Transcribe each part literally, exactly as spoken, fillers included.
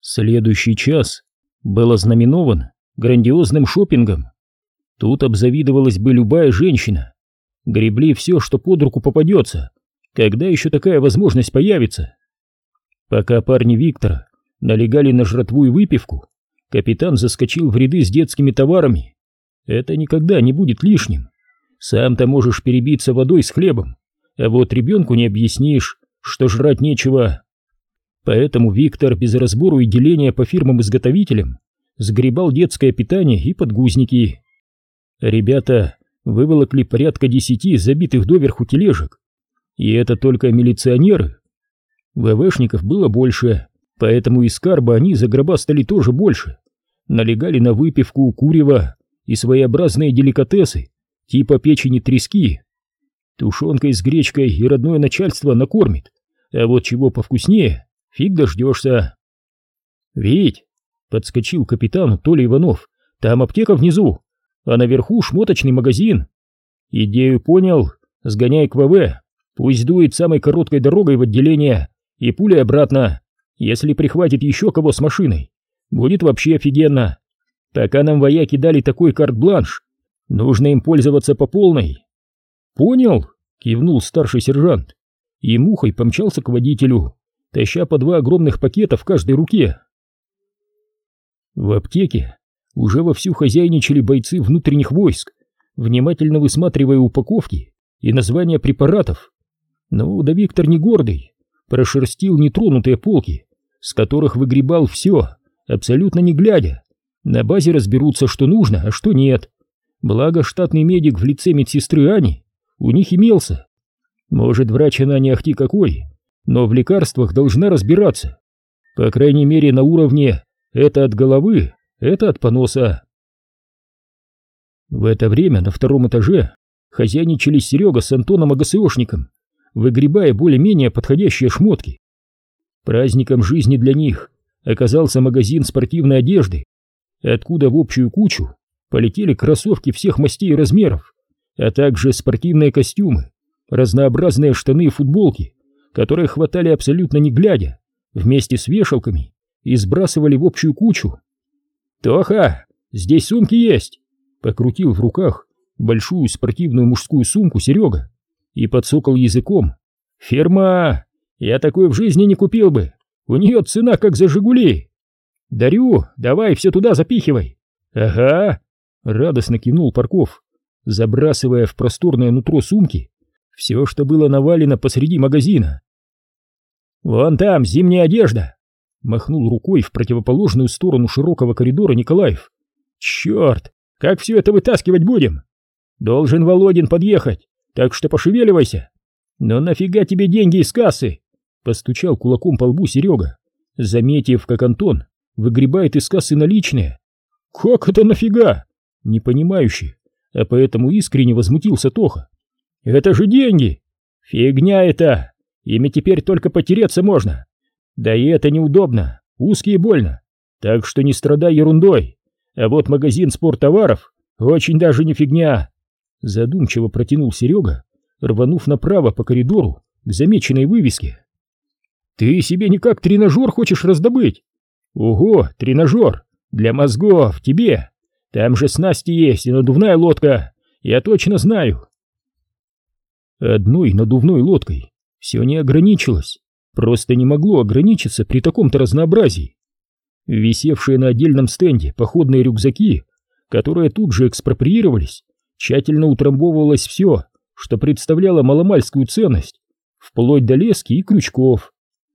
Следующий час был ознаменован грандиозным шопингом. Тут обзавидовалась бы любая женщина. Гребли все, что под руку попадется. Когда еще такая возможность появится? Пока парни Виктора налегали на жратву и выпивку, капитан заскочил в ряды с детскими товарами. Это никогда не будет лишним. Сам-то можешь перебиться водой с хлебом, а вот ребенку не объяснишь, что жрать нечего. Поэтому Виктор без разбору и деления по фирмам-изготовителям сгребал детское питание и подгузники. Ребята выволокли порядка десяти забитых доверху тележек. И это только милиционеры. ВВшников было больше, поэтому из карба они загробастали тоже больше. Налегали на выпивку, курево и своеобразные деликатесы, типа печени трески. Тушенкой с гречкой и родное начальство накормит, а вот чего повкуснее фиг дождешься. «Вить!» — подскочил к капитану Толя Иванов. «Там аптека внизу, а наверху шмоточный магазин. Идею понял, сгоняй к ВВ, пусть дует самой короткой дорогой в отделение и пулей обратно. Если прихватит еще кого с машиной, будет вообще офигенно. Пока нам вояки дали такой карт-бланш, нужно им пользоваться по полной». «Понял!» — кивнул старший сержант и мухой помчался к водителю, таща по два огромных пакета в каждой руке. В аптеке уже вовсю хозяйничали бойцы внутренних войск, внимательно высматривая упаковки и названия препаратов. Ну, да Виктор не гордый, прошерстил нетронутые полки, с которых выгребал все, абсолютно не глядя. На базе разберутся, что нужно, а что нет. Благо штатный медик в лице медсестры Ани у них имелся. Может, врач она не ахти какой, но в лекарствах должна разбираться. По крайней мере, на уровне «это от головы, это от поноса». В это время на втором этаже хозяйничали Серега с Антоном АГСОшником, выгребая более-менее подходящие шмотки. Праздником жизни для них оказался магазин спортивной одежды, откуда в общую кучу полетели кроссовки всех мастей и размеров, а также спортивные костюмы, разнообразные штаны и футболки, которые хватали абсолютно не глядя, вместе с вешалками, и сбрасывали в общую кучу. «Тоха, здесь сумки есть!» — покрутил в руках большую спортивную мужскую сумку Серега и подсокал языком. «Фирма! Я такую в жизни не купил бы! У нее цена как за «Жигули». «Дарю, давай все туда запихивай!» «Ага!» — радостно кивнул Парков, забрасывая в просторное нутро сумки все, что было навалено посреди магазина. «Вон там зимняя одежда!» — махнул рукой в противоположную сторону широкого коридора Николаев. «Черт, как все это вытаскивать будем? Должен Володин подъехать, так что пошевеливайся. Но нафига тебе деньги из кассы?» — постучал кулаком по лбу Серега, заметив, как Антон выгребает из кассы наличные. «Как это нафига?» — непонимающе, а поэтому искренне возмутился Тоха. «Это же деньги!» «Фигня это! Ими теперь только потереться можно. Да и это неудобно, узко и больно. Так что не страдай ерундой. А вот магазин спорттоваров очень даже не фигня!» Задумчиво протянул Серега, рванув направо по коридору к замеченной вывеске. «Ты себе никак тренажер хочешь раздобыть?» «Ого, тренажер! Для мозгов, тебе! Там же снасти есть и надувная лодка, я точно знаю!» Одной надувной лодкой все не ограничилось, просто не могло ограничиться при таком-то разнообразии. Висевшие на отдельном стенде походные рюкзаки, которые тут же экспроприировались, тщательно утрамбовывалось все, что представляло маломальскую ценность, вплоть до лески и крючков.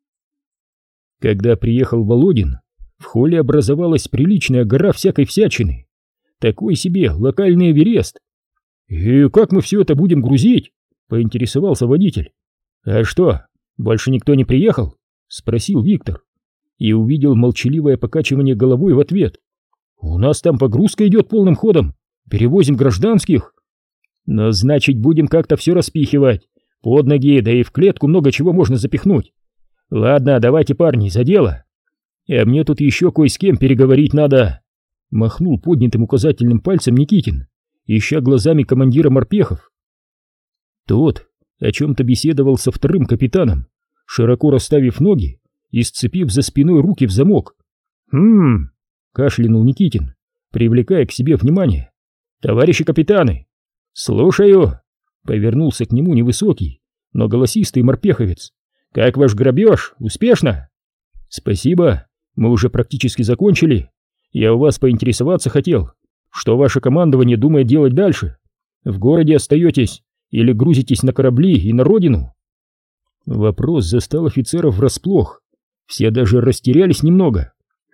Когда приехал Володин, в холле образовалась приличная гора всякой всячины, такой себе локальный Эверест. «И как мы все это будем грузить?» — поинтересовался водитель. «А что, больше никто не приехал?» — спросил Виктор и увидел молчаливое покачивание головой в ответ. «У нас там погрузка идет полным ходом, перевозим гражданских». «Но значит, будем как-то все распихивать, под ноги, да и в клетку много чего можно запихнуть. Ладно, давайте, парни, за дело. А мне тут еще кое с кем переговорить надо», — махнул поднятым указательным пальцем Никитин, ища глазами командира морпехов. Тот о чем-то беседовал со вторым капитаном, широко расставив ноги и сцепив за спиной руки в замок. «Хм...» — кашлянул Никитин, привлекая к себе внимание. «Товарищи капитаны!» «Слушаю!» — повернулся к нему невысокий, но голосистый морпеховец. «Как ваш грабеж? Успешно?» «Спасибо, мы уже практически закончили. Я у вас поинтересоваться хотел, что ваше командование думает делать дальше? В городе остаетесь или грузитесь на корабли и на родину?» Вопрос застал офицеров врасплох. Все даже растерялись немного.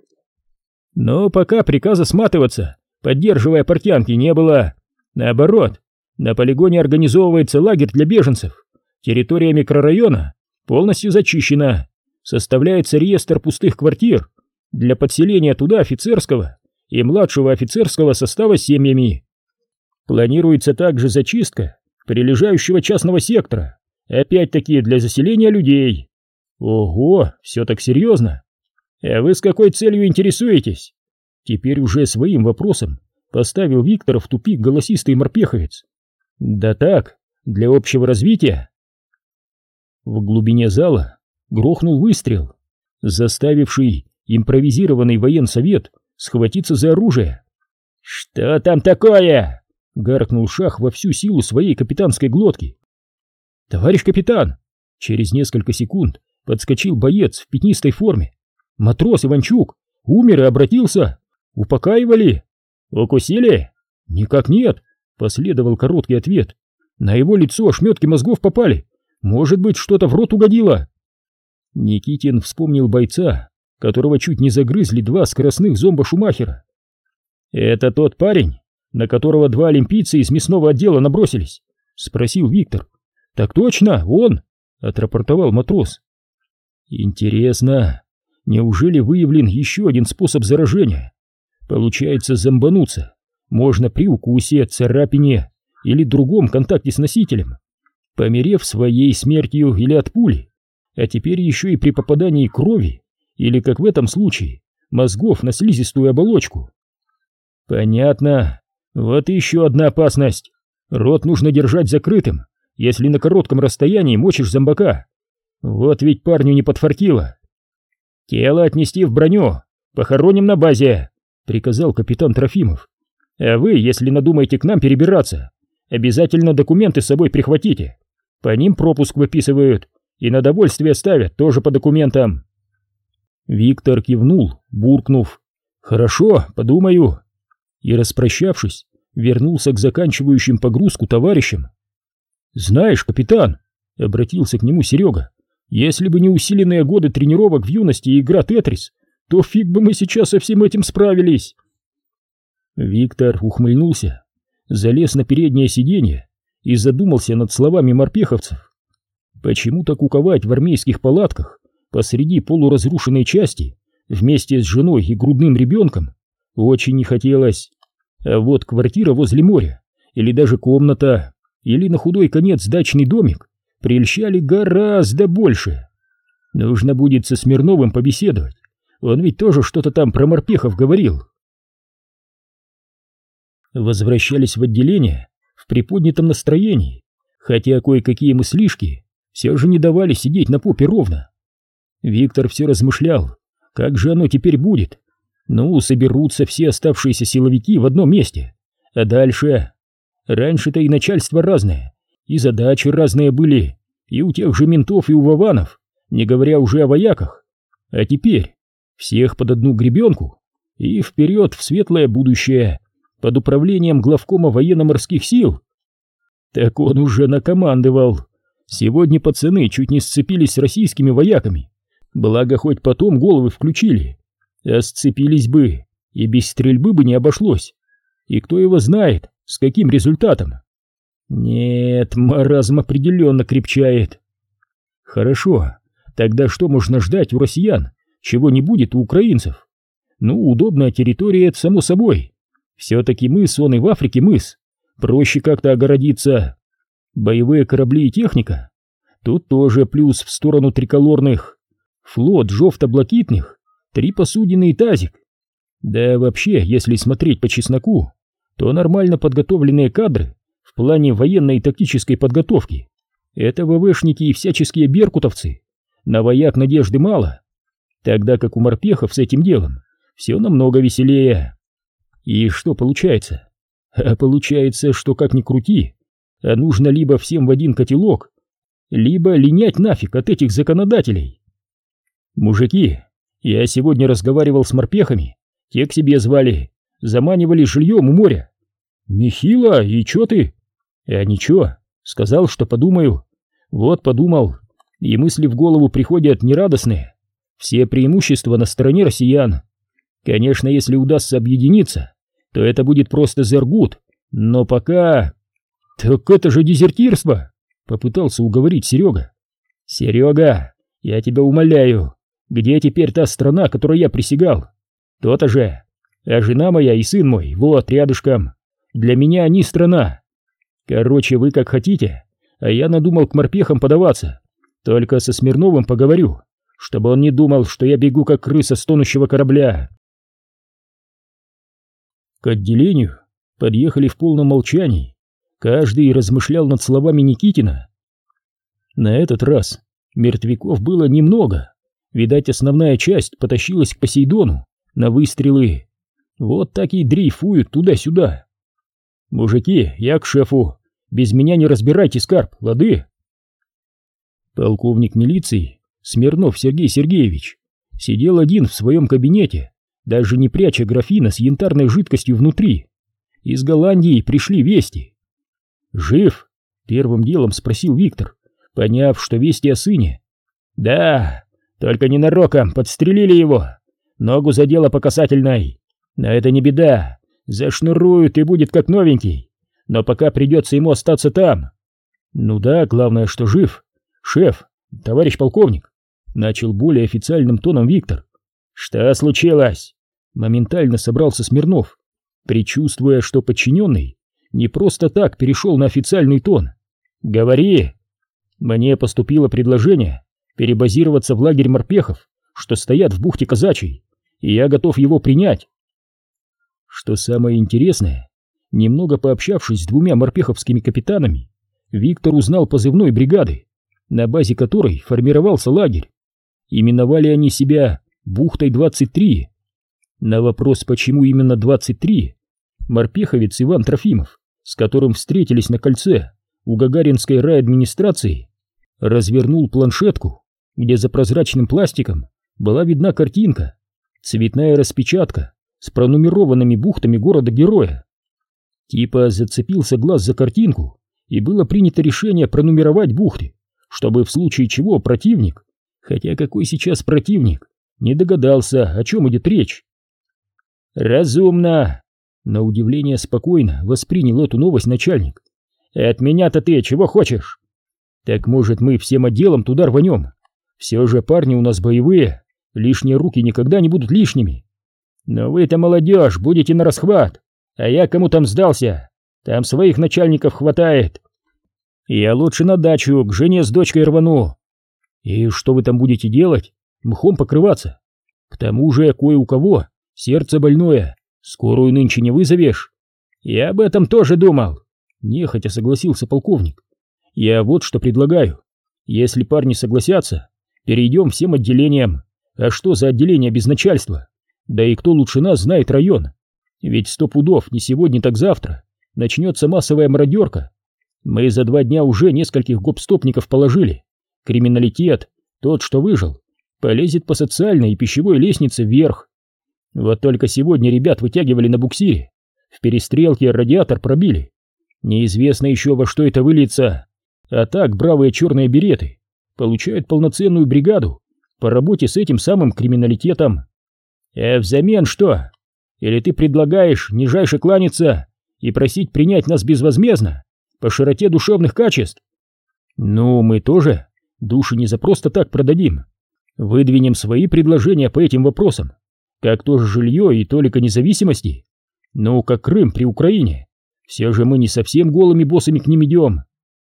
«Но пока приказа сматываться, поддерживая портянки, не было. Наоборот, на полигоне организовывается лагерь для беженцев. Территория микрорайона полностью зачищена. Составляется реестр пустых квартир для подселения туда офицерского и младшего офицерского состава с семьями. Планируется также зачистка прилежащего частного сектора, опять-таки для заселения людей». «Ого, все так серьезно? А вы с какой целью интересуетесь?» Теперь уже своим вопросом поставил Виктора в тупик голосистый морпеховец. «Да так, для общего развития». В глубине зала грохнул выстрел, заставивший импровизированный военсовет схватиться за оружие. «Что там такое?» — гаркнул Шах во всю силу своей капитанской глотки. «Товарищ капитан!» — через несколько секунд подскочил боец в пятнистой форме. «Матрос Иванчук умер и обратился. Упокаивали». «Укусили?» «Никак нет», — последовал короткий ответ. «На его лицо ошметки мозгов попали. Может быть, что-то в рот угодило». Никитин вспомнил бойца, которого чуть не загрызли два скоростных зомба Шумахера. «Это тот парень, на которого два олимпийца из мясного отдела набросились?» — спросил Виктор. «Так точно, он!» — отрапортовал матрос. «Интересно, неужели выявлен еще один способ заражения? Получается, зомбануться можно при укусе, царапине или другом контакте с носителем, померев своей смертью или от пули, а теперь еще и при попадании крови или, как в этом случае, мозгов на слизистую оболочку. Понятно. Вот еще одна опасность. Рот нужно держать закрытым, если на коротком расстоянии мочишь зомбака. Вот ведь парню не подфартило. «Тело отнести в броню, похороним на базе», — приказал капитан Трофимов. «А вы, если надумаете к нам перебираться, обязательно документы с собой прихватите. По ним пропуск выписывают и на довольствие ставят, тоже по документам». Виктор кивнул, буркнув: «Хорошо, подумаю», и, распрощавшись, вернулся к заканчивающим погрузку товарищам. «Знаешь, капитан», — обратился к нему Серега, «если бы не усиленные годы тренировок в юности и игра Тетрис, то фиг бы мы сейчас со всем этим справились». Виктор ухмыльнулся, залез на переднее сиденье и задумался над словами морпеховцев. Почему-то куковать в армейских палатках посреди полуразрушенной части вместе с женой и грудным ребенком очень не хотелось. А вот квартира возле моря, или даже комната, или на худой конец дачный домик прельщали гораздо больше. Нужно будет со Смирновым побеседовать, он ведь тоже что-то там про морпехов говорил. Возвращались в отделение в приподнятом настроении, хотя кое-какие мыслишки все же не давали сидеть на попе ровно. Виктор все размышлял, как же оно теперь будет. Ну, соберутся все оставшиеся силовики в одном месте, а дальше... Раньше-то и начальство разное, и задачи разные были, и у тех же ментов, и у вованов, не говоря уже о вояках. А теперь всех под одну гребенку и вперед в светлое будущее под управлением главкома военно-морских сил. Так он уже накомандовал. Сегодня пацаны чуть не сцепились с российскими вояками, благо хоть потом головы включили, а сцепились бы, и без стрельбы бы не обошлось. И кто его знает, с каким результатом? Нет, маразм определенно крепчает. Хорошо, тогда что можно ждать у россиян, чего не будет у украинцев? Ну, удобная территория, это само собой. Все-таки мыс, он и в Африке мыс. Проще как-то огородиться. Боевые корабли и техника. Тут тоже плюс в сторону триколорных. Флот жовто-блакитных, три посудины и тазик. Да вообще, если смотреть по чесноку, то нормально подготовленные кадры в плане военной и тактической подготовки — это ВВшники и всяческие беркутовцы. На вояк надежды мало, тогда как у морпехов с этим делом все намного веселее. И что получается? А получается, что как ни крути, а нужно либо всем в один котелок, либо линять нафиг от этих законодателей. Мужики, я сегодня разговаривал с морпехами, те к себе звали, заманивали жильем у моря. Михила, и чё ты? А ничего, сказал, что подумаю. Вот подумал, и мысли в голову приходят нерадостные. Все преимущества на стороне россиян. Конечно, если удастся объединиться, то это будет просто зергут, но пока... Так это же дезертирство, попытался уговорить Серега. Серега, я тебя умоляю, где теперь та страна, которой я присягал? То-то же. А жена моя и сын мой, вот, рядышком. Для меня они страна. Короче, вы как хотите, а я надумал к морпехам подаваться. Только со Смирновым поговорю, чтобы он не думал, что я бегу как крыса с тонущего корабля. К отделению подъехали в полном молчании. Каждый размышлял над словами Никитина. На этот раз мертвяков было немного. Видать, основная часть потащилась к Посейдону на выстрелы. Вот так и дрейфуют туда-сюда. Мужики, я к шефу. Без меня не разбирайте скарб, лады? Полковник милиции Смирнов Сергей Сергеевич сидел один в своем кабинете, даже не пряча графина с янтарной жидкостью внутри. Из Голландии пришли вести. «Жив?» — первым делом спросил Виктор, поняв, что вести о сыне. «Да, только ненароком подстрелили его. Ногу задело по касательной. Но это не беда, зашнуруют и будет как новенький. Но пока придется ему остаться там». «Ну да, главное, что жив. Шеф, товарищ полковник», — начал более официальным тоном Виктор. «Что случилось?» — моментально собрался Смирнов, предчувствуя, что подчиненный не просто так перешел на официальный тон. «Говори!» «Мне поступило предложение перебазироваться в лагерь морпехов, что стоят в бухте Казачьей, и я готов его принять». Что самое интересное, немного пообщавшись с двумя морпеховскими капитанами, Виктор узнал позывной бригады, на базе которой формировался лагерь. Именовали они себя «Бухтой двадцать три». На вопрос, почему именно двадцать три, морпеховец Иван Трофимов, с которым встретились на кольце у Гагаринской райадминистрации, развернул планшетку, где за прозрачным пластиком была видна картинка, цветная распечатка с пронумерованными бухтами города-героя. Типа зацепился глаз за картинку, и было принято решение пронумеровать бухты, чтобы в случае чего противник, хотя какой сейчас противник, не догадался, о чем идет речь. «Разумно!» — на удивление спокойно воспринял эту новость начальник. «От меня-то ты чего хочешь?» «Так может мы всем отделом туда рванем? Все же парни у нас боевые, лишние руки никогда не будут лишними. Но вы-то молодежь, будете на расхват, а я кому там сдался, там своих начальников хватает. Я лучше на дачу к жене с дочкой рвану». «И что вы там будете делать? Мхом покрываться? К тому же кое у кого сердце больное, скорую нынче не вызовешь». «Я об этом тоже думал», — нехотя согласился полковник. «Я вот что предлагаю. Если парни согласятся, перейдем всем отделениям. А что за отделение без начальства? Да и кто лучше нас знает район? Ведь сто пудов не сегодня, так завтра начнется массовая мародерка. Мы за два дня уже нескольких гопстопников положили. Криминалитет, тот, что выжил, полезет по социальной и пищевой лестнице вверх. Вот только сегодня ребят вытягивали на буксире, в перестрелке радиатор пробили. Неизвестно еще, во что это выльется. А так бравые черные береты получают полноценную бригаду по работе с этим самым криминалитетом. А взамен что? Или ты предлагаешь нижайше кланяться и просить принять нас безвозмездно по широте душевных качеств? Ну, мы тоже души не за просто так продадим. Выдвинем свои предложения по этим вопросам, как тоже жилье и толика независимости. Ну, как Крым при Украине. Все же мы не совсем голыми боссами к ним идем.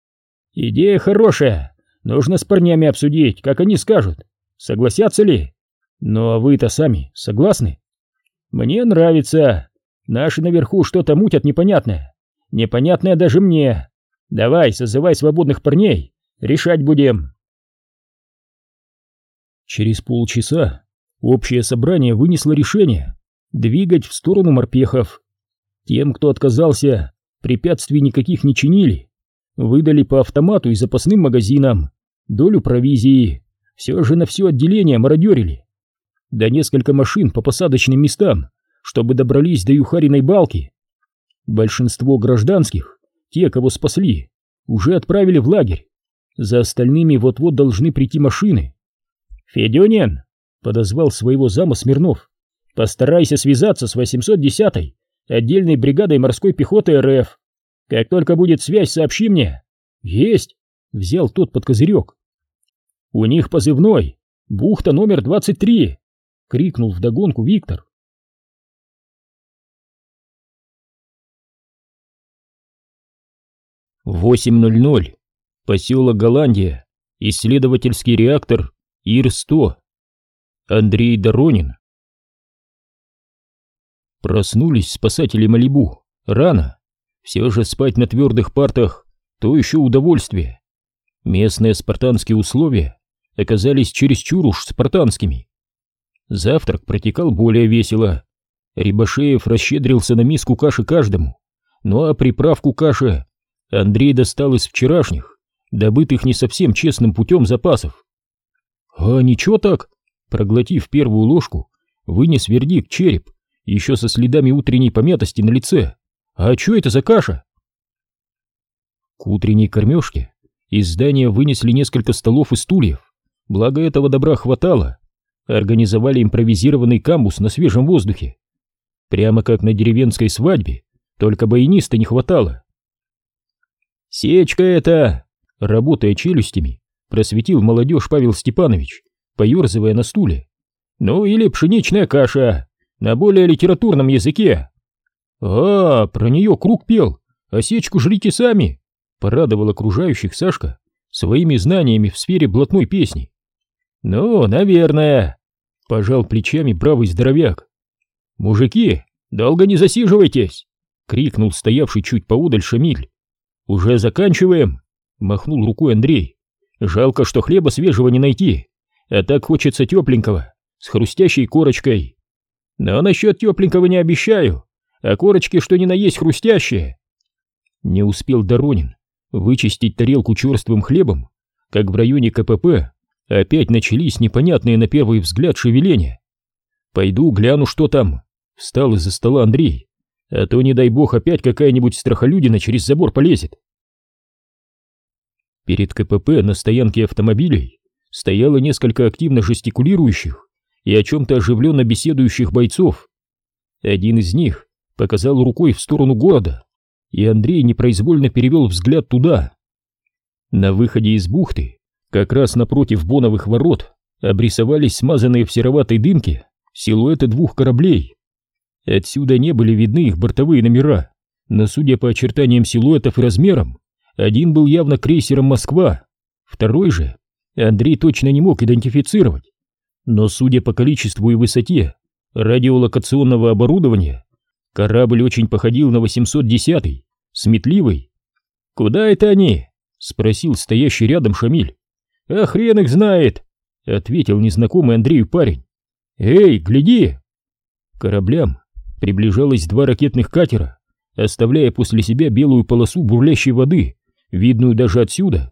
Идея хорошая, нужно с парнями обсудить, как они скажут, согласятся ли. Ну а вы-то сами согласны? Мне нравится. Наши наверху что-то мутят непонятное. Непонятное даже мне. Давай, созывай свободных парней, решать будем. Через полчаса общее собрание вынесло решение двигать в сторону морпехов. Тем, кто отказался, препятствий никаких не чинили. Выдали по автомату и запасным магазинам, долю провизии. Все же на все отделение мародерили. Да несколько машин по посадочным местам, чтобы добрались до Юхариной балки. Большинство гражданских, те, кого спасли, уже отправили в лагерь. За остальными вот-вот должны прийти машины. «Федюнин!» — подозвал своего зама Смирнов. «Постарайся связаться с восемьсот десятой отдельной бригадой морской пехоты РФ. Как только будет связь, сообщи мне». «Есть!» — взял тот под козырек. «У них позывной бухта номер двадцать три!» — крикнул вдогонку Виктор. восемь ноль ноль. Поселок Голландия. Исследовательский реактор Ир сто. Андрей Доронин. Проснулись спасатели Малибу рано. Все же спать на твердых партах — то еще удовольствие. Местные спартанские условия оказались чересчур уж спартанскими. Завтрак протекал более весело. Рябошеев расщедрился на миску каши каждому, ну а приправку каши Андрей достал из вчерашних, добытых не совсем честным путем запасов. «А ничего так?» — проглотив первую ложку, вынес вердикт череп, еще со следами утренней помятости на лице. «А что это за каша?» К утренней кормежке из здания вынесли несколько столов и стульев, благо этого добра хватало. Организовали импровизированный камбус на свежем воздухе. Прямо как на деревенской свадьбе, только баяниста не хватало. «Сечка это!» — работая челюстями, просветил молодежь Павел Степанович, поерзывая на стуле. «Ну или пшеничная каша, на более литературном языке». «А, про нее Круг пел, а сечку жрите сами», — порадовал окружающих Сашка своими знаниями в сфере блатной песни. «Ну, наверное», — пожал плечами бравый здоровяк. «Мужики, долго не засиживайтесь!» — крикнул стоявший чуть поодаль Шамиль. «Уже заканчиваем!» — махнул рукой Андрей. «Жалко, что хлеба свежего не найти, а так хочется тепленького, с хрустящей корочкой. Но насчет тепленького не обещаю, а корочки что ни на есть хрустящие». Не успел Доронин вычистить тарелку черствым хлебом, как в районе КПП опять начались непонятные на первый взгляд шевеления. «Пойду гляну, что там», — встал из-за стола Андрей. «А то, не дай бог, опять какая-нибудь страхолюдина через забор полезет». Перед КПП на стоянке автомобилей стояло несколько активно жестикулирующих и о чем-то оживленно беседующих бойцов. Один из них показал рукой в сторону города, и Андрей непроизвольно перевел взгляд туда. На выходе из бухты, как раз напротив Боновых ворот, обрисовались смазанные в сероватой дымке силуэты двух кораблей. Отсюда не были видны их бортовые номера, но, судя по очертаниям силуэтов и размерам, один был явно крейсером «Москва», второй же Андрей точно не мог идентифицировать. Но, судя по количеству и высоте радиолокационного оборудования, корабль очень походил на восемьсот десятый, сметливый. «Куда это они?» — спросил стоящий рядом Шамиль. «А хрен их знает!» — ответил незнакомый Андрею парень. «Эй, гляди!» К кораблям приближалось два ракетных катера, оставляя после себя белую полосу бурлящей воды, видную даже отсюда.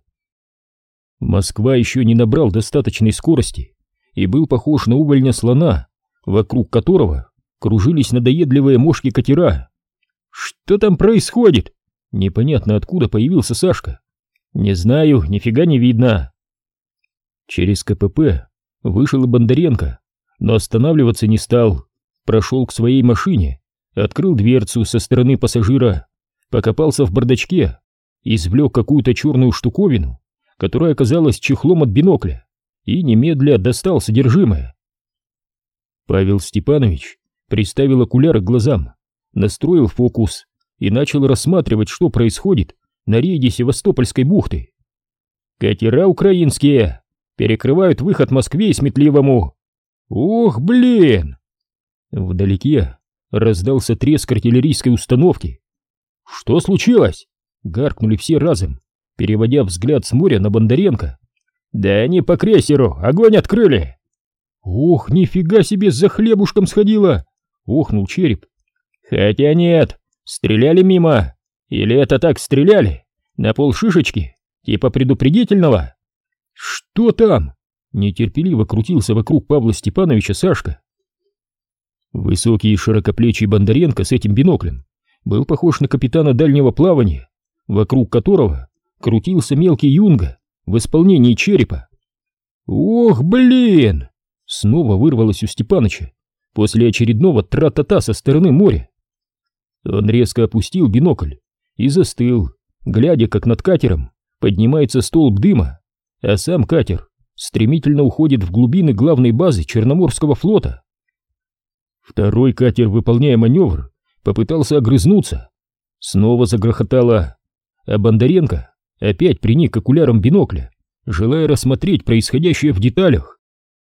Москва еще не набрал достаточной скорости и был похож на увольня слона, вокруг которого кружились надоедливые мошки-катера. «Что там происходит?» Непонятно откуда появился Сашка. «Не знаю, нифига не видно». Через КПП вышел и Бондаренко, но останавливаться не стал. Прошел к своей машине, открыл дверцу со стороны пассажира, покопался в бардачке, извлек какую-то черную штуковину, которая оказалась чехлом от бинокля, и немедля достал содержимое. Павел Степанович приставил окуляр к глазам, настроил фокус и начал рассматривать, что происходит на рейде Севастопольской бухты. «Катера украинские перекрывают выход Москве и Сметливому. Ох, блин!» Вдалеке раздался треск артиллерийской установки. «Что случилось?» — гаркнули все разом, переводя взгляд с моря на Бондаренко. «Да они по крейсеру огонь открыли!» «Ох, нифига себе, за хлебушком сходила!» — охнул Череп. «Хотя нет, стреляли мимо. Или это так стреляли? На полшишечки? Типа предупредительного?» «Что там?» — нетерпеливо крутился вокруг Павла Степановича Сашка. Высокий и широкоплечий Бондаренко с этим биноклем был похож на капитана дальнего плавания, вокруг которого крутился мелкий юнга в исполнении Черепа. «Ох, блин!» — снова вырвалось у Степаныча после очередного тра-та-та со стороны моря. Он резко опустил бинокль и застыл, глядя, как над катером поднимается столб дыма, а сам катер стремительно уходит в глубины главной базы Черноморского флота. Второй катер, выполняя маневр, попытался огрызнуться. Снова загрохотало, а Бондаренко опять приник к окулярам бинокля, желая рассмотреть происходящее в деталях.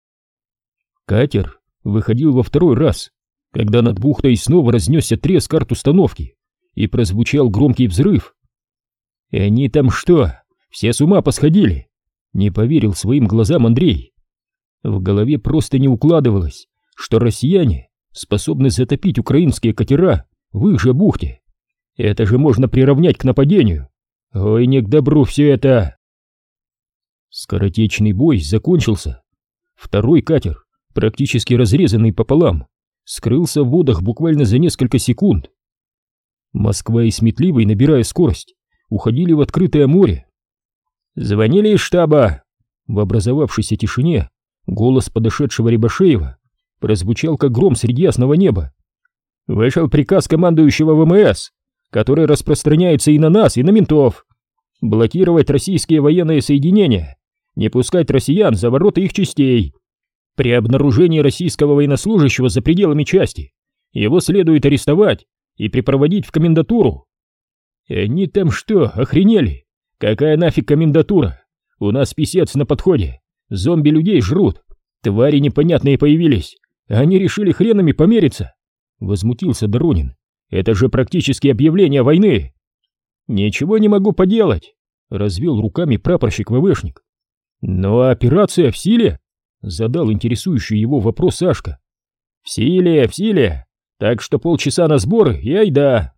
Катер выходил во второй раз, когда над бухтой снова разнесся треск арт-установки и прозвучал громкий взрыв. «И они там что, все с ума посходили?» — не поверил своим глазам Андрей. В голове просто не укладывалось, что россияне способны затопить украинские катера в их же бухте. Это же можно приравнять к нападению. Ой, не к добру все это. Скоротечный бой закончился. Второй катер, практически разрезанный пополам, скрылся в водах буквально за несколько секунд. Москва и Сметливый, набирая скорость, уходили в открытое море. «Звонили из штаба!» В образовавшейся тишине голос подошедшего Рябошеева прозвучал как гром среди ясного неба. «Вышел приказ командующего ВМС, который распространяется и на нас, и на ментов. Блокировать российские военные соединения, не пускать россиян за ворота их частей. При обнаружении российского военнослужащего за пределами части его следует арестовать и припроводить в комендатуру». «Они там что, охренели? Какая нафиг комендатура? У нас писец на подходе, зомби людей жрут, твари непонятные появились, они решили хренами помериться», — возмутился Доронин. «Это же практически объявление войны». «Ничего не могу поделать», — развел руками прапорщик-ВВшник. «Ну а операция в силе?» — задал интересующий его вопрос Сашка. «В силе, в силе, так что полчаса на сборы и айда».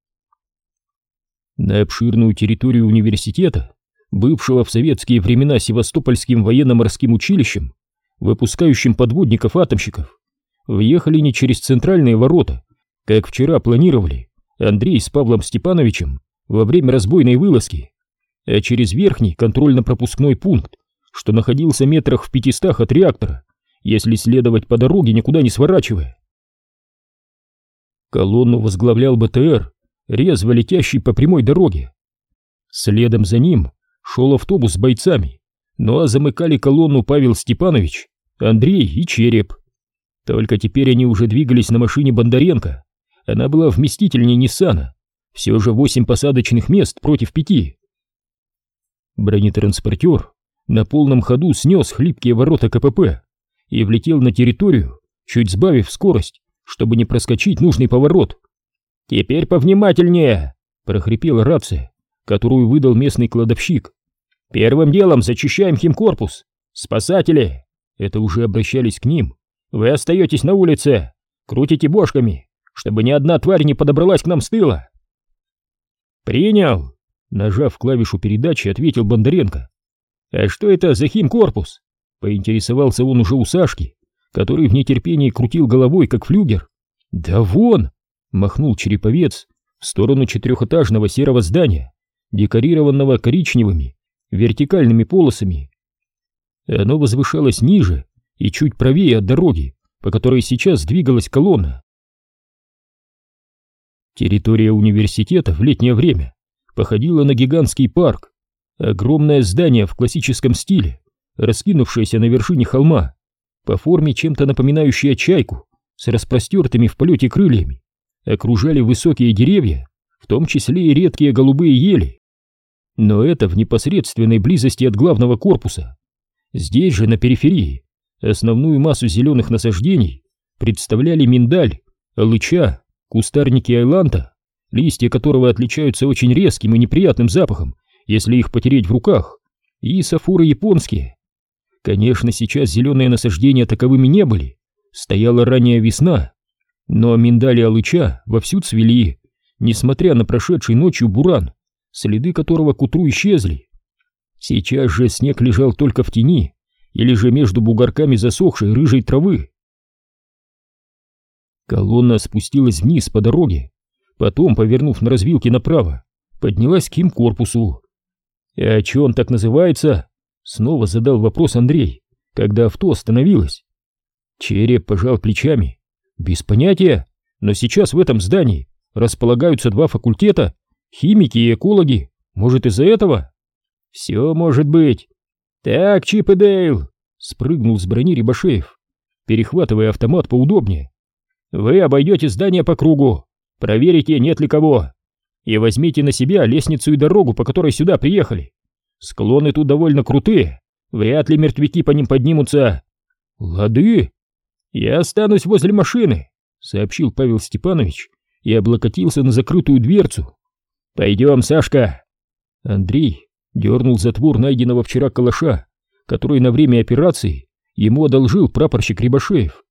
На обширную территорию университета, бывшего в советские времена Севастопольским военно-морским училищем, выпускающим подводников-атомщиков, въехали не через центральные ворота, как вчера планировали Андрей с Павлом Степановичем во время разбойной вылазки, а через верхний контрольно-пропускной пункт, что находился метрах в пятистах от реактора, если следовать по дороге, никуда не сворачивая. Колонну возглавлял БТР, резво летящий по прямой дороге. Следом за ним шел автобус с бойцами, ну а замыкали колонну Павел Степанович, Андрей и Череп. Только теперь они уже двигались на машине Бондаренко. Она была вместительнее Ниссана, все же восемь посадочных мест против пяти. Бронетранспортер на полном ходу снес хлипкие ворота КПП и влетел на территорию, чуть сбавив скорость, чтобы не проскочить нужный поворот. «Теперь повнимательнее!» — прохрипела рация, которую выдал местный кладовщик. «Первым делом зачищаем химкорпус. Спасатели!» — это уже обращались к ним. «Вы остаетесь на улице, крутите бошками, чтобы ни одна тварь не подобралась к нам с тыла». «Принял!» — нажав клавишу передачи, ответил Бондаренко. «А что это за химкорпус?» — поинтересовался он уже у Сашки, который в нетерпении крутил головой, как флюгер. «Да вон!» — махнул Череповец в сторону четырехэтажного серого здания, декорированного коричневыми вертикальными полосами. Оно возвышалось ниже и чуть правее от дороги, по которой сейчас двигалась колонна. Территория университета в летнее время походила на гигантский парк. Огромное здание в классическом стиле, раскинувшееся на вершине холма, по форме чем-то напоминающее чайку с распростертыми в полете крыльями, окружали высокие деревья, в том числе и редкие голубые ели. Но это в непосредственной близости от главного корпуса. Здесь же, на периферии, основную массу зеленых насаждений представляли миндаль, алыча, кустарники айланта, листья которого отличаются очень резким и неприятным запахом, если их потереть в руках, и сафоры японские. Конечно, сейчас зеленые насаждения таковыми не были, стояла ранняя весна, Но миндали алыча вовсю цвели, несмотря на прошедший ночью буран, следы которого к утру исчезли. Сейчас же снег лежал только в тени или же между бугорками засохшей рыжей травы. Колонна спустилась вниз по дороге, потом, повернув на развилке направо, поднялась к химкорпусу. «А чё он так называется?» — снова задал вопрос Андрей, когда авто остановилось. Череп пожал плечами. «Без понятия, но сейчас в этом здании располагаются два факультета, химики и экологи. Может, из-за этого?» «Все может быть. Так, Чип и Дейл!» — спрыгнул с брони Рябошеев, перехватывая автомат поудобнее. «Вы обойдете здание по кругу, проверите, нет ли кого, и возьмите на себя лестницу и дорогу, по которой сюда приехали. Склоны тут довольно крутые, вряд ли мертвяки по ним поднимутся». «Лады, я останусь возле машины», — сообщил Павел Степанович и облокотился на закрытую дверцу. «Пойдем, Сашка». Андрей дернул затвор найденного вчера калаша, который на время операции ему одолжил прапорщик Рябошеев.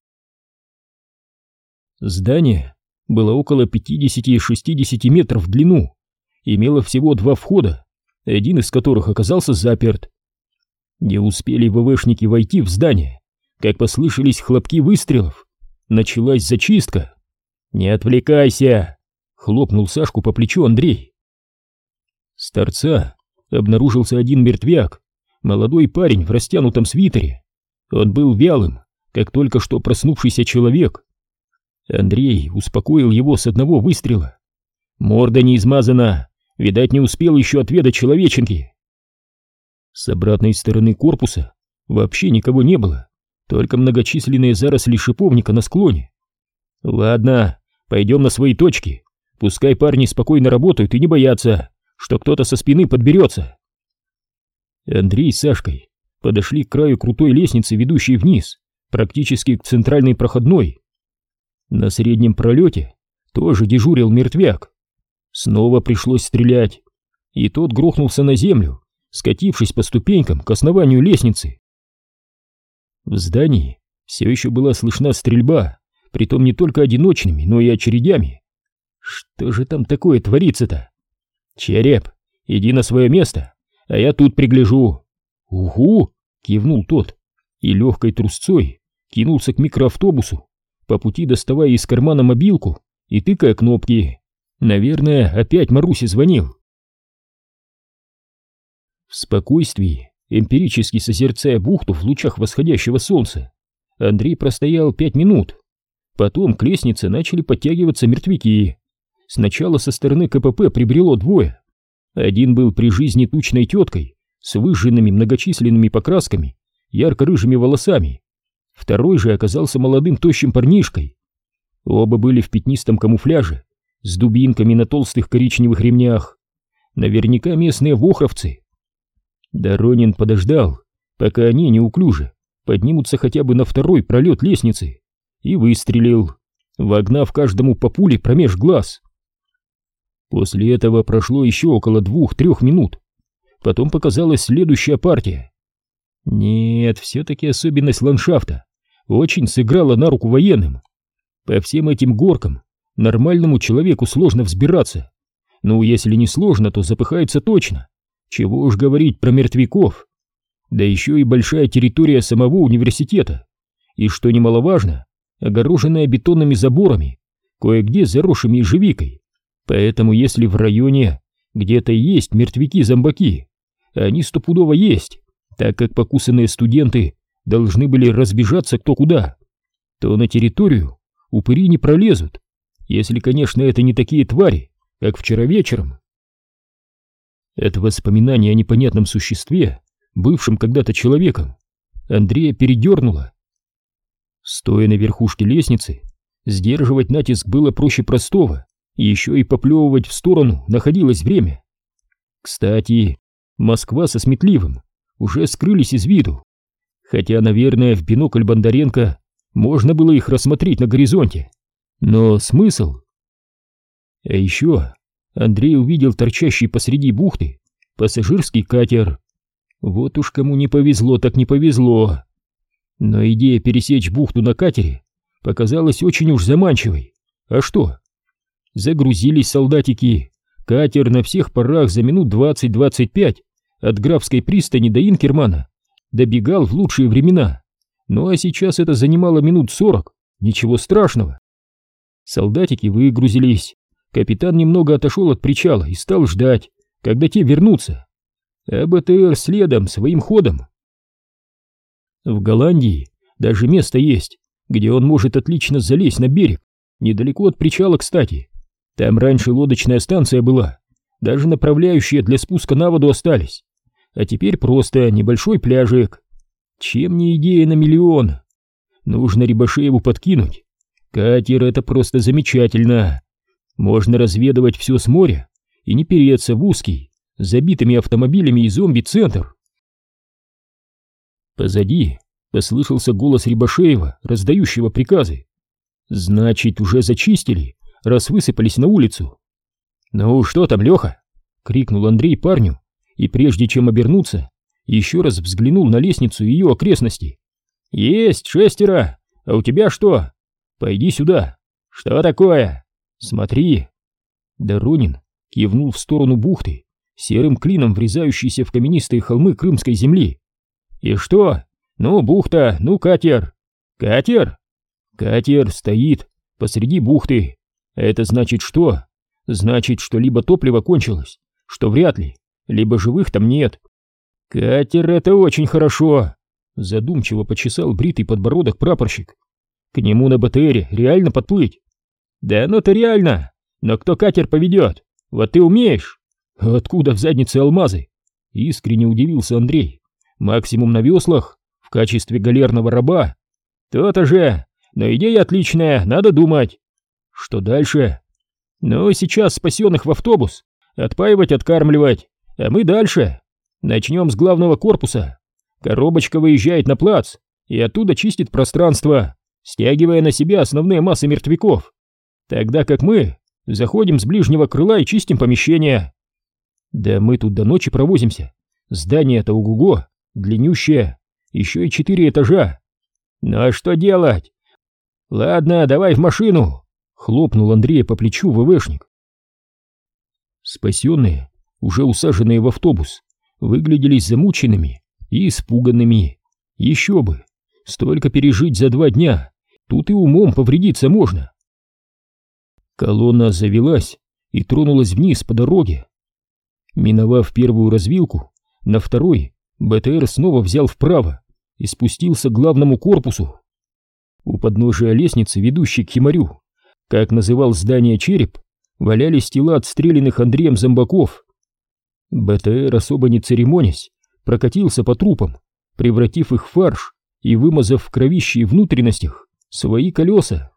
Здание было около пятидесяти-шестидесяти метров в длину, имело всего два входа, один из которых оказался заперт. Не успели ВВшники войти в здание, как послышались хлопки выстрелов. Началась зачистка. «Не отвлекайся!» — хлопнул Сашку по плечу Андрей. С торца обнаружился один мертвяк, молодой парень в растянутом свитере. Он был вялым, как только что проснувшийся человек. Андрей успокоил его с одного выстрела. Морда не измазана, видать, не успел еще отведать человеченки. С обратной стороны корпуса вообще никого не было, только многочисленные заросли шиповника на склоне. «Ладно, пойдем на свои точки, пускай парни спокойно работают и не боятся, что кто-то со спины подберется». Андрей с Сашкой подошли к краю крутой лестницы, ведущей вниз, практически к центральной проходной. На среднем пролете тоже дежурил мертвяк. Снова пришлось стрелять, и тот грохнулся на землю, скатившись по ступенькам к основанию лестницы. В здании все еще была слышна стрельба, притом не только одиночными, но и очередями. Что же там такое творится-то? «Череп, иди на свое место, а я тут пригляжу». «Угу!» — кивнул тот и легкой трусцой кинулся к микроавтобусу, по пути доставая из кармана мобилку и тыкая кнопки. Наверное, опять Марусе звонил. В спокойствии, эмпирически созерцая бухту в лучах восходящего солнца, Андрей простоял пять минут. Потом к лестнице начали подтягиваться мертвяки. Сначала со стороны КПП прибрело двое. Один был при жизни тучной теткой с выжженными многочисленными покрасками, ярко-рыжими волосами. Второй же оказался молодым тощим парнишкой. Оба были в пятнистом камуфляже, с дубинками на толстых коричневых ремнях. Наверняка местные вохровцы. Доронин подождал, пока они неуклюже поднимутся хотя бы на второй пролет лестницы, и выстрелил, вогнав каждому по пуле промеж глаз. После этого прошло еще около двух-трех минут. Потом показалась следующая партия. Нет, все-таки особенность ландшафта очень сыграла на руку военным. По всем этим горкам нормальному человеку сложно взбираться. Ну, если не сложно, то запыхается точно. Чего уж говорить про мертвяков. Да еще и большая территория самого университета. И, что немаловажно, огороженная бетонными заборами, кое-где заросшими ежевикой. Поэтому если в районе где-то есть мертвяки-зомбаки, они стопудово есть, так как покусанные студенты должны были разбежаться кто куда, то на территорию упыри не пролезут, если, конечно, это не такие твари, как вчера вечером. Это воспоминание о непонятном существе, бывшем когда-то человеком, Андрея передернуло. Стоя на верхушке лестницы, сдерживать натиск было проще простого, еще и поплевывать в сторону находилось время. Кстати, Москва со Сметливым уже скрылись из виду, хотя, наверное, в бинокль Бондаренко можно было их рассмотреть на горизонте. Но смысл? А еще Андрей увидел торчащий посреди бухты пассажирский катер. Вот уж кому не повезло, так не повезло. Но идея пересечь бухту на катере показалась очень уж заманчивой. А что? Загрузились солдатики. Катер на всех парах за минут двадцать-двадцать пять от Графской пристани до Инкермана добегал в лучшие времена. Ну а сейчас это занимало минут сорок. Ничего страшного. Солдатики выгрузились. Капитан немного отошел от причала и стал ждать, когда те вернутся. А БТР следом, своим ходом. В Голландии даже место есть, где он может отлично залезть на берег, недалеко от причала, кстати. Там раньше лодочная станция была, даже направляющие для спуска на воду остались. А теперь просто небольшой пляжик. Чем не идея на миллион? Нужно Рябошееву подкинуть. Катер — это просто замечательно. Можно разведывать все с моря и не переться в узкий, забитыми автомобилями и зомби-центр. Позади послышался голос Рябошеева, раздающего приказы. Значит, уже зачистили, раз высыпались на улицу. «Ну что там, Леха?» — крикнул Андрей парню, и прежде чем обернуться, еще раз взглянул на лестницу и ее окрестности. «Есть шестеро! А у тебя что? Пойди сюда!» «Что такое?» «Смотри!» Доронин кивнул в сторону бухты, серым клином врезающейся в каменистые холмы крымской земли. «И что? Ну, бухта, ну, катер!» «Катер?» «Катер стоит посреди бухты. Это значит что? Значит, что либо топливо кончилось, что вряд ли, либо живых там нет». «Катер — это очень хорошо!» Задумчиво почесал бритый подбородок прапорщик. «К нему на БТРе реально подплыть?» «Да ну-то реально! Но кто катер поведет? Вот ты умеешь!» «Откуда в заднице алмазы?» Искренне удивился Андрей. «Максимум на веслах, в качестве галерного раба». «То-то же! Но идея отличная, надо думать!» «Что дальше?» «Ну, сейчас спасенных в автобус, отпаивать, откармливать, а мы дальше. Начнем с главного корпуса. Коробочка выезжает на плац и оттуда чистит пространство, стягивая на себя основные массы мертвяков, тогда как мы заходим с ближнего крыла и чистим помещение. Да мы тут до ночи провозимся. Здание-то ого-го, длиннющее, еще и четыре этажа. Ну а что делать? Ладно, давай в машину!» — хлопнул Андрея по плечу ВВшник. Спасенные, уже усаженные в автобус, выглядели замученными и испуганными. Еще бы, столько пережить за два дня, тут и умом повредиться можно. Колонна завелась и тронулась вниз по дороге. Миновав первую развилку, на второй БТР снова взял вправо и спустился к главному корпусу. У подножия лестницы, ведущей к Химарю, как называл здание череп, валялись тела отстрелянных Андреем зомбаков. БТР, особо не церемонясь, прокатился по трупам, превратив их в фарш и вымазав в кровище и внутренностях свои колеса.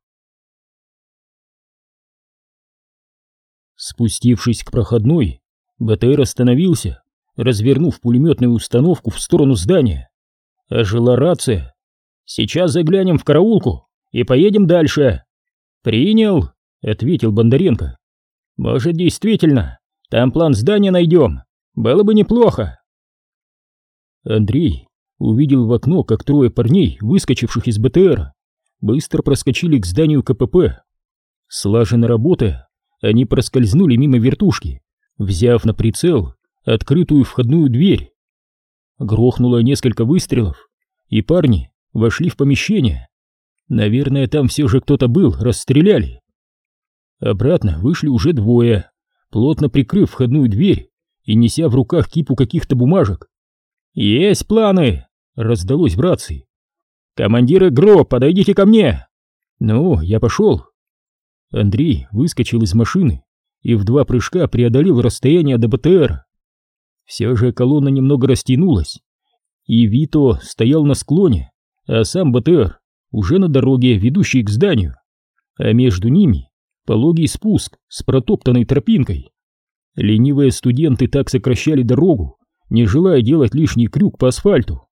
Спустившись к проходной, БТР остановился, развернув пулеметную установку в сторону здания. Ожила рация. «Сейчас заглянем в караулку и поедем дальше». «Принял», — ответил Бондаренко. «Может, действительно, там план здания найдем. Было бы неплохо». Андрей увидел в окно, как трое парней, выскочивших из БТРа, быстро проскочили к зданию КПП. Слаженно работая, они проскользнули мимо вертушки, взяв на прицел открытую входную дверь. Грохнуло несколько выстрелов, и парни вошли в помещение. Наверное, там все же кто-то был, расстреляли. Обратно вышли уже двое, плотно прикрыв входную дверь и неся в руках кипу каких-то бумажек. «Есть планы!» — раздалось в рации. «Командир ИГРО, подойдите ко мне!» «Ну, я пошел». Андрей выскочил из машины и в два прыжка преодолел расстояние до БТР. Все же колонна немного растянулась, и Вито стоял на склоне, а сам БТР уже на дороге, ведущей к зданию, а между ними пологий спуск с протоптанной тропинкой. Ленивые студенты так сокращали дорогу, не желая делать лишний крюк по асфальту.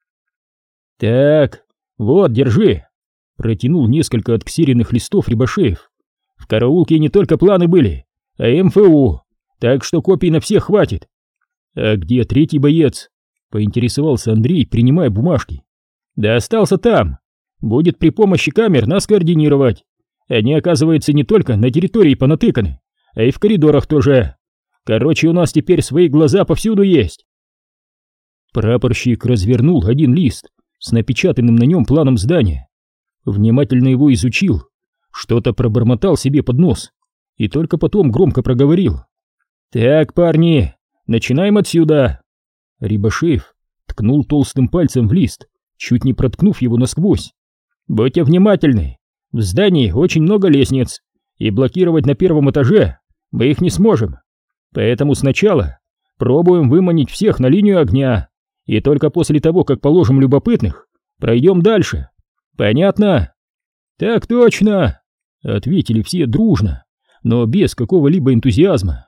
«Так, вот, держи!» — протянул несколько отксеренных листов Рябошеев. «В караулке не только планы были, а и МФУ, так что копий на всех хватит». «А где третий боец?» — поинтересовался Андрей, принимая бумажки. «Да остался там. будет при помощи камер нас координировать. Они, оказывается, не только на территории понатыканы, а и в коридорах тоже. Короче, у нас теперь свои глаза повсюду есть. Прапорщик развернул один лист с напечатанным на нем планом здания, внимательно его изучил, что-то пробормотал себе под нос и только потом громко проговорил: «Так, парни, начинаем отсюда!» Рябошеев ткнул толстым пальцем в лист, чуть не проткнув его насквозь. «Будьте внимательны, в здании очень много лестниц, и блокировать на первом этаже мы их не сможем. Поэтому сначала пробуем выманить всех на линию огня, и только после того, как положим любопытных, пройдем дальше. Понятно?» «Так точно!» — ответили все дружно, но без какого-либо энтузиазма.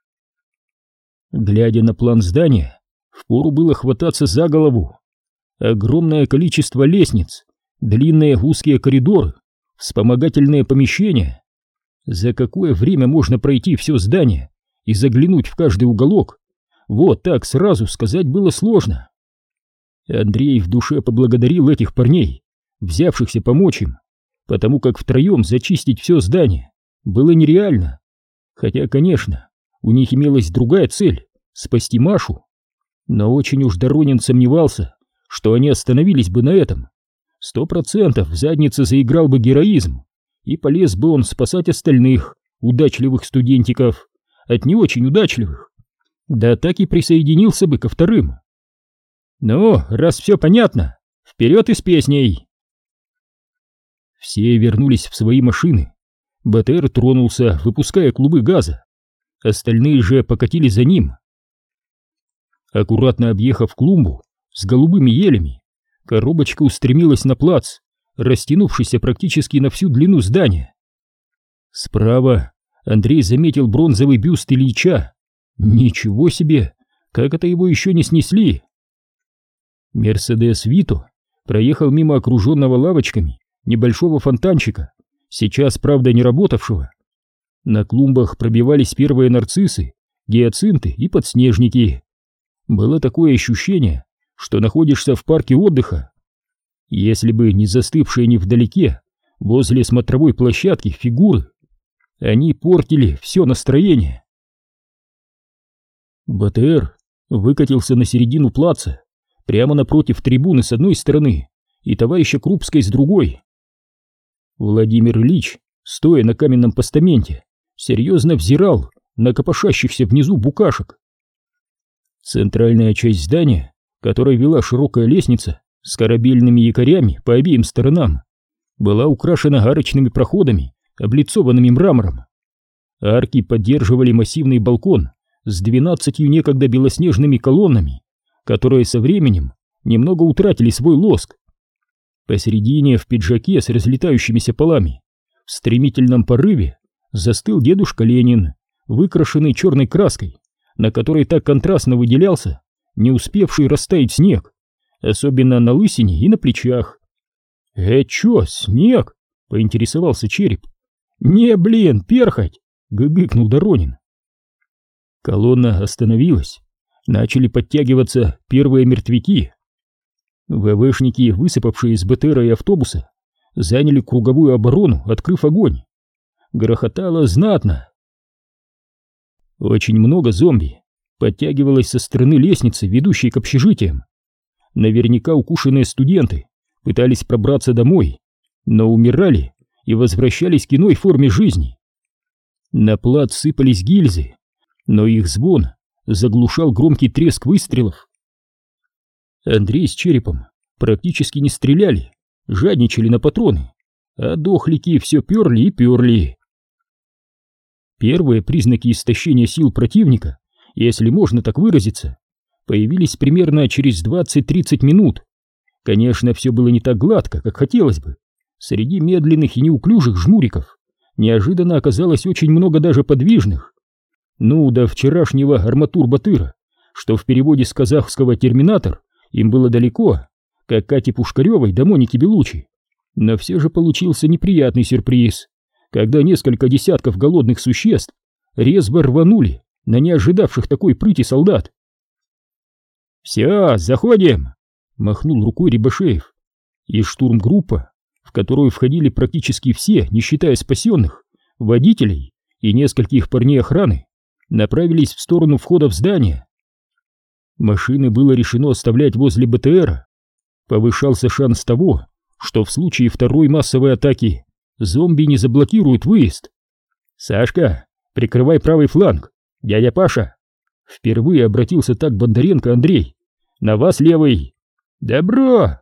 Глядя на план здания, впору было хвататься за голову. Огромное количество лестниц, длинные узкие коридоры, вспомогательные помещения. За какое время можно пройти все здание и заглянуть в каждый уголок? Вот так сразу сказать было сложно. Андрей в душе поблагодарил этих парней, взявшихся помочь им, потому как втроем зачистить все здание было нереально. Хотя, конечно, у них имелась другая цель — спасти Машу. Но очень уж Доронин сомневался, что они остановились бы на этом. Сто процентов в заднице заиграл бы героизм, и полез бы он спасать остальных удачливых студентиков от не очень удачливых. Да так и присоединился бы ко вторым. «Ну, раз все понятно, вперед и с песней!» Все вернулись в свои машины. БТР тронулся, выпуская клубы газа. Остальные же покатили за ним. Аккуратно объехав клумбу с голубыми елями, коробочка устремилась на плац, растянувшийся практически на всю длину здания. Справа Андрей заметил бронзовый бюст Ильича. Ничего себе, как это его еще не снесли! Мерседес Вито проехал мимо окруженного лавочками небольшого фонтанчика, сейчас, правда, не работавшего. На клумбах пробивались первые нарциссы, гиацинты и подснежники. Было такое ощущение, что находишься в парке отдыха. Если бы не застывшие невдалеке, возле смотровой площадки фигуры, они портили все настроение. БТР выкатился на середину плаца, прямо напротив трибуны с одной стороны и товарища Крупской с другой. Владимир Ильич, стоя на каменном постаменте, серьезно взирал на копошащихся внизу букашек. Центральная часть здания, которой вела широкая лестница с корабельными якорями по обеим сторонам, была украшена арочными проходами, облицованными мрамором. Арки поддерживали массивный балкон с двенадцатью некогда белоснежными колоннами, которые со временем немного утратили свой лоск. Посередине, в пиджаке с разлетающимися полами, в стремительном порыве застыл дедушка Ленин, выкрашенный черной краской, на которой так контрастно выделялся не успевший растаять снег, особенно на лысине и на плечах. «Э, чё, снег?» — поинтересовался Череп. «Не, блин, перхоть!» — гыгыкнул Доронин. Колонна остановилась. Начали подтягиваться первые мертвяки. ВВшники, высыпавшие из БТРа и автобуса, заняли круговую оборону, открыв огонь. Грохотало знатно. Очень много зомби подтягивалось со стороны лестницы, ведущей к общежитиям. Наверняка укушенные студенты пытались пробраться домой, но умирали и возвращались к иной форме жизни. На плац сыпались гильзы, но их звон заглушал громкий треск выстрелов. Андрей с Черепом практически не стреляли, жадничали на патроны, а дохлики все перли и перли. Первые признаки истощения сил противника, если можно так выразиться, появились примерно через двадцать-тридцать минут. Конечно, все было не так гладко, как хотелось бы. Среди медленных и неуклюжих жмуриков неожиданно оказалось очень много даже подвижных. Ну, до вчерашнего арматур-батыра, что в переводе с казахского «терминатор» им было далеко, как Кате Пушкаревой да Монике Белучи. Но все же получился неприятный сюрприз, когда несколько десятков голодных существ резво рванули на неожидавших такой прыти солдат. «Все, заходим!» — махнул рукой Рябошеев, и штурмгруппа в которую входили практически все, не считая спасенных, водителей и нескольких парней охраны, направились в сторону входа в здание. Машины было решено оставлять возле БТРа. Повышался шанс того, что в случае второй массовой атаки зомби не заблокируют выезд. «Сашка, прикрывай правый фланг, дядя Паша!» Впервые обратился так Бондаренко Андрей. «На вас левый!» «Добро!»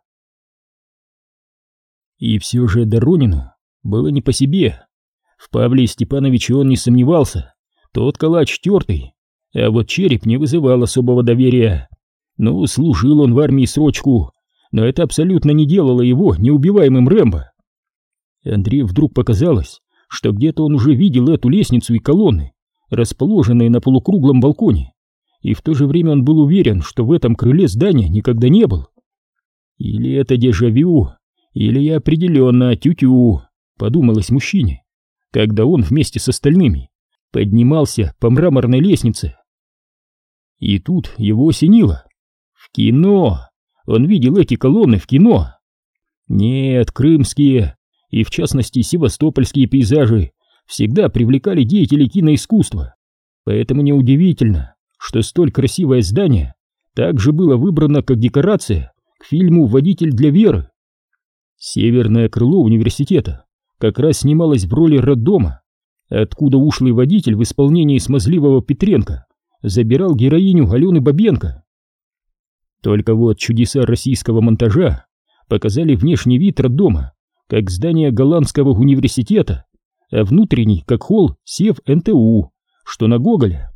И все же Доронину было не по себе. В Павле Степановиче он не сомневался. Тот калач тертый, а вот Череп не вызывал особого доверия. Ну, служил он в армии срочку, но это абсолютно не делало его неубиваемым Рэмбо. Андрею вдруг показалось, что где-то он уже видел эту лестницу и колонны, расположенные на полукруглом балконе, и в то же время он был уверен, что в этом крыле здания никогда не был. Или это дежавю, или я определенно тю-тю, подумалось мужчине, когда он вместе с остальными поднимался по мраморной лестнице. И тут его осенило. В кино! Он видел эти колонны в кино. Нет, крымские и в частности севастопольские пейзажи всегда привлекали деятелей киноискусства, поэтому неудивительно, что столь красивое здание также было выбрано как декорация к фильму «Водитель для Веры». Северное крыло университета как раз снималось в роли роддома, откуда ушлый водитель в исполнении смазливого Петренко забирал героиню Алены Бабенко. Только вот чудеса российского монтажа показали внешний вид роддома как здание голландского университета, а внутренний как холл Сев-эн тэ у, что на Гоголя.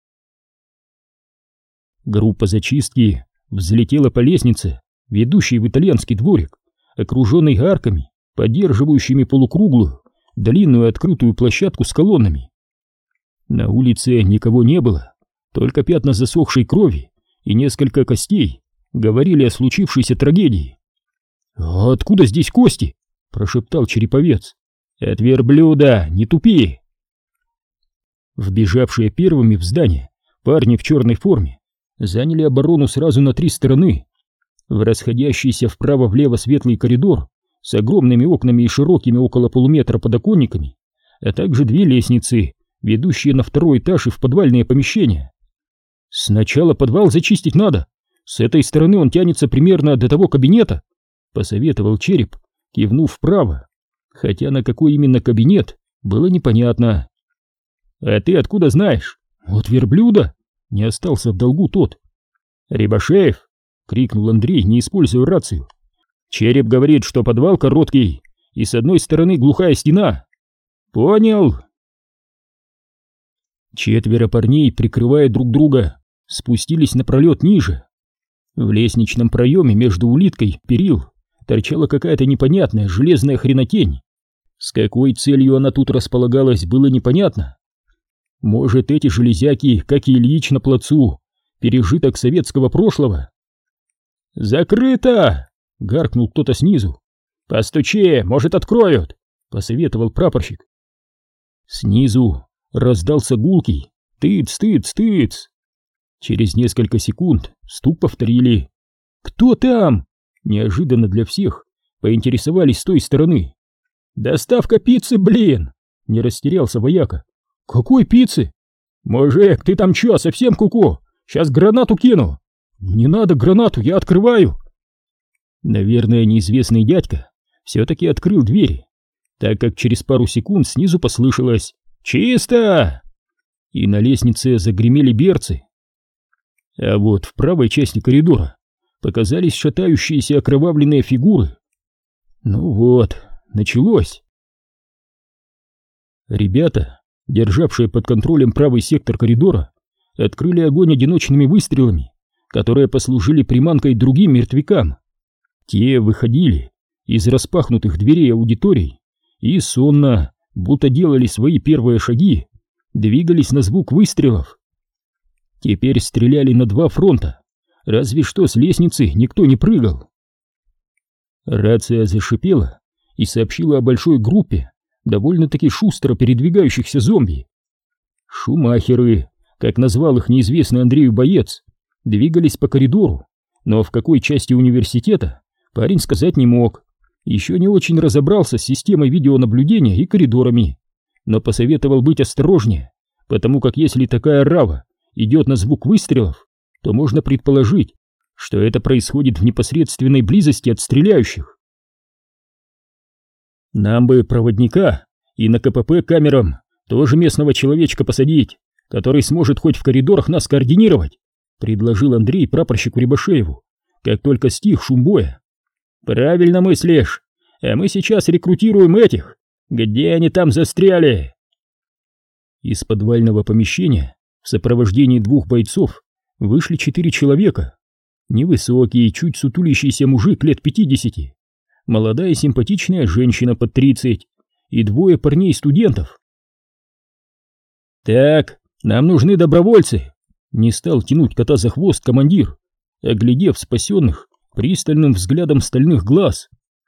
Группа зачистки взлетела по лестнице, ведущей в итальянский дворик, окруженный арками, поддерживающими полукруглую, длинную открытую площадку с колоннами. На улице никого не было, только пятна засохшей крови и несколько костей говорили о случившейся трагедии. «А откуда здесь кости?» — прошептал Череповец. «От верблюда, не тупи!» Вбежавшие первыми в здание парни в черной форме заняли оборону сразу на три стороны. В расходящийся вправо-влево светлый коридор с огромными окнами и широкими около полуметра подоконниками, а также две лестницы, ведущие на второй этаж и в подвальные помещения. «Сначала подвал зачистить надо, с этой стороны он тянется примерно до того кабинета», — посоветовал Череп, кивнув вправо, хотя на какой именно кабинет было непонятно. «А ты откуда знаешь?» «От верблюда», — не остался в долгу тот. «Рябошеев!» — крикнул Андрей, не используя рацию. «Череп говорит, что подвал короткий, и с одной стороны глухая стена». «Понял!» Четверо парней, прикрывая друг друга, спустились напролет ниже. В лестничном проеме между улиткой перил торчала какая-то непонятная железная хренотень. С какой целью она тут располагалась, было непонятно. Может, эти железяки, как и Ильич на плацу, пережиток советского прошлого? «Закрыто!» — гаркнул кто-то снизу. «Постучи, может, откроют!» — посоветовал прапорщик. Снизу раздался гулкий «Тыц, тыц, тыц!». Через несколько секунд стук повторили. «Кто там?» — неожиданно для всех поинтересовались с той стороны. «Доставка пиццы, блин!» — не растерялся вояка. «Какой пиццы?» «Мужик, ты там чё, совсем куку? Сейчас гранату кину!» «Не надо гранату, я открываю!» Наверное, неизвестный дядька все-таки открыл двери, так как через пару секунд снизу послышалось «Чисто!» и на лестнице загремели берцы. А вот в правой части коридора показались шатающиеся окровавленные фигуры. Ну вот, началось. Ребята, державшие под контролем правый сектор коридора, открыли огонь одиночными выстрелами, которые послужили приманкой другим мертвякам. Те выходили из распахнутых дверей аудиторий и сонно, будто делали свои первые шаги, двигались на звук выстрелов. Теперь стреляли на два фронта, разве что с лестницы никто не прыгал. Рация зашипела и сообщила о большой группе довольно-таки шустро передвигающихся зомби. Шумахеры, как назвал их неизвестный Андрею боец, двигались по коридору, но в какой части университета парень сказать не мог. еще не очень разобрался с системой видеонаблюдения и коридорами, но посоветовал быть осторожнее, потому как если такая рава идет на звук выстрелов, то можно предположить, что это происходит в непосредственной близости от стреляющих. Нам бы проводника и на КПП камерам тоже местного человечка посадить, который сможет хоть в коридорах нас координировать, предложил Андрей прапорщику Рябошееву, как только стих шум боя. Правильно мыслишь, а мы сейчас рекрутируем этих. Где они там застряли? Из подвального помещения в сопровождении двух бойцов вышли четыре человека. Невысокий, чуть сутулящийся мужик лет пятидесяти, молодая симпатичная женщина под тридцать и двое парней-студентов. «Так, нам нужны добровольцы», — не стал тянуть кота за хвост командир, оглядев спасенных пристальным взглядом стальных глаз.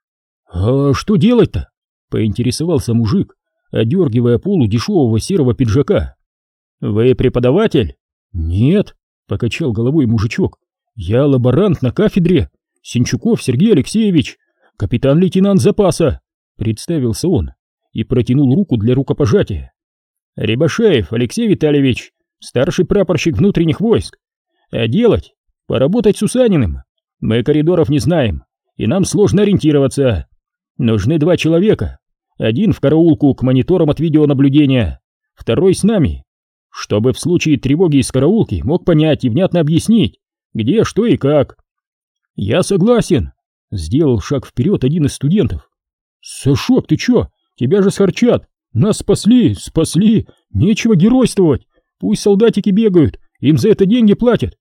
«А что делать-то?» — поинтересовался мужик, одергивая полу дешевого серого пиджака. «Вы преподаватель?» «Нет», — покачал головой мужичок, — «я лаборант на кафедре, Синчуков Сергей Алексеевич, капитан-лейтенант запаса», — представился он и протянул руку для рукопожатия. «Рябошеев Алексей Витальевич, старший прапорщик внутренних войск. А делать? Поработать с Усаниным. Мы коридоров не знаем, и нам сложно ориентироваться. Нужны два человека. Один в караулку к мониторам от видеонаблюдения, второй с нами, чтобы в случае тревоги из караулки мог понять и внятно объяснить, где, что и как». «Я согласен», — сделал шаг вперед один из студентов. «Сашок, ты чё? Тебя же схарчат. Нас спасли, спасли. Нечего геройствовать. Пусть солдатики бегают, им за это деньги платят».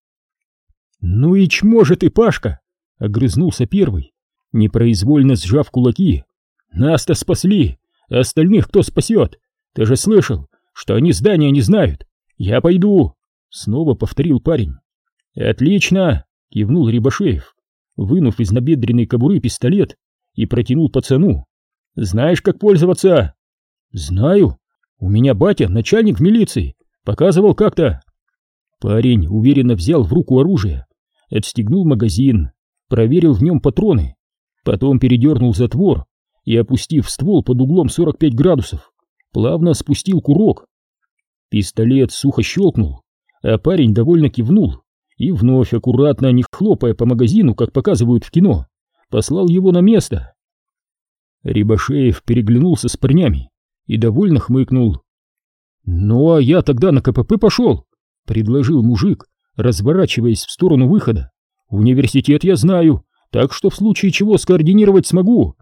«Ну и чмо же ты, Пашка!» — огрызнулся первый, непроизвольно сжав кулаки. «Нас-то спасли, а остальных кто спасет? Ты же слышал, что они здания не знают. Я пойду!» — снова повторил парень. «Отлично!» — кивнул Рябошеев, вынув из набедренной кобуры пистолет и протянул пацану. «Знаешь, как пользоваться?» «Знаю. У меня батя, начальник в милиции, показывал как-то». Парень уверенно взял в руку оружие, отстегнул магазин, проверил в нем патроны, потом передернул затвор и, опустив ствол под углом сорок пять градусов, плавно спустил курок. Пистолет сухо щелкнул, а парень довольно кивнул и вновь, аккуратно, не хлопая по магазину, как показывают в кино, послал его на место. Рябошеев переглянулся с парнями и довольно хмыкнул. «Ну а я тогда на КПП пошел», — предложил мужик, разворачиваясь в сторону выхода. «Университет я знаю, так что в случае чего скоординировать смогу».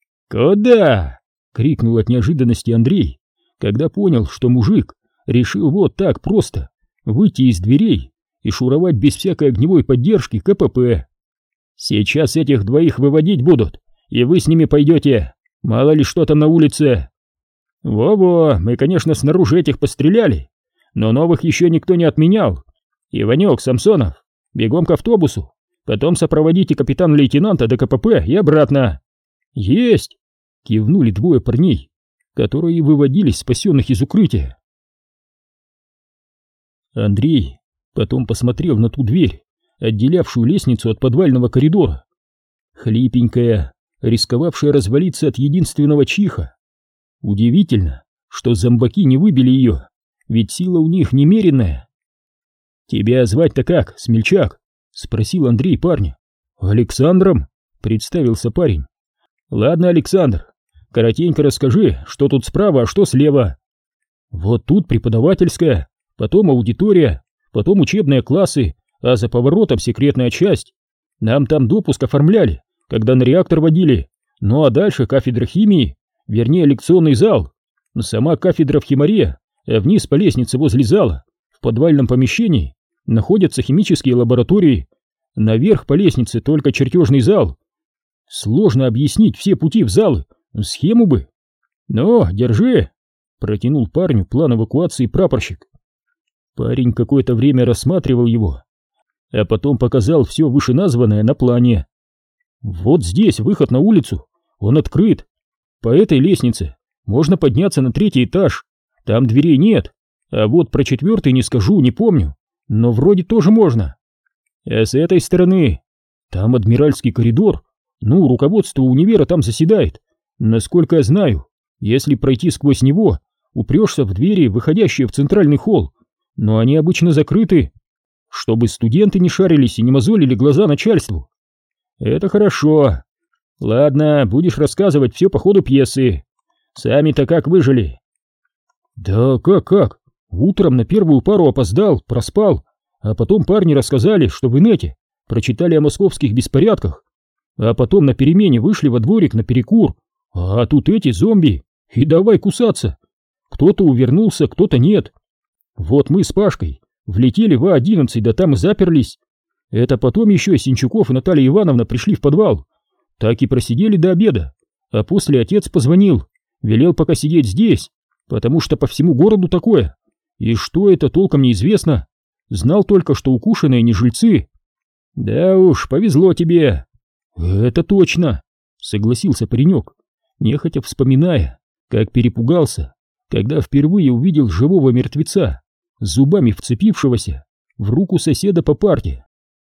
«Куда?» — крикнул от неожиданности Андрей, когда понял, что мужик решил вот так просто выйти из дверей и шуровать без всякой огневой поддержки КПП. «Сейчас этих двоих выводить будут, и вы с ними пойдете, мало ли что там на улице». «Во-во, мы, конечно, снаружи этих постреляли, но новых еще никто не отменял. Иванек, Самсонов, бегом к автобусу, потом сопроводите капитана-лейтенанта до КПП и обратно». «Есть!» — кивнули двое парней, которые выводили спасенных из укрытия. Андрей потом посмотрел на ту дверь, отделявшую лестницу от подвального коридора. Хлипенькая, рисковавшая развалиться от единственного чиха. Удивительно, что зомбаки не выбили ее, ведь сила у них немеренная. «Тебя звать-то как, смельчак?» — спросил Андрей парня. «Александром», — представился парень. «Ладно, Александр, коротенько расскажи, что тут справа, а что слева». «Вот тут преподавательская, потом аудитория, потом учебные классы, а за поворотом секретная часть. Нам там допуск оформляли, когда на реактор водили, ну а дальше кафедра химии, вернее лекционный зал, сама кафедра в химаре, а вниз по лестнице возле зала, в подвальном помещении, находятся химические лаборатории, наверх по лестнице только чертежный зал. Сложно объяснить все пути в залы, схему бы». «Ну, держи», — протянул парню план эвакуации прапорщик. Парень какое-то время рассматривал его, а потом показал все вышеназванное на плане. «Вот здесь выход на улицу, он открыт. По этой лестнице можно подняться на третий этаж, там дверей нет, а вот про четвертый не скажу, не помню, но вроде тоже можно. А с этой стороны, там адмиральский коридор, Ну, руководство универа там заседает. Насколько я знаю, если пройти сквозь него, упрешься в двери, выходящие в центральный холл, но они обычно закрыты, чтобы студенты не шарились и не мозолили глаза начальству. Это хорошо. Ладно, будешь рассказывать все по ходу пьесы. Сами-то как выжили? Да как-как? Утром на первую пару опоздал, проспал, а потом парни рассказали, что в инете прочитали о московских беспорядках, а потом на перемене вышли во дворик на перекур, а тут эти зомби, и давай кусаться. Кто-то увернулся, кто-то нет. Вот мы с Пашкой влетели в А одиннадцать, да там и заперлись. Это потом еще Синчуков и Наталья Ивановна пришли в подвал. Так и просидели до обеда, а после отец позвонил, велел пока сидеть здесь, потому что по всему городу такое. И что это, толком неизвестно. Знал только, что укушенные не жильцы. Да уж, повезло тебе. Это точно, согласился паренек, нехотя вспоминая, как перепугался, когда впервые увидел живого мертвеца, зубами вцепившегося в руку соседа по парте.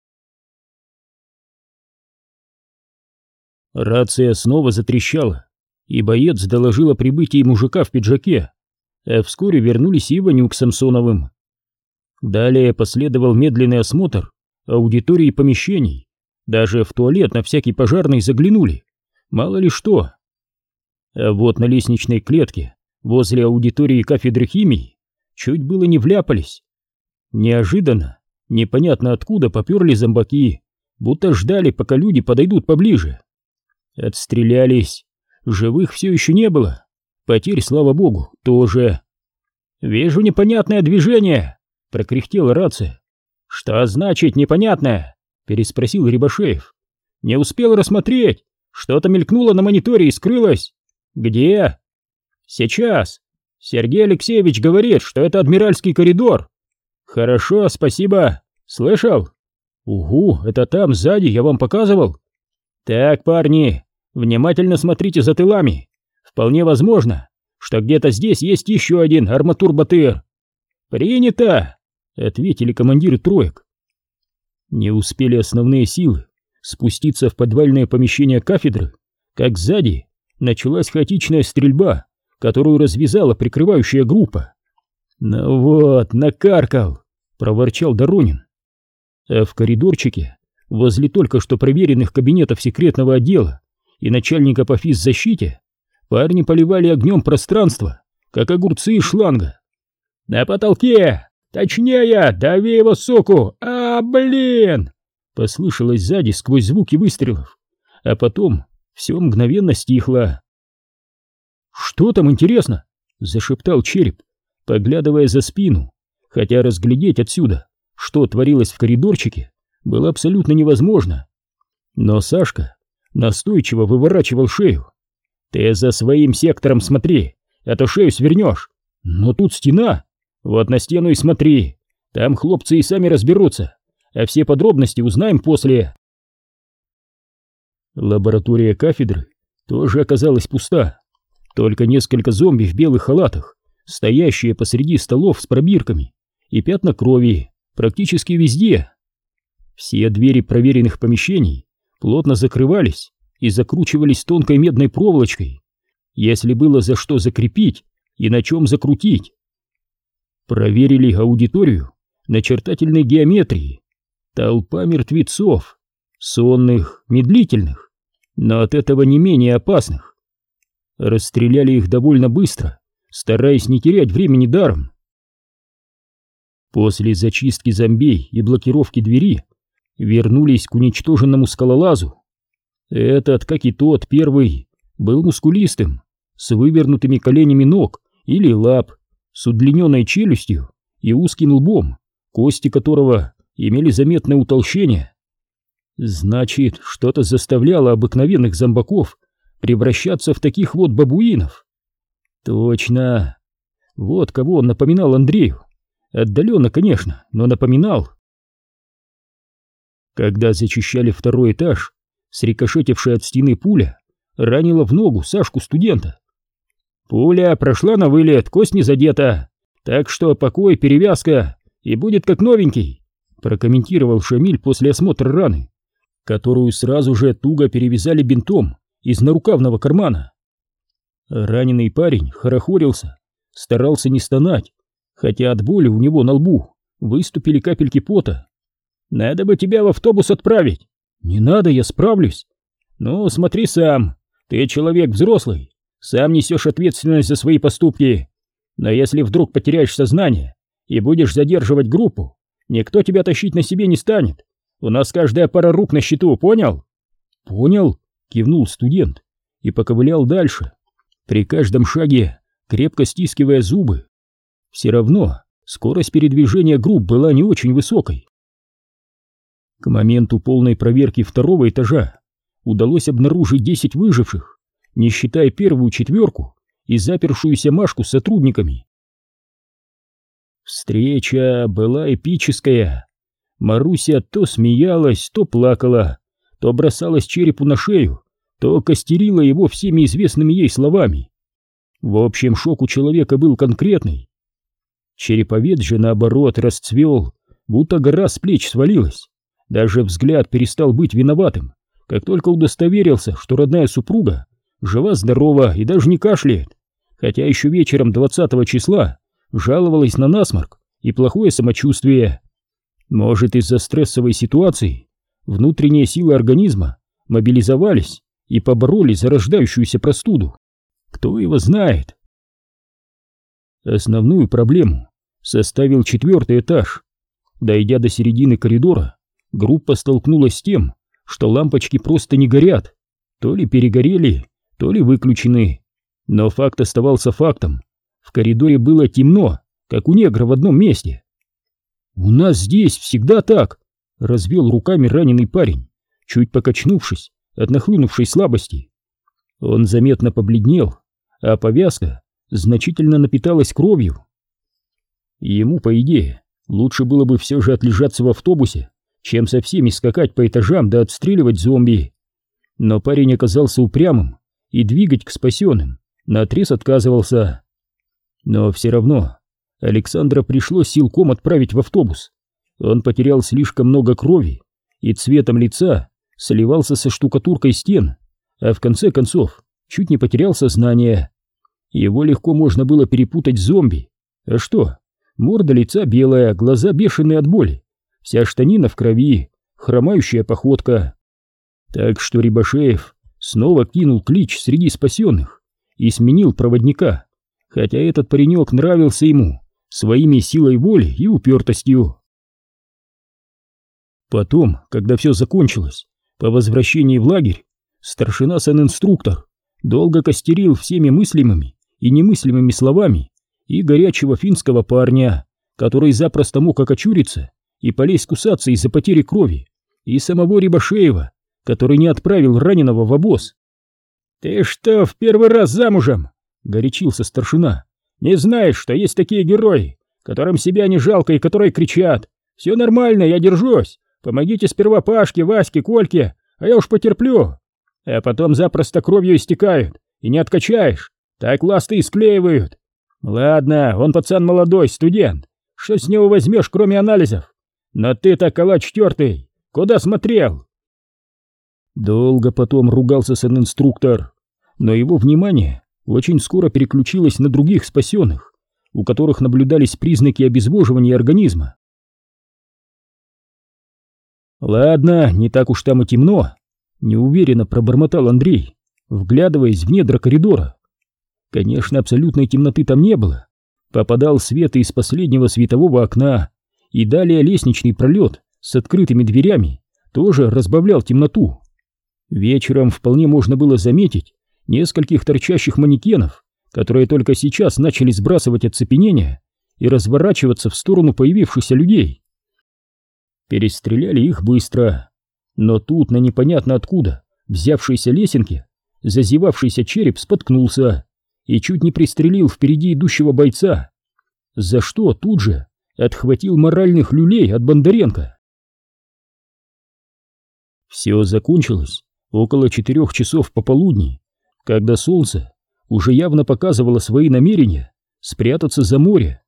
Рация снова затрещала, и боец доложил о прибытии мужика в пиджаке, а вскоре вернулись и Иванюк с Самсоновым. Далее последовал медленный осмотр аудитории помещений, даже в туалет на всякий пожарный заглянули, мало ли что. А вот на лестничной клетке возле аудитории кафедры химии чуть было не вляпались. Неожиданно, непонятно откуда поперли зомбаки, будто ждали, пока люди подойдут поближе. Отстрелялись, живых все еще не было, потерь, слава богу, тоже. «Вижу непонятное движение», — прокряхтела рация. «Что значит непонятное?» — переспросил Рябошеев. «Не успел рассмотреть, что-то мелькнуло на мониторе и скрылось». «Где?» «Сейчас. Сергей Алексеевич говорит, что это Адмиральский коридор». «Хорошо, спасибо. Слышал?» «Угу, это там, сзади, я вам показывал». «Так, парни, внимательно смотрите за тылами. Вполне возможно, что где-то здесь есть еще один арматур-БТР». «Принято!» — ответили командиры троек. Не успели основные силы спуститься в подвальное помещение кафедры, как сзади началась хаотичная стрельба, которую развязала прикрывающая группа. «Ну вот, накаркал!» — проворчал Доронин. А в коридорчике, возле только что проверенных кабинетов секретного отдела и начальника по физзащите, парни поливали огнем пространство, как огурцы из шланга. «На потолке! Точнее, дави его, суку! А, блин!» Послышалось сзади сквозь звуки выстрелов, а потом все мгновенно стихло. «Что там, интересно?» — зашептал Череп, поглядывая за спину, хотя разглядеть отсюда, что творилось в коридорчике, было абсолютно невозможно. Но Сашка настойчиво выворачивал шею. «Ты за своим сектором смотри, а то шею свернешь. Но тут стена. Вот на стену и смотри. Там хлопцы и сами разберутся, а все подробности узнаем после». Лаборатория кафедры тоже оказалась пуста. Только несколько зомби в белых халатах, стоящие посреди столов с пробирками, и пятна крови практически везде. Все двери проверенных помещений плотно закрывались и закручивались тонкой медной проволочкой, если было за что закрепить и на чем закрутить. Проверили аудиторию начертательной геометрии. Толпа мертвецов, сонных, медлительных, но от этого не менее опасных. Расстреляли их довольно быстро, стараясь не терять времени даром. После зачистки зомбей и блокировки двери вернулись к уничтоженному скалолазу. Этот, как и тот первый, был мускулистым, с вывернутыми коленями ног или лап, с удлиненной челюстью и узким лбом, кости которого имели заметное утолщение. Значит, что-то заставляло обыкновенных зомбаков превращаться в таких вот бабуинов. Точно. Вот кого он напоминал Андрею. Отдаленно, конечно, но напоминал. Когда зачищали второй этаж, срикошетившая от стены пуля ранила в ногу Сашку-студента. «Пуля прошла на вылет, кость не задета, так что покой, перевязка, и будет как новенький», прокомментировал Шамиль после осмотра раны. которую сразу же туго перевязали бинтом из нарукавного кармана. Раненый парень хорохорился, старался не стонать, хотя от боли у него на лбу выступили капельки пота. «Надо бы тебя в автобус отправить». «Не надо, я справлюсь». «Ну, смотри сам, ты человек взрослый, сам несешь ответственность за свои поступки. Но если вдруг потеряешь сознание и будешь задерживать группу, никто тебя тащить на себе не станет. У нас каждая пара рук на счету, понял?» «Понял», — кивнул студент и поковылял дальше, при каждом шаге крепко стискивая зубы. Все равно скорость передвижения групп была не очень высокой. К моменту полной проверки второго этажа удалось обнаружить десять выживших, не считая первую четверку и запершуюся Машку с сотрудниками. Встреча была эпическая. Маруся то смеялась, то плакала, то бросалась черепу на шею, то костерила его всеми известными ей словами. В общем, шок у человека был конкретный. Череповец же, наоборот, расцвел, будто гора с плеч свалилась. Даже взгляд перестал быть виноватым, как только удостоверился, что родная супруга жива-здорова и даже не кашляет, хотя еще вечером двадцатого числа жаловалась на насморк и плохое самочувствие. Может, из-за стрессовой ситуации внутренние силы организма мобилизовались и побороли зарождающуюся простуду. Кто его знает? Основную проблему составил четвертый этаж. Дойдя до середины коридора, группа столкнулась с тем, что лампочки просто не горят, то ли перегорели, то ли выключены. Но факт оставался фактом. В коридоре было темно, как у негра в одном месте. «У нас здесь всегда так», — развел руками раненый парень, чуть покачнувшись от нахлынувшей слабости. Он заметно побледнел, а повязка значительно напиталась кровью. Ему, по идее, лучше было бы все же отлежаться в автобусе, чем со всеми скакать по этажам да отстреливать зомби. Но парень оказался упрямым и двигать к спасенным наотрез отказывался. Но все равно Александра пришлось силком отправить в автобус. Он потерял слишком много крови и цветом лица сливался со штукатуркой стен, а в конце концов чуть не потерял сознание. Его легко можно было перепутать с зомби. А что? Морда лица белая, глаза бешеные от боли, вся штанина в крови, хромающая походка. Так что Рябошеев снова кинул клич среди спасенных и сменил проводника, хотя этот паренек нравился ему своими силой воли и упертостью. Потом, когда все закончилось, по возвращении в лагерь, старшина-санинструктор долго костерил всеми мыслимыми и немыслимыми словами и горячего финского парня, который запросто мог окочуриться и полезть кусаться из-за потери крови, и самого Рябошеева, который не отправил раненого в обоз. «Ты что, в первый раз замужем?» — горячился старшина. «Не знаешь, что есть такие герои, которым себя не жалко и которые кричат: «Все нормально, я держусь, помогите сперва Пашке, Ваське, Кольке, а я уж потерплю», а потом запросто кровью истекают, и не откачаешь, так ласты и склеивают. Ладно, он пацан молодой, студент, что с него возьмешь, кроме анализов? Но ты-то калач тертый, куда смотрел?» Долго потом ругался санинструктор, но его внимание очень скоро переключилось на других спасенных, у которых наблюдались признаки обезвоживания организма. «Ладно, не так уж там и темно», — неуверенно пробормотал Андрей, вглядываясь в недра коридора. Конечно, абсолютной темноты там не было. Попадал свет из последнего светового окна, и далее лестничный пролет с открытыми дверями тоже разбавлял темноту. Вечером вполне можно было заметить нескольких торчащих манекенов, которые только сейчас начали сбрасывать оцепенение и разворачиваться в сторону появившихся людей. Перестреляли их быстро, но тут на непонятно откуда взявшейся лесенке зазевавшийся череп споткнулся и чуть не пристрелил впереди идущего бойца, за что тут же отхватил моральных люлей от Бондаренко. Все закончилось около четырех часов пополудни, когда солнце уже явно показывало свои намерения спрятаться за море.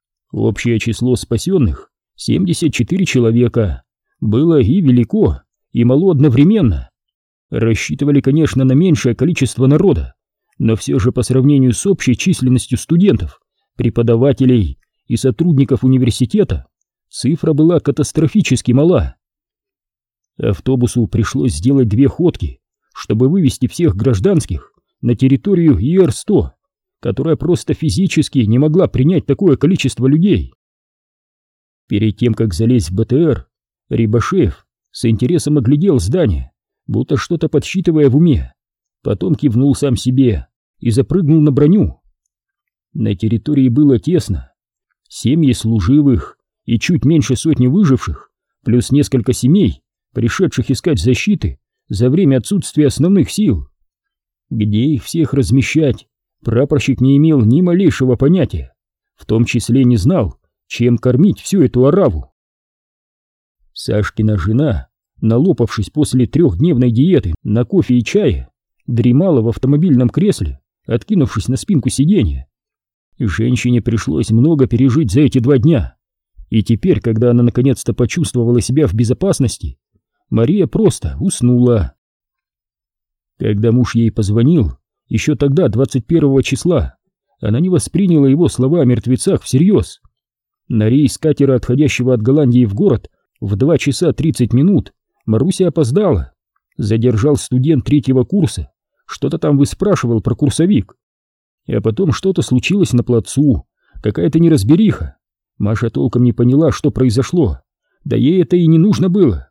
Общее число спасенных, семьдесят четыре человека, было и велико, и мало одновременно. Рассчитывали, конечно, на меньшее количество народа, но все же по сравнению с общей численностью студентов, преподавателей и сотрудников университета цифра была катастрофически мала. Автобусу пришлось сделать две ходки, чтобы вывести всех гражданских на территорию И Р сто, которая просто физически не могла принять такое количество людей. Перед тем, как залезть в Бэ Тэ Эр, Рябошеев с интересом оглядел здание, будто что-то подсчитывая в уме, потом кивнул сам себе и запрыгнул на броню. На территории было тесно. Семьи служивых и чуть меньше сотни выживших, плюс несколько семей, пришедших искать защиты за время отсутствия основных сил. Где их всех размещать, прапорщик не имел ни малейшего понятия, в том числе не знал, чем кормить всю эту ораву. Сашкина жена, налопавшись после трехдневной диеты на кофе и чае, дремала в автомобильном кресле, откинувшись на спинку сиденья. Женщине пришлось много пережить за эти два дня, и теперь, когда она наконец-то почувствовала себя в безопасности, Мария просто уснула. Когда муж ей позвонил, еще тогда, двадцать первого числа, она не восприняла его слова о мертвецах всерьез. На рейс катера, отходящего от Голландии в город, в два часа тридцать минут Маруся опоздала. Задержал студент третьего курса, что-то там выспрашивал про курсовик. А потом что-то случилось на плацу, какая-то неразбериха. Маша толком не поняла, что произошло, да ей это и не нужно было.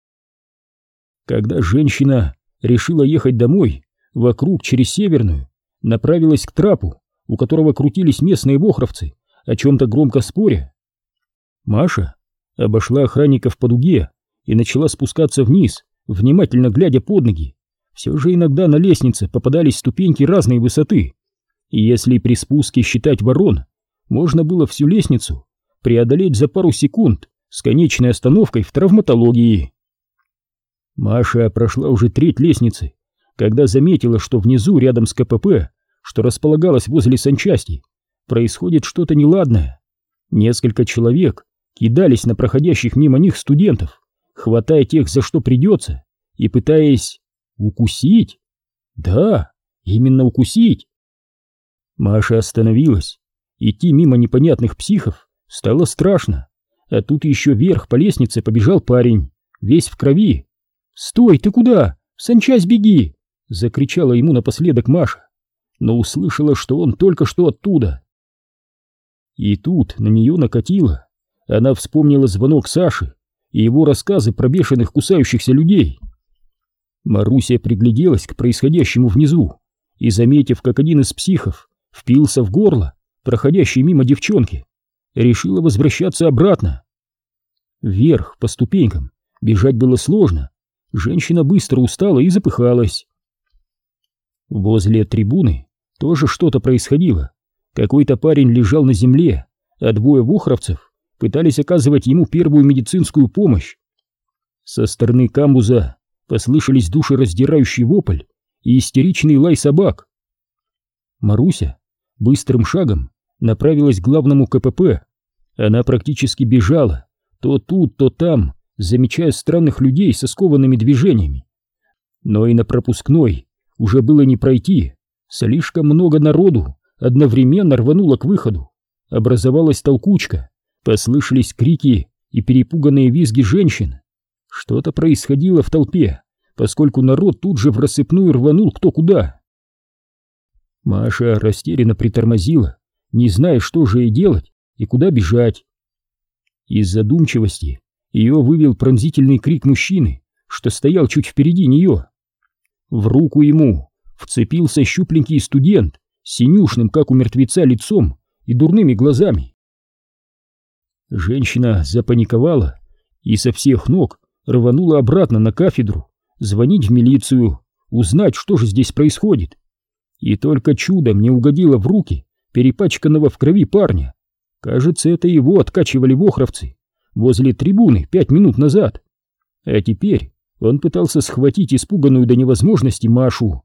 Когда женщина решила ехать домой, вокруг через Северную, направилась к трапу, у которого крутились местные вохровцы, о чем-то громко споря. Маша обошла охранников по дуге и начала спускаться вниз, внимательно глядя под ноги. Все же иногда на лестнице попадались ступеньки разной высоты, и если при спуске считать ворон, можно было всю лестницу преодолеть за пару секунд с конечной остановкой в травматологии. Маша прошла уже треть лестницы, когда заметила, что внизу, рядом с Ка Пэ Пэ, что располагалось возле санчасти, происходит что-то неладное. Несколько человек кидались на проходящих мимо них студентов, хватая тех, за что придется, и пытаясь укусить. Да, именно укусить. Маша остановилась. Идти мимо непонятных психов стало страшно, а тут еще вверх по лестнице побежал парень, весь в крови. «Стой, ты куда? В санчасть беги!» — закричала ему напоследок Маша, но услышала, что он только что оттуда. И тут на нее накатило. Она вспомнила звонок Саши и его рассказы про бешеных кусающихся людей. Маруся пригляделась к происходящему внизу и, заметив, как один из психов впился в горло проходящей мимо девчонки, решила возвращаться обратно. Вверх по ступенькам бежать было сложно, женщина быстро устала и запыхалась. Возле трибуны тоже что-то происходило. Какой-то парень лежал на земле, а двое вохровцев пытались оказывать ему первую медицинскую помощь. Со стороны камбуза послышались душераздирающий вопль и истеричный лай собак. Маруся быстрым шагом направилась к главному Ка Пэ Пэ. Она практически бежала, то тут, то там, замечая странных людей со скованными движениями. Но и на пропускной уже было не пройти. Слишком много народу одновременно рвануло к выходу. Образовалась толкучка, послышались крики и перепуганные визги женщин. Что-то происходило в толпе, поскольку народ тут же в рассыпную рванул кто куда. Маша растерянно притормозила, не зная, что же ей делать и куда бежать. Из задумчивости ее вывел пронзительный крик мужчины, что стоял чуть впереди нее. В руку ему вцепился щупленький студент с синюшным, как у мертвеца, лицом и дурными глазами. Женщина запаниковала и со всех ног рванула обратно на кафедру, звонить в милицию, узнать, что же здесь происходит. И только чудом не угодила в руки перепачканного в крови парня. Кажется, это его откачивали вохровцы возле трибуны пять минут назад. А теперь он пытался схватить испуганную до невозможности Машу.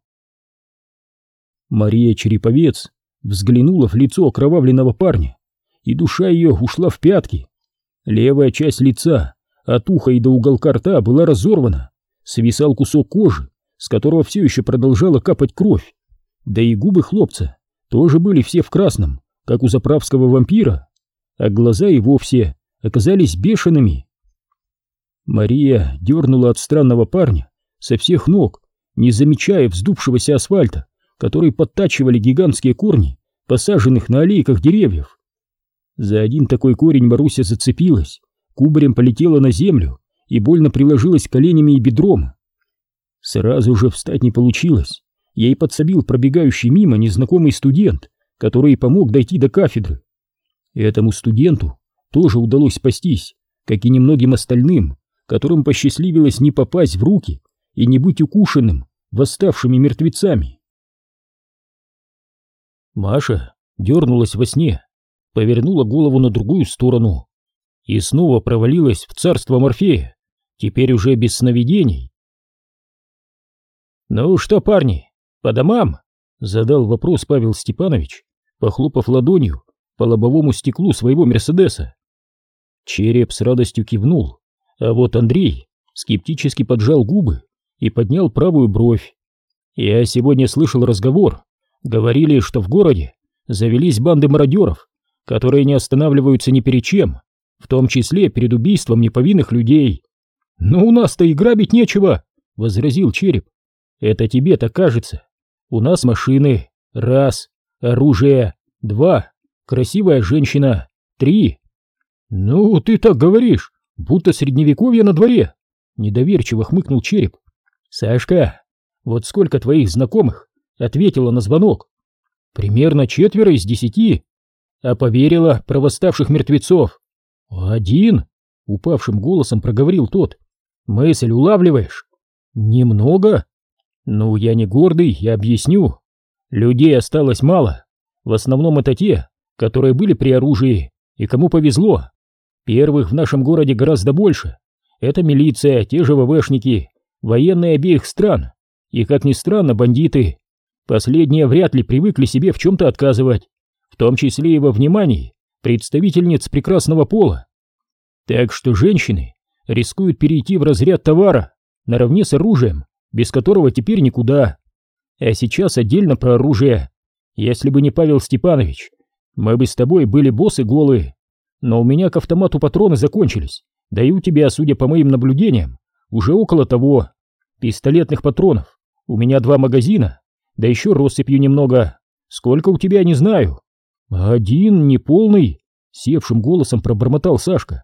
Мария Череповец взглянула в лицо окровавленного парня, и душа ее ушла в пятки. Левая часть лица от уха и до уголка рта была разорвана, свисал кусок кожи, с которого все еще продолжала капать кровь. Да и губы хлопца тоже были все в красном, как у заправского вампира, а глаза и вовсе оказались бешеными. Мария дернула от странного парня со всех ног, не замечая вздувшегося асфальта, который подтачивали гигантские корни, посаженных на аллейках деревьев. За один такой корень Маруся зацепилась, кубарем полетела на землю и больно приложилась коленями и бедром. Сразу же встать не получилось. Ей подсобил пробегающий мимо незнакомый студент, который помог дойти до кафедры. Этому студенту тоже удалось спастись, как и немногим остальным, которым посчастливилось не попасть в руки и не быть укушенным восставшими мертвецами. Маша дернулась во сне, повернула голову на другую сторону и снова провалилась в царство Морфея, теперь уже без сновидений. «Ну что, парни, по домам?» — задал вопрос Павел Степанович, похлопав ладонью по лобовому стеклу своего Мерседеса. Череп с радостью кивнул, а вот Андрей скептически поджал губы и поднял правую бровь. «Я сегодня слышал разговор. Говорили, что в городе завелись банды мародеров, которые не останавливаются ни перед чем, в том числе перед убийством неповинных людей». «Но у нас-то и грабить нечего», — возразил Череп. «Это тебе так кажется. У нас машины. Раз. Оружие. Два. Красивая женщина. Три». «Ну, ты так говоришь, будто средневековье на дворе», — недоверчиво хмыкнул Череп. «Сашка, вот сколько твоих знакомых ответила на звонок?» «Примерно четверо из десяти. А поверила про восставших мертвецов?» «Один», — упавшим голосом проговорил тот. «Мысль улавливаешь?» «Немного. Ну, я не гордый, я объясню. Людей осталось мало. В основном это те, которые были при оружии и кому повезло. Первых в нашем городе гораздо больше. Это милиция, те же ВВшники, военные обеих стран. И, как ни странно, бандиты. Последние вряд ли привыкли себе в чем-то отказывать, в том числе и во внимании представительниц прекрасного пола. Так что женщины рискуют перейти в разряд товара наравне с оружием, без которого теперь никуда. А сейчас отдельно про оружие. Если бы не Павел Степанович, мы бы с тобой были боссы голые. Но у меня к автомату патроны закончились, да и у тебя, судя по моим наблюдениям, уже около того. Пистолетных патронов у меня два магазина, да еще россыпью немного. Сколько у тебя, не знаю. Один, неполный, севшим голосом пробормотал Сашка.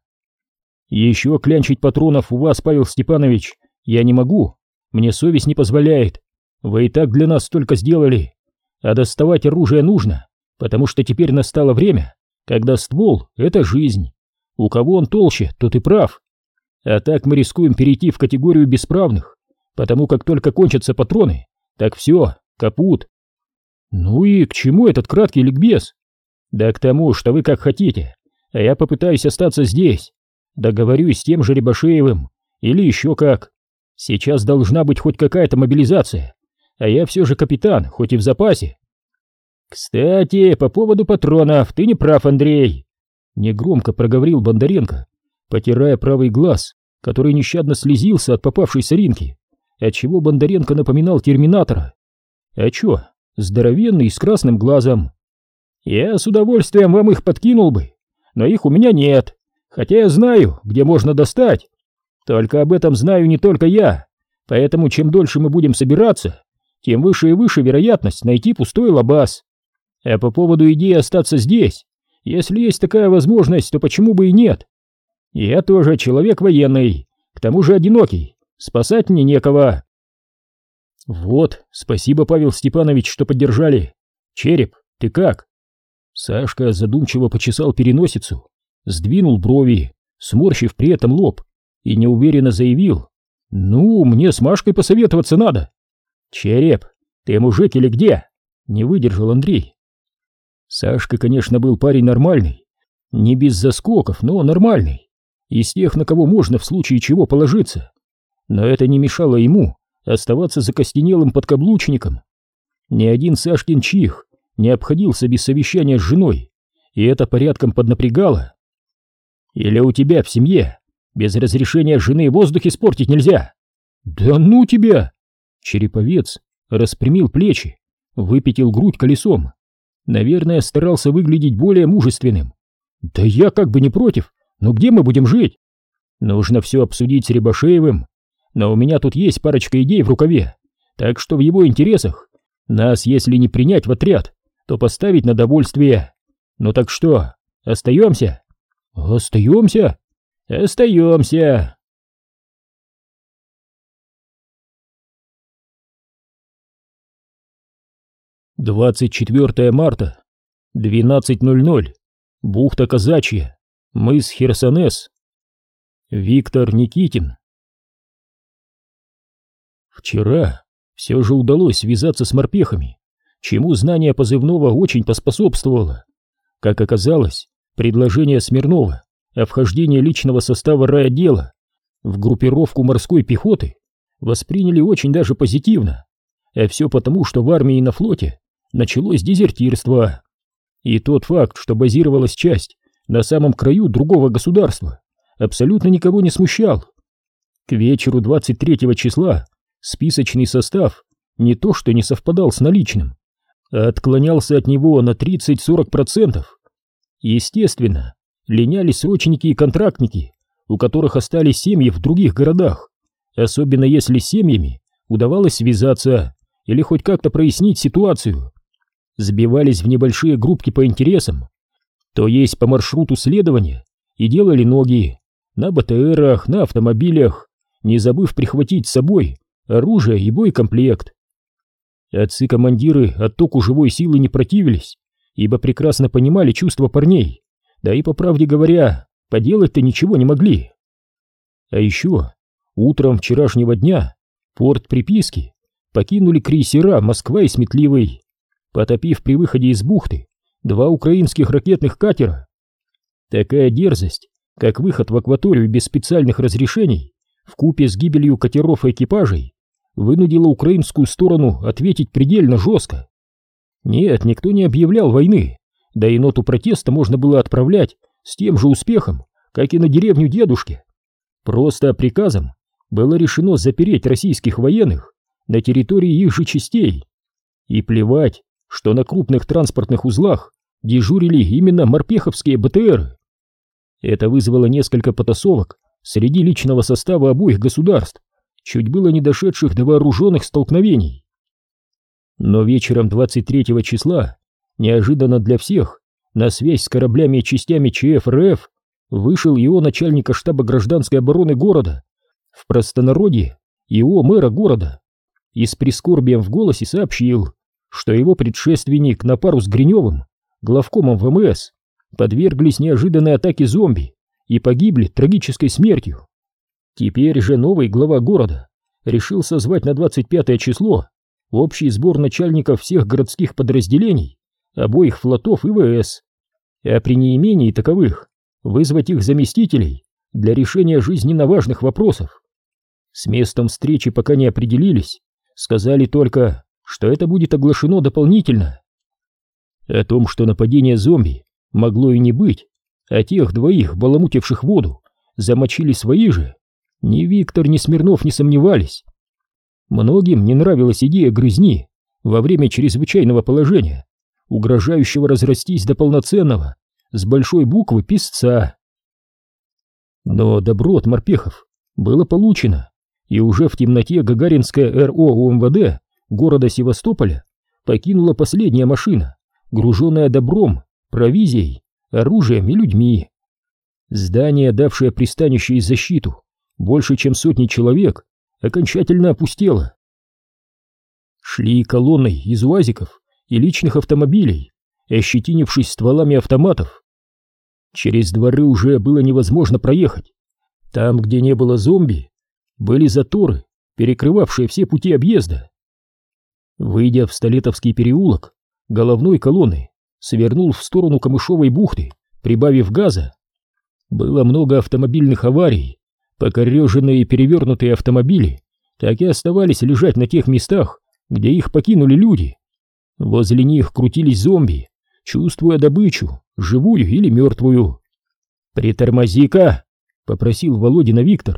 Еще клянчить патронов у вас, Павел Степанович, я не могу. Мне совесть не позволяет. Вы и так для нас столько сделали. А доставать оружие нужно, потому что теперь настало время, когда ствол — это жизнь. У кого он толще, тот и прав. А так мы рискуем перейти в категорию бесправных, потому как только кончатся патроны, так все, капут. Ну и к чему этот краткий ликбез? Да к тому, что вы как хотите, а я попытаюсь остаться здесь. Договорюсь с тем же Рябошеевым, или еще как. Сейчас должна быть хоть какая-то мобилизация, а я все же капитан, хоть и в запасе. Кстати, по поводу патронов, ты не прав, Андрей. Негромко проговорил Бондаренко, потирая правый глаз, который нещадно слезился от попавшей соринки, отчего Бондаренко напоминал терминатора. А чё, здоровенный с красным глазом. Я с удовольствием вам их подкинул бы, но их у меня нет, хотя я знаю, где можно достать. Только об этом знаю не только я, поэтому чем дольше мы будем собираться, тем выше и выше вероятность найти пустой лабаз. А по поводу идеи остаться здесь, если есть такая возможность, то почему бы и нет? Я тоже человек военный, к тому же одинокий, спасать мне некого. Вот, спасибо, Павел Степанович, что поддержали. Череп, ты как? Сашка задумчиво почесал переносицу, сдвинул брови, сморщив при этом лоб, и неуверенно заявил: «Ну, мне с Машкой посоветоваться надо». «Череп, ты мужик или где?» — не выдержал Андрей. Сашка, конечно, был парень нормальный, не без заскоков, но нормальный, из тех, на кого можно в случае чего положиться. Но это не мешало ему оставаться закостенелым подкаблучником. Ни один Сашкин чих не обходился без совещания с женой, и это порядком поднапрягало. «Или у тебя в семье без разрешения жены воздух испортить нельзя?» «Да ну тебя!» Череповец распрямил плечи, выпятил грудь колесом. Наверное, старался выглядеть более мужественным. «Да я как бы не против, но где мы будем жить?» «Нужно все обсудить с Рябошеевым, но у меня тут есть парочка идей в рукаве, так что в его интересах нас, если не принять в отряд, то поставить на довольствие. Ну так что, остаемся?» «Остаемся? Остаемся!» двадцать четвёртое марта, двенадцать ноль ноль, бухта Казачья, мыс Херсонес. Виктор Никитин. Вчера все же удалось связаться с морпехами, чему знание позывного очень поспособствовало. Как оказалось, предложение Смирнова о вхождении личного состава райотдела в группировку морской пехоты восприняли очень даже позитивно, а все потому, что в армии и на флоте началось дезертирство. И тот факт, что базировалась часть на самом краю другого государства, абсолютно никого не смущал. К вечеру двадцать третьего числа списочный состав не то что не совпадал с наличным, а отклонялся от него на тридцать-сорок процентов. Естественно, линяли срочники и контрактники, у которых остались семьи в других городах, особенно если с семьями удавалось связаться или хоть как-то прояснить ситуацию. Сбивались в небольшие группки по интересам, то есть по маршруту следования, и делали ноги на БТРах, на автомобилях, не забыв прихватить с собой оружие и боекомплект. Отцы-командиры оттоку живой силы не противились, ибо прекрасно понимали чувства парней, да и, по правде говоря, поделать-то ничего не могли. А еще утром вчерашнего дня порт приписки покинули крейсера «Москва» и «Сметливый», потопив при выходе из бухты два украинских ракетных катера. Такая дерзость, как выход в акваторию без специальных разрешений, вкупе с гибелью катеров и экипажей, вынудила украинскую сторону ответить предельно жестко. Нет, никто не объявлял войны, да и ноту протеста можно было отправлять с тем же успехом, как и на деревню дедушки. Просто приказом было решено запереть российских военных на территории их же частей. И плевать, что на крупных транспортных узлах дежурили именно морпеховские БТРы. Это вызвало несколько потасовок среди личного состава обоих государств, чуть было не дошедших до вооруженных столкновений. Но вечером двадцать третьего числа, неожиданно для всех, на связь с кораблями и частями ЧФ РФ вышел ИО начальника штаба гражданской обороны города, в простонародье ИО мэра города, и с прискорбием в голосе сообщил, что его предшественник на пару с Гриневым, главкомом ВМС, подверглись неожиданной атаке зомби и погибли трагической смертью. Теперь же новый глава города решил созвать на двадцать пятое число общий сбор начальников всех городских подразделений, обоих флотов и ВС, а при неимении таковых вызвать их заместителей для решения жизненно важных вопросов. С местом встречи пока не определились, сказали только, что это будет оглашено дополнительно. О том, что нападение зомби могло и не быть, а тех двоих, баламутивших воду, замочили свои же, ни Виктор, ни Смирнов не сомневались. Многим не нравилась идея грызни во время чрезвычайного положения, угрожающего разрастись до полноценного, с большой буквы, писца. Но добро от морпехов было получено, и уже в темноте Гагаринская эр о у эм вэ дэ города Севастополя покинула последняя машина, груженная добром, провизией, оружием и людьми. Здание, давшее пристанище и защиту больше чем сотни человек, окончательно опустело. Шли колонной из уазиков и личных автомобилей, ощетинившись стволами автоматов. Через дворы уже было невозможно проехать. Там, где не было зомби, были заторы, перекрывавшие все пути объезда. Выйдя в Столетовский переулок, головной колонны свернул в сторону Камышовой бухты, прибавив газа. Было много автомобильных аварий, покореженные и перевернутые автомобили так и оставались лежать на тех местах, где их покинули люди. Возле них крутились зомби, чувствуя добычу, живую или мертвую. «Притормози-ка!» — попросил Володина Виктор,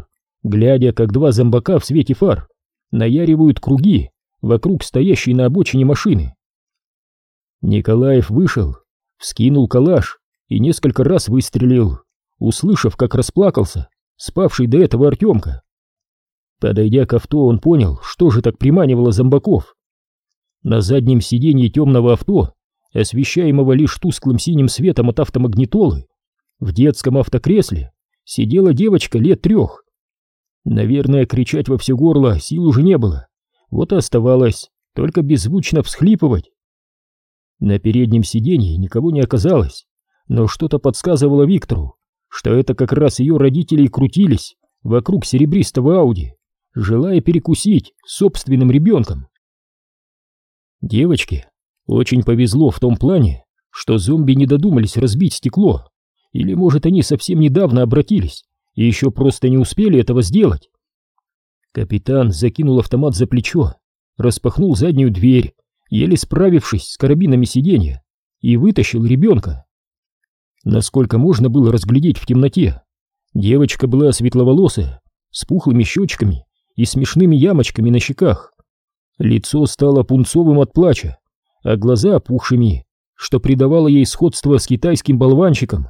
глядя, как два зомбака в свете фар наяривают круги вокруг стоящей на обочине машины. Николаев вышел, вскинул калаш и несколько раз выстрелил, услышав, как расплакался спавший до этого Артемка. Подойдя к авто, он понял, что же так приманивало зомбаков. На заднем сиденье темного авто, освещаемого лишь тусклым синим светом от автомагнитолы, в детском автокресле сидела девочка лет трех. Наверное, кричать во все горло сил уже не было, вот и оставалось только беззвучно всхлипывать. На переднем сиденье никого не оказалось, но что-то подсказывало Виктору, что это как раз ее родители крутились вокруг серебристого Ауди, желая перекусить собственным ребенком. Девочке очень повезло в том плане, что зомби не додумались разбить стекло, или, может, они совсем недавно обратились и еще просто не успели этого сделать. Капитан закинул автомат за плечо, распахнул заднюю дверь, еле справившись с карабинами сиденья, и вытащил ребенка. Насколько можно было разглядеть в темноте, девочка была светловолосая, с пухлыми щечками и смешными ямочками на щеках. Лицо стало пунцовым от плача, а глаза опухшими, что придавало ей сходство с китайским болванчиком.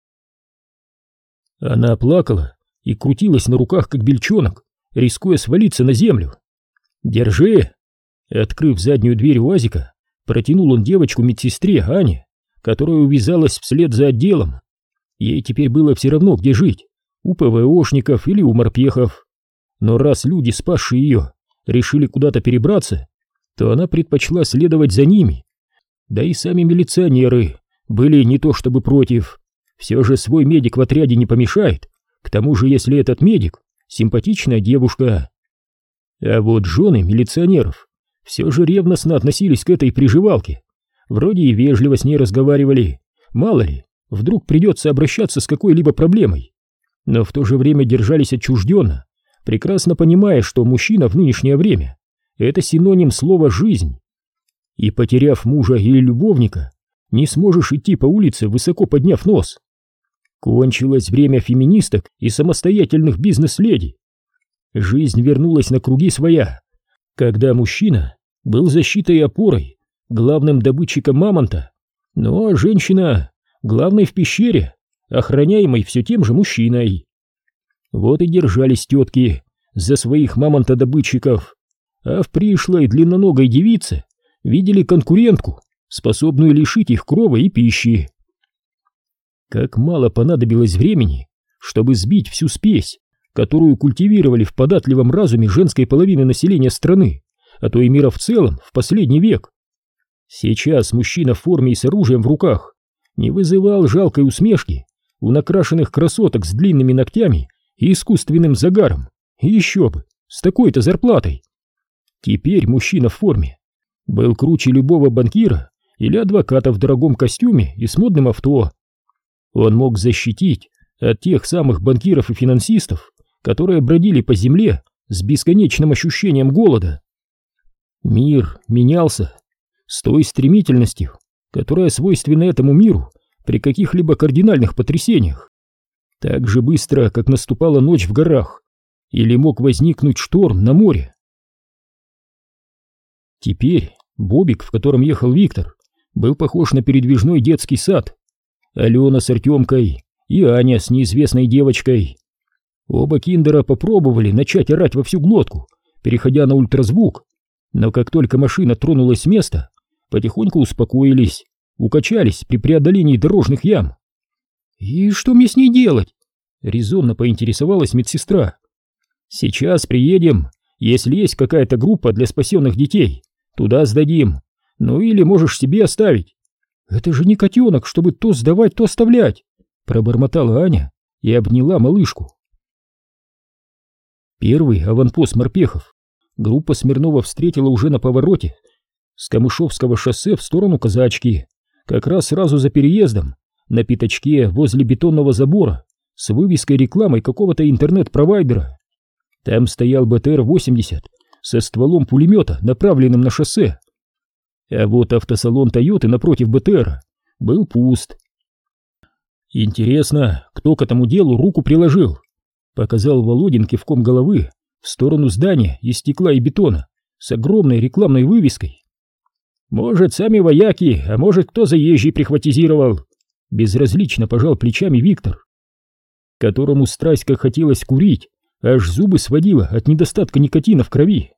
Она плакала и крутилась на руках, как бельчонок, рискуя свалиться на землю. «Держи!» Открыв заднюю дверь УАЗика, протянул он девочку медсестре Ане, которая увязалась вслед за отделом. Ей теперь было все равно, где жить, у ПВОшников или у морпехов. Но раз люди, спасшие ее, решили куда-то перебраться, то она предпочла следовать за ними. Да и сами милиционеры были не то чтобы против. Все же свой медик в отряде не помешает, к тому же, если этот медик симпатичная девушка. А вот жены милиционеров все же ревностно относились к этой приживалке. Вроде и вежливо с ней разговаривали, мало ли, вдруг придется обращаться с какой-либо проблемой. Но в то же время держались отчужденно, прекрасно понимая, что мужчина в нынешнее время — это синоним слова «жизнь». И, потеряв мужа или любовника, не сможешь идти по улице, высоко подняв нос. Кончилось время феминисток и самостоятельных бизнес-леди. Жизнь вернулась на круги своя, когда мужчина был защитой и опорой, главным добытчиком мамонта, ну а женщина главной в пещере, охраняемой все тем же мужчиной. Вот и держались тетки за своих мамонтодобытчиков, а в пришлой длинноногой девице видели конкурентку, способную лишить их крова и пищи. Как мало понадобилось времени, чтобы сбить всю спесь, которую культивировали в податливом разуме женской половины населения страны, а то и мира в целом, в последний век. Сейчас мужчина в форме и с оружием в руках не вызывал жалкой усмешки у накрашенных красоток с длинными ногтями и искусственным загаром, и еще бы, с такой-то зарплатой. Теперь мужчина в форме был круче любого банкира или адвоката в дорогом костюме и с модным авто. Он мог защитить от тех самых банкиров и финансистов, которые бродили по земле с бесконечным ощущением голода. Мир менялся с той стремительностью, которая свойственна этому миру при каких-либо кардинальных потрясениях. Так же быстро, как наступала ночь в горах, или мог возникнуть шторм на море. Теперь бобик, в котором ехал Виктор, был похож на передвижной детский сад. Алена с Артемкой и Аня с неизвестной девочкой. Оба киндера попробовали начать орать во всю глотку, переходя на ультразвук, но как только машина тронулась с места, потихоньку успокоились, укачались при преодолении дорожных ям. «И что мне с ней делать?» — резонно поинтересовалась медсестра. «Сейчас приедем, если есть какая-то группа для спасенных детей, туда сдадим, ну или можешь себе оставить». «Это же не котенок, чтобы то сдавать, то оставлять», — пробормотала Аня и обняла малышку. Первый аванпост морпехов группа Смирнова встретила уже на повороте с Камышовского шоссе в сторону Казачки, как раз сразу за переездом, на пятачке возле бетонного забора с вывеской рекламой какого-то интернет-провайдера. Там стоял бэ тэ эр восемьдесят со стволом пулемета, направленным на шоссе. А вот автосалон Тойоты напротив бэ тэ эра был пуст. Интересно, кто к этому делу руку приложил? показал Володин кивком головы в сторону здания из стекла и бетона с огромной рекламной вывеской. «Может, сами вояки, а может, кто заезжий прихватизировал», — безразлично пожал плечами Виктор, которому страсть как хотелось курить, аж зубы сводило от недостатка никотина в крови.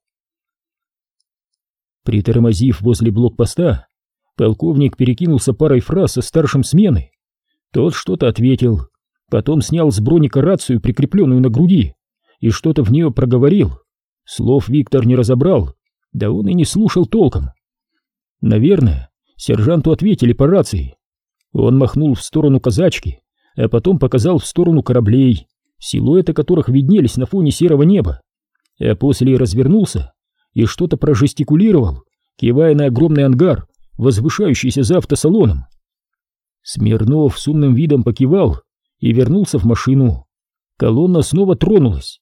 Притормозив возле блокпоста, полковник перекинулся парой фраз со старшим смены. Тот что-то ответил, потом снял с броника рацию, прикрепленную на груди, и что-то в нее проговорил. Слов Виктор не разобрал, да он и не слушал толком. Наверное, сержанту ответили по рации. Он махнул в сторону казачки, а потом показал в сторону кораблей, силуэты которых виднелись на фоне серого неба, а после развернулся и что-то прожестикулировал, кивая на огромный ангар, возвышающийся за автосалоном. Смирнов с умным видом покивал и вернулся в машину. Колонна снова тронулась.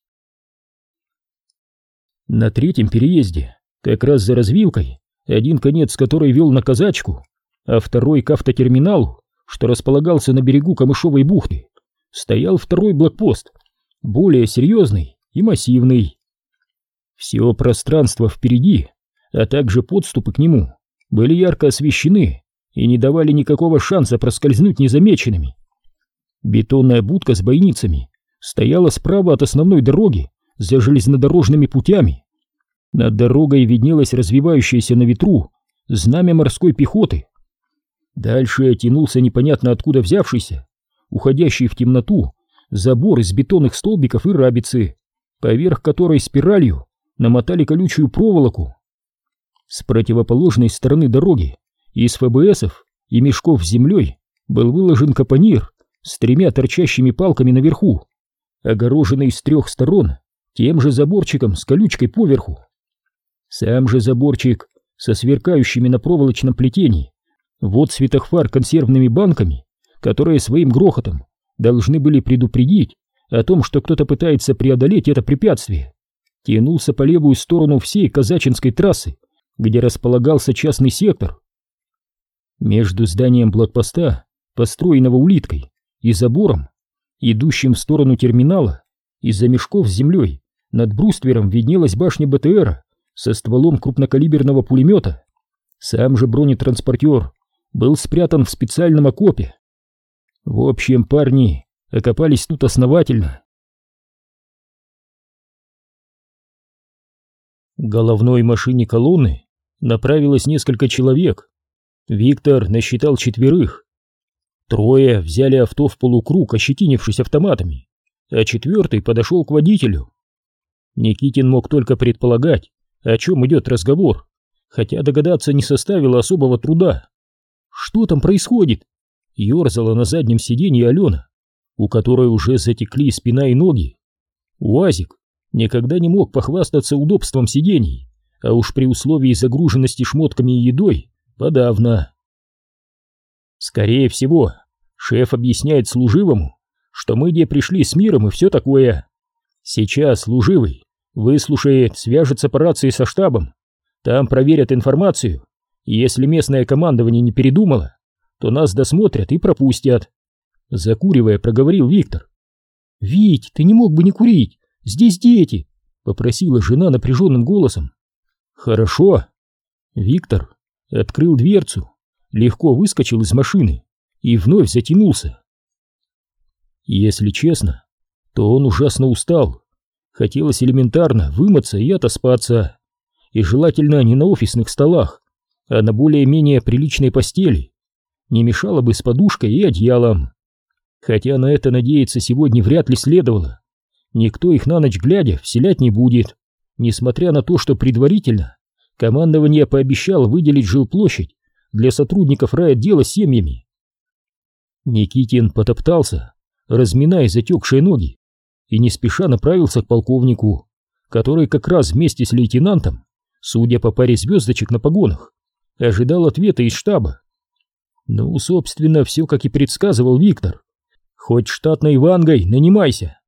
На третьем переезде, как раз за развилкой, один конец которой вел на казачку, а второй к автотерминалу, что располагался на берегу Камышовой бухты, стоял второй блокпост, более серьезный и массивный. Все пространство впереди, а также подступы к нему, были ярко освещены и не давали никакого шанса проскользнуть незамеченными. Бетонная будка с бойницами стояла справа от основной дороги за железнодорожными путями. Над дорогой виднелось развивающееся на ветру знамя морской пехоты. Дальше тянулся непонятно откуда взявшийся, уходящий в темноту, забор из бетонных столбиков и рабицы, поверх которой спиралью намотали колючую проволоку. С противоположной стороны дороги из ФБСов и мешков с землей был выложен капонир с тремя торчащими палками наверху, огороженный с трех сторон тем же заборчиком с колючкой поверху. Сам же заборчик со сверкающими на проволочном плетении в отцветах фар консервными банками, которые своим грохотом должны были предупредить о том, что кто-то пытается преодолеть это препятствие, тянулся по левую сторону всей Казачинской трассы, где располагался частный сектор. Между зданием блокпоста, построенного улиткой, и забором, идущим в сторону терминала, из-за мешков с землей над бруствером виднелась башня БТРа со стволом крупнокалиберного пулемета. Сам же бронетранспортер был спрятан в специальном окопе. В общем, парни окопались тут основательно. К головной машине колонны направилось несколько человек. Виктор насчитал четверых. Трое взяли авто в полукруг, ощетинившись автоматами, а четвертый подошел к водителю. Никитин мог только предполагать, о чем идет разговор, хотя догадаться не составило особого труда. «Что там происходит?» — ерзала на заднем сиденье Алена, у которой уже затекли спина и ноги. УАЗик никогда не мог похвастаться удобством сидений, а уж при условии загруженности шмотками и едой подавно. Скорее всего, шеф объясняет служивому, что мы где пришли с миром и все такое. Сейчас служивый выслушает, свяжется по рации со штабом, там проверят информацию, и если местное командование не передумало, то нас досмотрят и пропустят. Закуривая, проговорил Виктор. «Вить, ты не мог бы не курить, здесь дети», — попросила жена напряженным голосом. «Хорошо». Виктор открыл дверцу, легко выскочил из машины и вновь затянулся. Если честно, то он ужасно устал. Хотелось элементарно вымыться и отоспаться, и желательно не на офисных столах, а на более-менее приличной постели. Не мешало бы с подушкой и одеялом. Хотя на это надеяться сегодня вряд ли следовало. Никто их на ночь глядя вселять не будет, несмотря на то, что предварительно командование пообещало выделить жилплощадь для сотрудников райотдела с семьями. Никитин потоптался, разминая затекшие ноги, и не спеша направился к полковнику, который как раз вместе с лейтенантом, судя по паре звездочек на погонах, ожидал ответа из штаба. Ну, собственно, все как и предсказывал Виктор. Хоть штатной вангой нанимайся.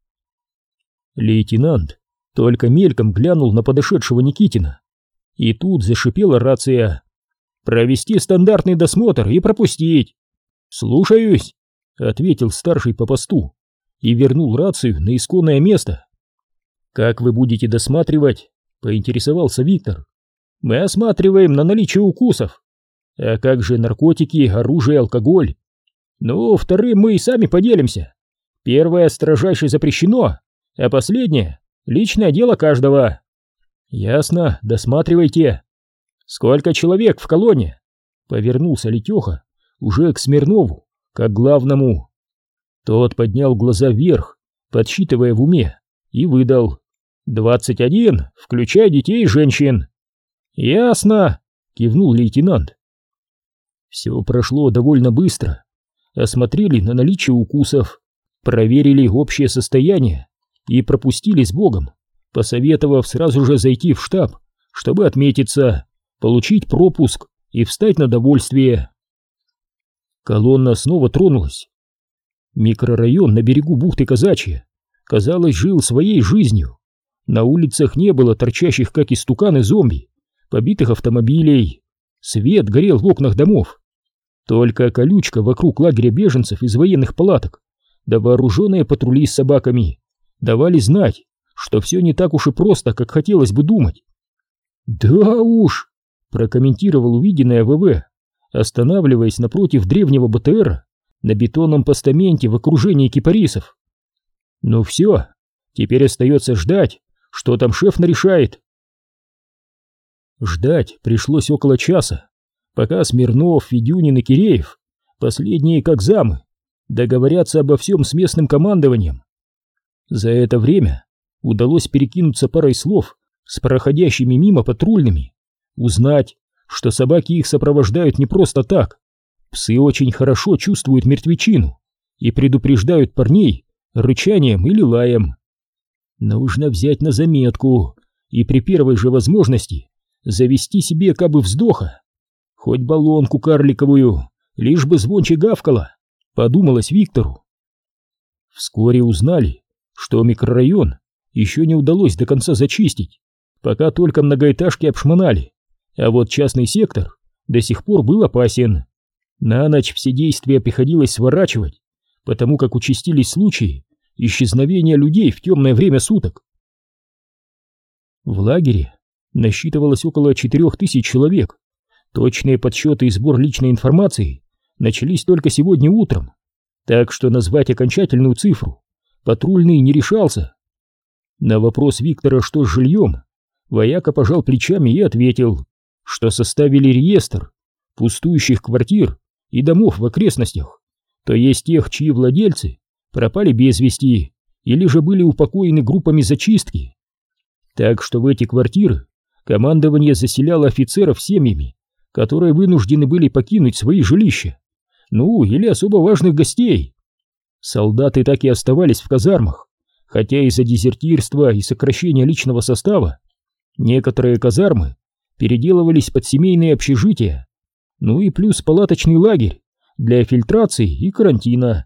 Лейтенант только мельком глянул на подошедшего Никитина, и тут зашипела рация. «Провести стандартный досмотр и пропустить». «Слушаюсь», — ответил старший по посту и вернул рацию на исконное место. «Как вы будете досматривать?» — поинтересовался Виктор. «Мы осматриваем на наличие укусов. А как же наркотики, оружие, алкоголь? Ну, вторым мы и сами поделимся. Первое строжайше запрещено, а последнее — личное дело каждого». «Ясно, досматривайте». «Сколько человек в колонне?» — повернулся Летеха уже к Смирнову, как главному. Тот поднял глаза вверх, подсчитывая в уме, и выдал: «Двадцать один, включая детей и женщин». «Ясно», — кивнул лейтенант. Все прошло довольно быстро. Осмотрели на наличие укусов, проверили общее состояние и пропустили с Богом, посоветовав сразу же зайти в штаб, чтобы отметиться, получить пропуск и встать на довольствие. Колонна снова тронулась. Микрорайон на берегу бухты Казачья, казалось, жил своей жизнью. На улицах не было торчащих, как истуканы, зомби, побитых автомобилей. Свет горел в окнах домов. Только колючка вокруг лагеря беженцев из военных палаток, да вооруженные патрули с собаками давали знать, что все не так уж и просто, как хотелось бы думать. «Да уж», — прокомментировал увиденное ВВ, останавливаясь напротив древнего БТРа на бетонном постаменте в окружении кипарисов. «Ну все, теперь остается ждать, что там шеф нарешает». Ждать пришлось около часа, пока Смирнов, Федюнин и Киреев, последние как замы, договорятся обо всем с местным командованием. За это время удалось перекинуться парой слов с проходящими мимо патрульными, узнать, что собаки их сопровождают не просто так. Псы очень хорошо чувствуют мертвечину и предупреждают парней рычанием или лаем. Нужно взять на заметку и при первой же возможности завести себе кабы вздоха, хоть баллонку карликовую, лишь бы звонче гавкала, подумалось Виктору. Вскоре узнали, что микрорайон еще не удалось до конца зачистить, пока только многоэтажки обшмонали, а вот частный сектор до сих пор был опасен. На ночь все действия приходилось сворачивать, потому как участились случаи исчезновения людей в темное время суток. В лагере насчитывалось около четырех тысяч человек. Точные подсчеты и сбор личной информации начались только сегодня утром, так что назвать окончательную цифру патрульный не решался. На вопрос Виктора, что с жильем, вояка пожал плечами и ответил, что составили реестр пустующих квартир и домов в окрестностях, то есть тех, чьи владельцы пропали без вести или же были упокоены группами зачистки. Так что в эти квартиры командование заселяло офицеров семьями, которые вынуждены были покинуть свои жилища, ну или особо важных гостей. Солдаты так и оставались в казармах, хотя из-за дезертирства и сокращения личного состава некоторые казармы переделывались под семейные общежития, ну и плюс палаточный лагерь для фильтрации и карантина.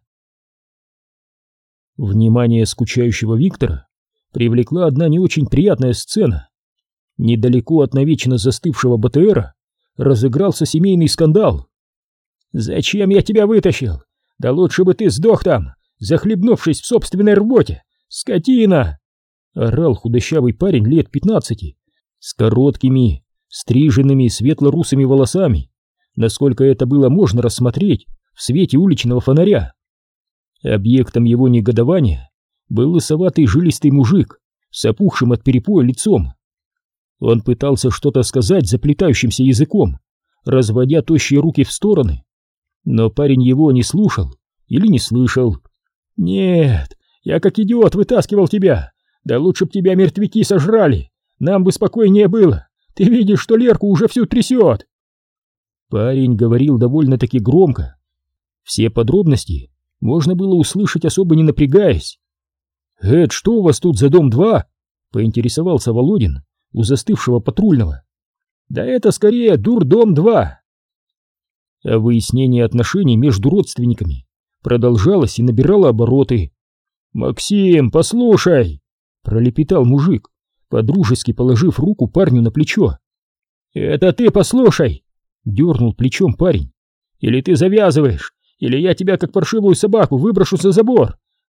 Внимание скучающего Виктора привлекла одна не очень приятная сцена. Недалеко от навечно застывшего БТРа разыгрался семейный скандал. «Зачем я тебя вытащил? Да лучше бы ты сдох там, захлебнувшись в собственной рвоте, скотина!» Орал худощавый парень лет пятнадцати, с короткими, стриженными светло-русыми волосами, насколько это было можно рассмотреть в свете уличного фонаря. Объектом его негодования был лысоватый жилистый мужик с опухшим от перепоя лицом. Он пытался что-то сказать заплетающимся языком, разводя тощие руки в стороны, но парень его не слушал или не слышал. «Нет, я как идиот вытаскивал тебя, да лучше б тебя мертвяки сожрали, нам бы спокойнее было, ты видишь, что Лерку уже всю трясет!» Парень говорил довольно-таки громко. Все подробности можно было услышать, особо не напрягаясь. «Это что у вас тут за дом два?» — поинтересовался Володин у застывшего патрульного. «Да это скорее дурдом два». А выяснение отношений между родственниками продолжалось и набирало обороты. «Максим, послушай!» — пролепетал мужик, подружески положив руку парню на плечо. «Это ты послушай!» — дернул плечом парень. «Или ты завязываешь, или я тебя как паршивую собаку выброшу за забор.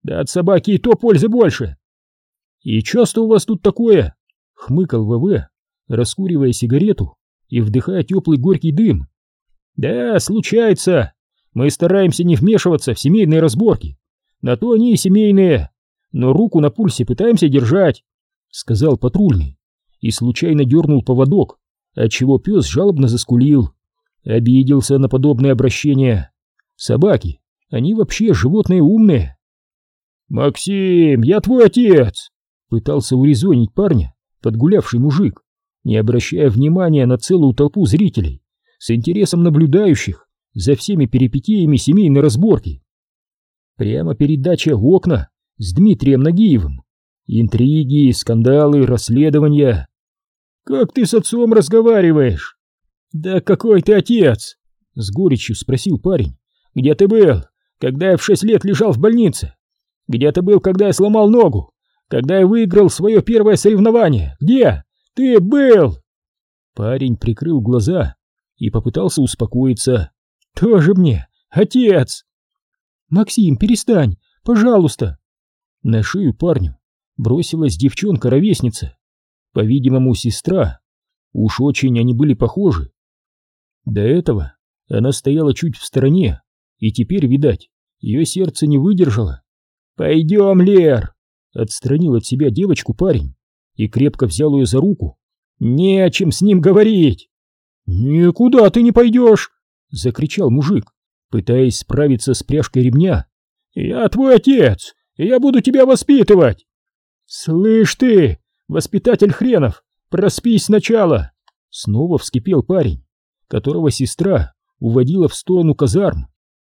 Да от собаки и то пользы больше. И часто у вас тут такое? Хмыкал ВВ, раскуривая сигарету и вдыхая теплый горький дым. Да, случается. Мы стараемся не вмешиваться в семейные разборки. На то они и семейные. Но руку на пульсе пытаемся держать, сказал патрульный и случайно дернул поводок, отчего пес жалобно заскулил. Обиделся на подобное обращение. Собаки, они вообще животные умные. «Максим, я твой отец!» Пытался урезонить парня подгулявший мужик, не обращая внимания на целую толпу зрителей, с интересом наблюдающих за всеми перипетиями семейной разборки. Прямо передача «Окна» с Дмитрием Нагиевым. Интриги, скандалы, расследования. «Как ты с отцом разговариваешь?» «Да какой ты отец?» — с горечью спросил парень. «Где ты был, когда я в шесть лет лежал в больнице? Где ты был, когда я сломал ногу? Когда я выиграл свое первое соревнование? Где ты был?» Парень прикрыл глаза и попытался успокоиться. «Тоже мне отец!» «Максим, перестань, пожалуйста!» На шею парню бросилась девчонка-ровесница, по-видимому, сестра. Уж очень они были похожи. До этого она стояла чуть в стороне, и теперь, видать, ее сердце не выдержало. «Пойдем, Лер!» — отстранил от себя девочку парень и крепко взял ее за руку. «Не о чем с ним говорить!» «Никуда ты не пойдешь!» — закричал мужик, пытаясь справиться с пряжкой ремня. «Я твой отец, и я буду тебя воспитывать!» «Слышь ты, воспитатель хренов, проспись сначала!» Снова вскипел парень, которого сестра уводила в сторону казарм.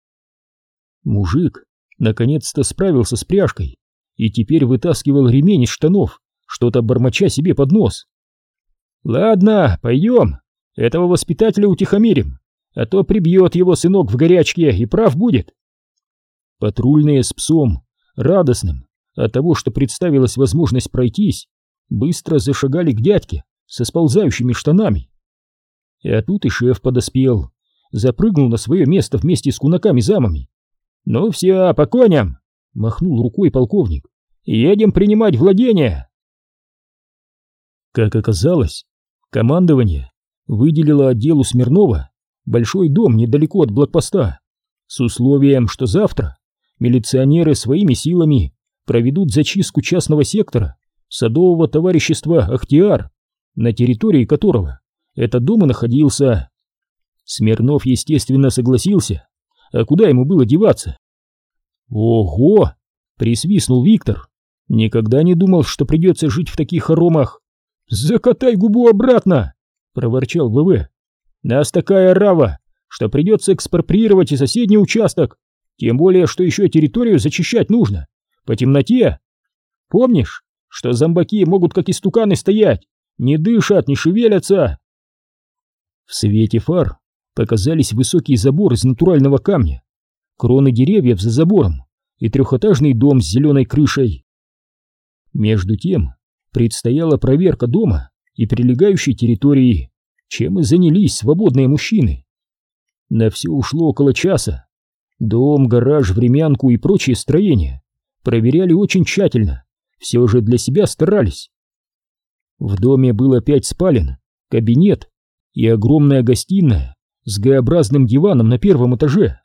Мужик наконец-то справился с пряжкой и теперь вытаскивал ремень из штанов, что-то бормоча себе под нос. «Ладно, пойдем, этого воспитателя утихомирим, а то прибьет его сынок в горячке и прав будет». Патрульные с псом, радостным от того, что представилась возможность пройтись, быстро зашагали к дядьке со сползающими штанами. А тут и шеф подоспел, запрыгнул на свое место вместе с кунаками-замами. «Ну все, по коням!» — махнул рукой полковник. «Едем принимать владение!» Как оказалось, командование выделило отделу Смирнова большой дом недалеко от блокпоста, с условием, что завтра милиционеры своими силами проведут зачистку частного сектора садового товарищества «Ахтиар», на территории которого этот дом и находился. Смирнов, естественно, согласился, а куда ему было деваться? «Ого!» — присвистнул Виктор. «Никогда не думал, что придется жить в таких хоромах». «Закатай губу обратно!» — проворчал ВВ. «Нас такая рава, что придется экспроприировать и соседний участок, тем более, что еще территорию зачищать нужно, по темноте. Помнишь, что зомбаки могут как истуканы стоять, не дышат, не шевелятся?» В свете фар показались высокий забор из натурального камня, кроны деревьев за забором и трехэтажный дом с зеленой крышей. Между тем предстояла проверка дома и прилегающей территории, чем и занялись свободные мужчины. На все ушло около часа. Дом, гараж, времянку и прочие строения проверяли очень тщательно, все же для себя старались. В доме было пять спален, кабинет и огромная гостиная с Г-образным диваном на первом этаже.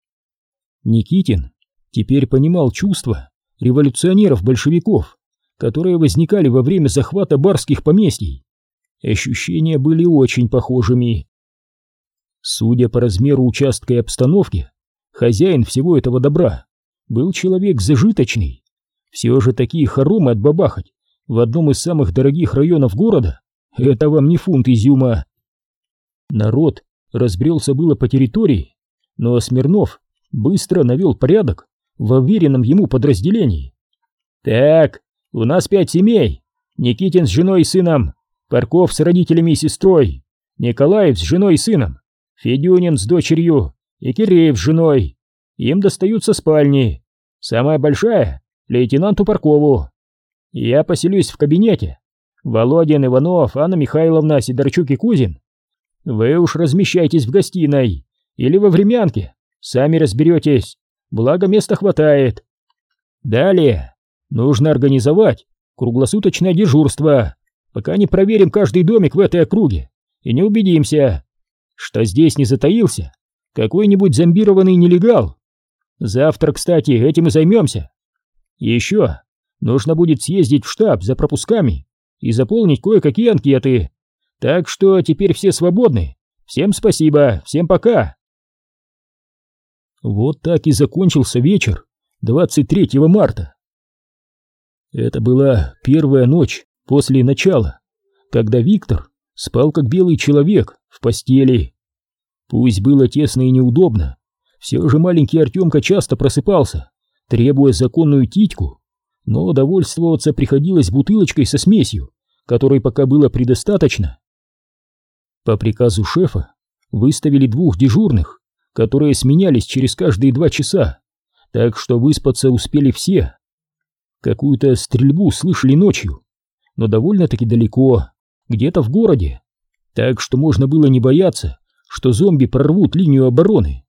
Никитин теперь понимал чувства революционеров-большевиков, которые возникали во время захвата барских поместий. Ощущения были очень похожими. Судя по размеру участка и обстановке, хозяин всего этого добра был человек зажиточный. Все же такие хоромы отбабахать в одном из самых дорогих районов города — это вам не фунт изюма. Народ разбрелся было по территории, но Смирнов быстро навел порядок в уверенном ему подразделении. «Так, у нас пять семей. Никитин с женой и сыном, Парков с родителями и сестрой, Николаев с женой и сыном, Федюнин с дочерью и Киреев с женой. Им достаются спальни. Самая большая — лейтенанту Паркову. Я поселюсь в кабинете. Володин, Иванов, Анна Михайловна, Сидорчук и Кузин. Вы уж размещайтесь в гостиной или во времянке, сами разберетесь, благо места хватает». Далее нужно организовать круглосуточное дежурство, пока не проверим каждый домик в этой округе и не убедимся, что здесь не затаился какой-нибудь зомбированный нелегал. Завтра, кстати, этим и займемся. Еще нужно будет съездить в штаб за пропусками и заполнить кое-какие анкеты. Так что теперь все свободны. Всем спасибо, всем пока. Вот так и закончился вечер двадцать третьего марта. Это была первая ночь после начала, когда Виктор спал как белый человек в постели. Пусть было тесно и неудобно, все же маленький Артемка часто просыпался, требуя законную титьку, но довольствоваться приходилось бутылочкой со смесью, которой пока было предостаточно. По приказу шефа выставили двух дежурных, которые сменялись через каждые два часа, так что выспаться успели все. Какую-то стрельбу слышали ночью, но довольно-таки далеко, где-то в городе, так что можно было не бояться, что зомби прорвут линию обороны.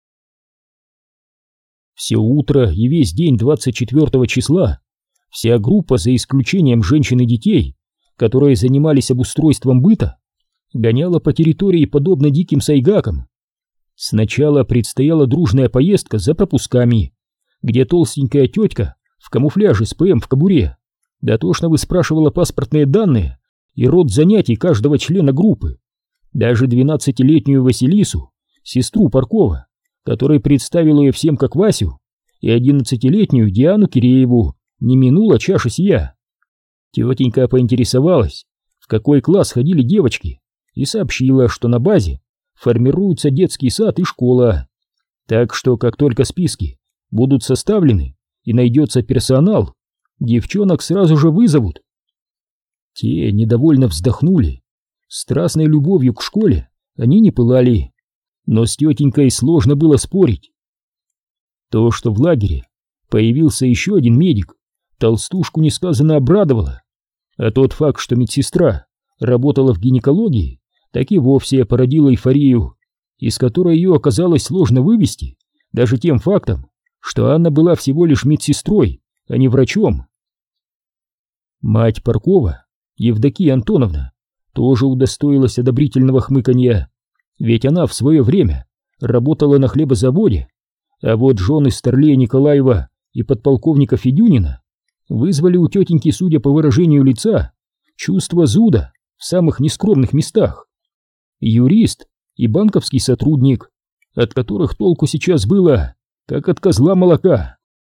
Все утро и весь день двадцать четвёртого числа вся группа, за исключением женщин и детей, которые занимались обустройством быта, гоняла по территории подобно диким сайгакам. Сначала предстояла дружная поездка за пропусками, где толстенькая тетка в камуфляже с ПМ в кобуре дотошно выспрашивала паспортные данные и род занятий каждого члена группы. Даже двенадцатилетнюю Василису, сестру Паркова, которая представила ее всем как Васю, и одиннадцатилетнюю Диану Кирееву, не минула чаша сия. Тетенька поинтересовалась, в какой класс ходили девочки, и сообщила, что на базе формируются детский сад и школа, так что как только списки будут составлены и найдется персонал, девчонок сразу же вызовут. Те недовольно вздохнули. Страстной любовью к школе они не пылали, но с тетенькой сложно было спорить. То, что в лагере появился еще один медик, толстушку несказанно обрадовало, а тот факт, что медсестра работала в гинекологии, так и вовсе породила эйфорию, из которой ее оказалось сложно вывести даже тем фактом, что Анна была всего лишь медсестрой, а не врачом. Мать Паркова, Евдокия Антоновна, тоже удостоилась одобрительного хмыканья, ведь она в свое время работала на хлебозаводе, а вот жены Старлея Николаева и подполковника Федюнина вызвали у тетеньки, судя по выражению лица, чувство зуда в самых нескромных местах. Юрист и банковский сотрудник, от которых толку сейчас было, как от козла молока.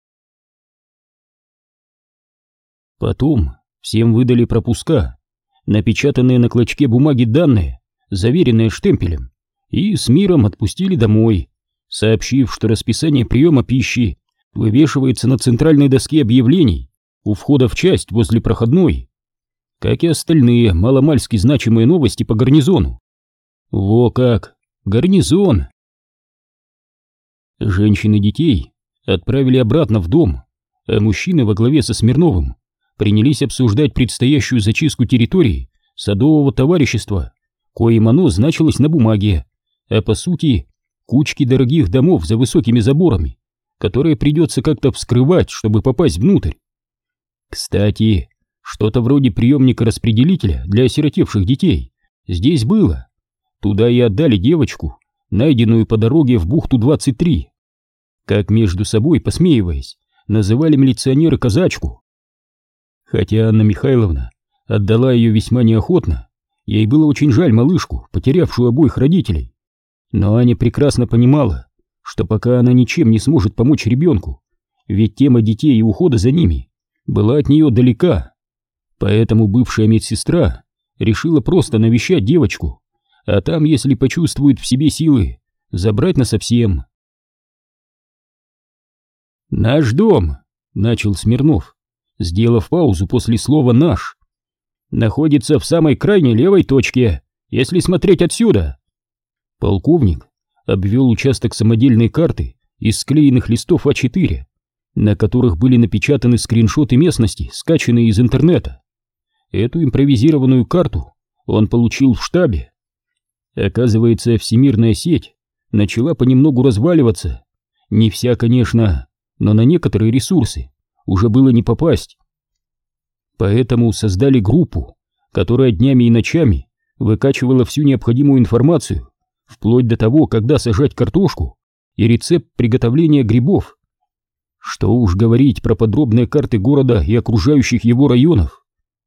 Потом всем выдали пропуска, напечатанные на клочке бумаги данные, заверенные штемпелем, и с миром отпустили домой, сообщив, что расписание приема пищи вывешивается на центральной доске объявлений у входа в часть возле проходной, как и остальные маломальски значимые новости по гарнизону. Во как! Гарнизон! Женщин и детей отправили обратно в дом, а мужчины во главе со Смирновым принялись обсуждать предстоящую зачистку территории садового товарищества, коим оно значилось на бумаге, а по сути кучки дорогих домов за высокими заборами, которые придется как-то вскрывать, чтобы попасть внутрь. Кстати, что-то вроде приемника-распределителя для осиротевших детей здесь было. Туда и отдали девочку, найденную по дороге в бухту двадцать три. Как между собой, посмеиваясь, называли милиционеры казачку. Хотя Анна Михайловна отдала ее весьма неохотно, ей было очень жаль малышку, потерявшую обоих родителей. Но Аня прекрасно понимала, что пока она ничем не сможет помочь ребенку, ведь тема детей и ухода за ними была от нее далека. Поэтому бывшая медсестра решила просто навещать девочку, а там, если почувствует в себе силы, забрать насовсем. «Наш дом», — начал Смирнов, сделав паузу после слова «наш», находится в самой крайней левой точке, если смотреть отсюда. Полковник обвел участок самодельной карты из склеенных листов а четыре, на которых были напечатаны скриншоты местности, скачанные из интернета. Эту импровизированную карту он получил в штабе. Оказывается, всемирная сеть начала понемногу разваливаться. Не вся, конечно, но на некоторые ресурсы уже было не попасть. Поэтому создали группу, которая днями и ночами выкачивала всю необходимую информацию, вплоть до того, когда сажать картошку и рецепт приготовления грибов. Что уж говорить про подробные карты города и окружающих его районов.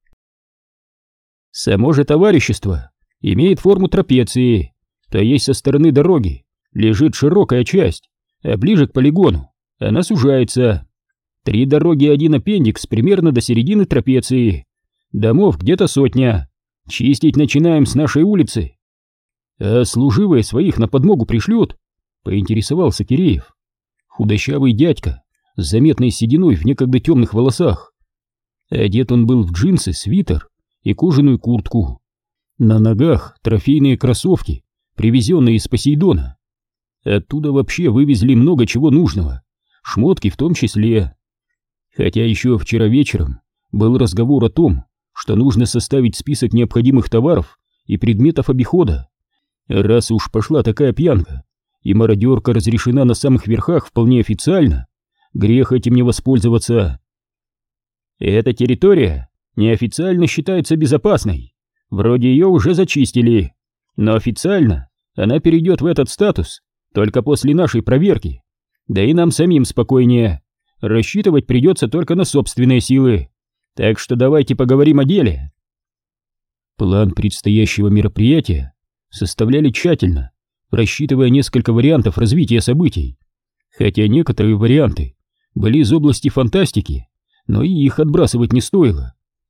Само же товарищество имеет форму трапеции, то есть со стороны дороги лежит широкая часть, а ближе к полигону она сужается. Три дороги и один аппендикс примерно до середины трапеции. Домов где-то сотня. Чистить начинаем с нашей улицы. А служивые своих на подмогу пришлют? Поинтересовался Киреев. Худощавый дядька с заметной сединой в некогда темных волосах. Одет он был в джинсы, свитер и кожаную куртку. На ногах трофейные кроссовки, привезенные из Посейдона. Оттуда вообще вывезли много чего нужного, шмотки в том числе. Хотя еще вчера вечером был разговор о том, что нужно составить список необходимых товаров и предметов обихода. Раз уж пошла такая пьянка, и мародерка разрешена на самых верхах вполне официально, грех этим не воспользоваться. Эта территория неофициально считается безопасной, вроде ее уже зачистили, но официально она перейдет в этот статус только после нашей проверки, да и нам самим спокойнее. Рассчитывать придется только на собственные силы. Так что давайте поговорим о деле. План предстоящего мероприятия составляли тщательно, рассчитывая несколько вариантов развития событий. Хотя некоторые варианты были из области фантастики, но и их отбрасывать не стоило.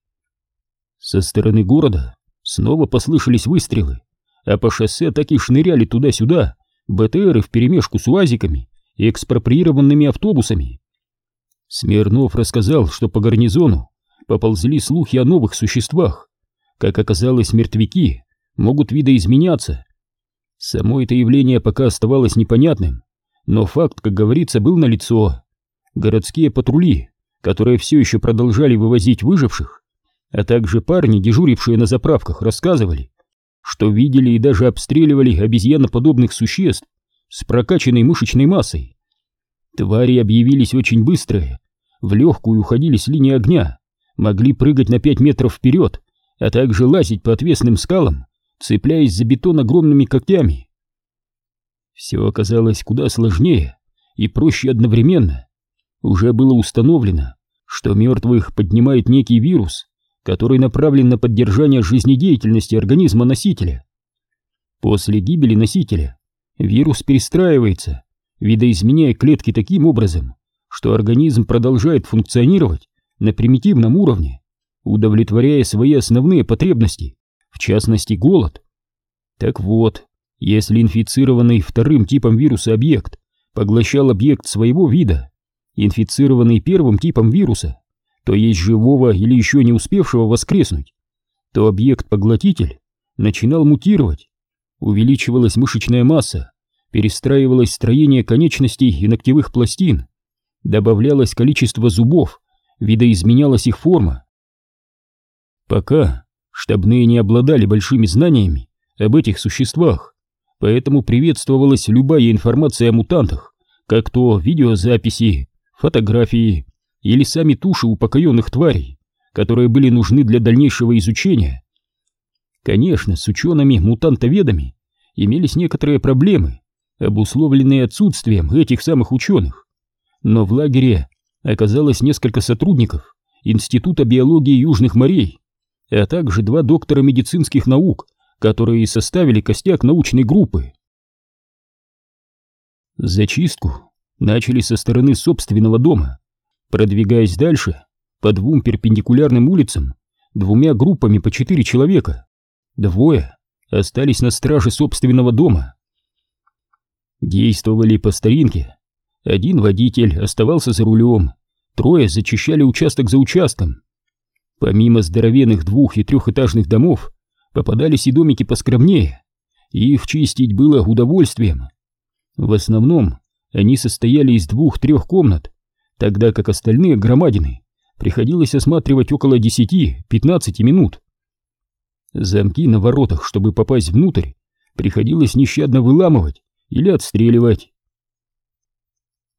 Со стороны города снова послышались выстрелы, а по шоссе так и шныряли туда-сюда БТРы вперемешку с УАЗиками и экспроприированными автобусами. Смирнов рассказал, что по гарнизону поползли слухи о новых существах. Как оказалось, мертвяки могут видоизменяться. Само это явление пока оставалось непонятным, но факт, как говорится, был налицо. Городские патрули, которые все еще продолжали вывозить выживших, а также парни, дежурившие на заправках, рассказывали, что видели и даже обстреливали обезьяноподобных существ с прокачанной мышечной массой. Твари объявились очень быстрые, в легкую уходили с линии огня, могли прыгать на пять метров вперед, а также лазить по отвесным скалам, цепляясь за бетон огромными когтями. Все оказалось куда сложнее и проще одновременно. Уже было установлено, что мертвых поднимает некий вирус, который направлен на поддержание жизнедеятельности организма носителя. После гибели носителя вирус перестраивается, видоизменяя клетки таким образом, что организм продолжает функционировать на примитивном уровне, удовлетворяя свои основные потребности, в частности голод. Так вот, если инфицированный вторым типом вируса объект поглощал объект своего вида, инфицированный первым типом вируса, то есть живого или еще не успевшего воскреснуть, то объект-поглотитель начинал мутировать, увеличивалась мышечная масса, перестраивалось строение конечностей и ногтевых пластин, добавлялось количество зубов, видоизменялась их форма. Пока штабные не обладали большими знаниями об этих существах, поэтому приветствовалась любая информация о мутантах, как то видеозаписи, фотографии или сами туши упокоенных тварей, которые были нужны для дальнейшего изучения. Конечно, с учеными-мутантоведами имелись некоторые проблемы, обусловленные отсутствием этих самых ученых, но в лагере оказалось несколько сотрудников Института биологии Южных морей, а также два доктора медицинских наук, которые составили костяк научной группы. Зачистку начали со стороны собственного дома, продвигаясь дальше по двум перпендикулярным улицам двумя группами по четыре человека. Двое остались на страже собственного дома. Действовали по старинке. Один водитель оставался за рулем, трое зачищали участок за участком. Помимо здоровенных двух- и трехэтажных домов попадались и домики поскромнее, и их чистить было удовольствием. В основном они состояли из двух-трех комнат, тогда как остальные громадины приходилось осматривать около десяти-пятнадцати минут. Замки на воротах, чтобы попасть внутрь, приходилось нещадно выламывать или отстреливать.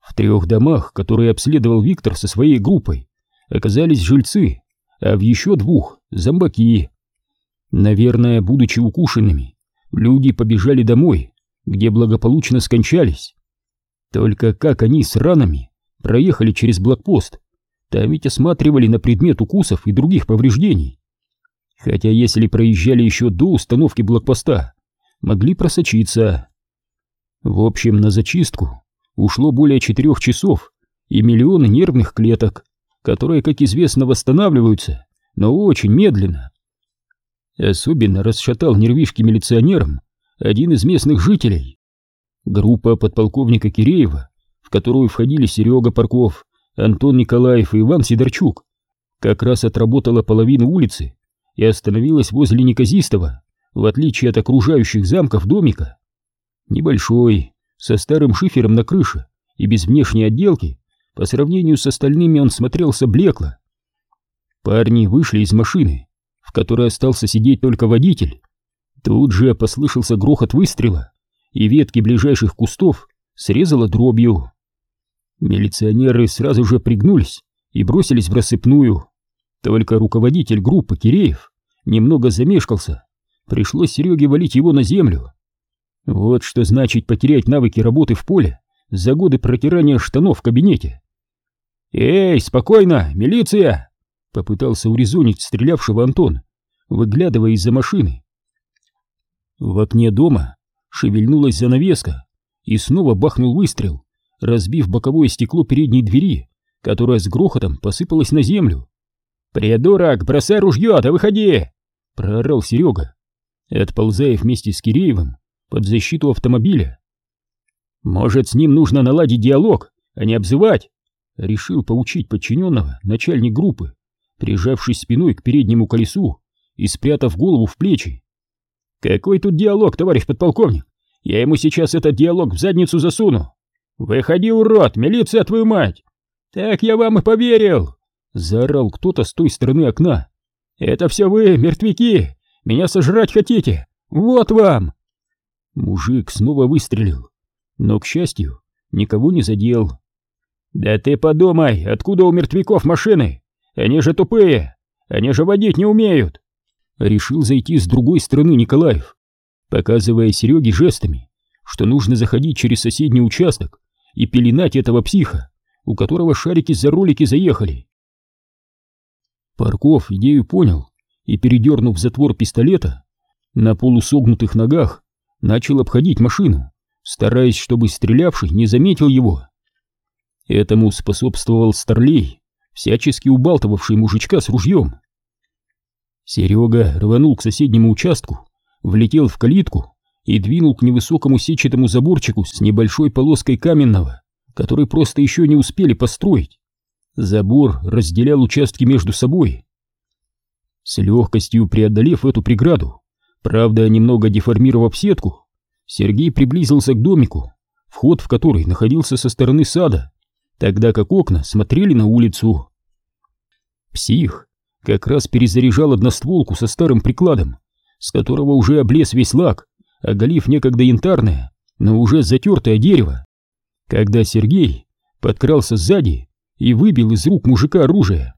В трех домах, которые обследовал Виктор со своей группой, оказались жильцы, а в еще двух — зомбаки. Наверное, будучи укушенными, люди побежали домой, где благополучно скончались. Только как они с ранами проехали через блокпост? Там ведь осматривали на предмет укусов и других повреждений. Хотя если проезжали еще до установки блокпоста, могли просочиться. В общем, на зачистку ушло более четырех часов и миллионы нервных клеток, которые, как известно, восстанавливаются, но очень медленно. Особенно расшатал нервишки милиционерам один из местных жителей. Группа подполковника Киреева, в которую входили Серега Парков, Антон Николаев и Иван Сидорчук, как раз отработала половину улицы и остановилась возле неказистого, в отличие от окружающих замков, домика. Небольшой, со старым шифером на крыше и без внешней отделки, по сравнению с остальными он смотрелся блекло. Парни вышли из машины, в которой остался сидеть только водитель. Тут же послышался грохот выстрела, и ветки ближайших кустов срезало дробью. Милиционеры сразу же пригнулись и бросились в рассыпную. Только руководитель группы Киреев немного замешкался. Пришлось Сереге валить его на землю. Вот что значит потерять навыки работы в поле за годы протирания штанов в кабинете. «Эй, спокойно, милиция!» — попытался урезонить стрелявшего Антон, выглядывая из-за машины. В окне дома шевельнулась занавеска, и снова бахнул выстрел, разбив боковое стекло передней двери, которая с грохотом посыпалась на землю. «Придурок, бросай ружье, да выходи!» — проорал Серега, отползая вместе с Киреевым под защиту автомобиля. «Может, с ним нужно наладить диалог, а не обзывать?» — решил поучить подчиненного начальник группы, прижавшись спиной к переднему колесу и спрятав голову в плечи. «Какой тут диалог, товарищ подполковник? Я ему сейчас этот диалог в задницу засуну! Выходи, урод, милиция, твою мать!» «Так я вам и поверил!» — заорал кто-то с той стороны окна. «Это все вы, мертвяки! Меня сожрать хотите? Вот вам!» Мужик снова выстрелил, но, к счастью, никого не задел. «Да ты подумай, откуда у мертвяков машины? Они же тупые, они же водить не умеют!» Решил зайти с другой стороны Николаев, показывая Сереге жестами, что нужно заходить через соседний участок и пеленать этого психа, у которого шарики за ролики заехали. Парков идею понял и, передернув затвор пистолета, на полусогнутых ногах начал обходить машину, стараясь, чтобы стрелявший не заметил его. Этому способствовал Старлей, всячески убалтывавший мужичка с ружьем. Серега рванул к соседнему участку, влетел в калитку и двинул к невысокому сетчатому заборчику с небольшой полоской каменного, который просто еще не успели построить. Забор разделял участки между собой. С легкостью преодолев эту преграду, правда немного деформировав сетку, Сергей приблизился к домику, вход в который находился со стороны сада, тогда как окна смотрели на улицу. Псих как раз перезаряжал одностволку со старым прикладом, с которого уже облез весь лак, оголив некогда янтарное, но уже затертое дерево, когда Сергей подкрался сзади и выбил из рук мужика оружие.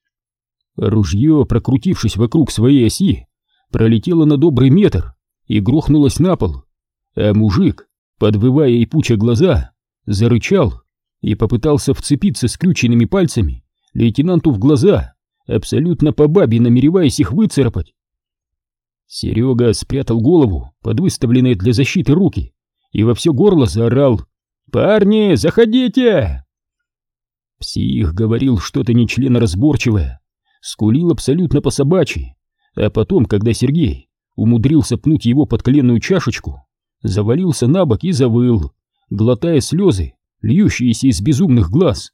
Ружье, прокрутившись вокруг своей оси, пролетело на добрый метр и грохнулось на пол, а мужик, подвывая и пуча глаза, зарычал и попытался вцепиться скрюченными пальцами лейтенанту в глаза, абсолютно по бабе намереваясь их выцарапать. Серега спрятал голову под выставленные для защиты руки и во все горло заорал: «Парни, заходите!» Псих говорил что-то нечленоразборчивое, скулил абсолютно по-собачьи, а потом, когда Сергей умудрился пнуть его под коленную чашечку, завалился на бок и завыл, глотая слезы, льющиеся из безумных глаз.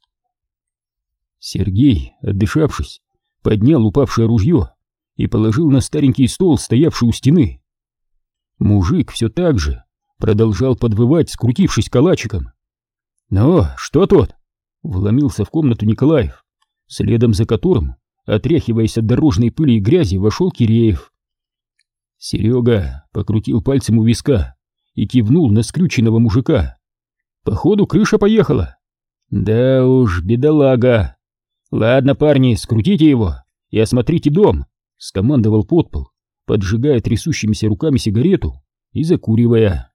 Сергей, отдышавшись, поднял упавшее ружье и положил на старенький стол, стоявший у стены. Мужик все так же продолжал подвывать, скрутившись калачиком. «Ну, что тут?» — вломился в комнату Николаев, следом за которым, отряхиваясь от дорожной пыли и грязи, вошел Киреев. Серега покрутил пальцем у виска и кивнул на скрюченного мужика. «Походу, крыша поехала». Да уж, бедолага. Ладно, парни, скрутите его и осмотрите дом, скомандовал подпол, поджигая трясущимися руками сигарету и закуривая.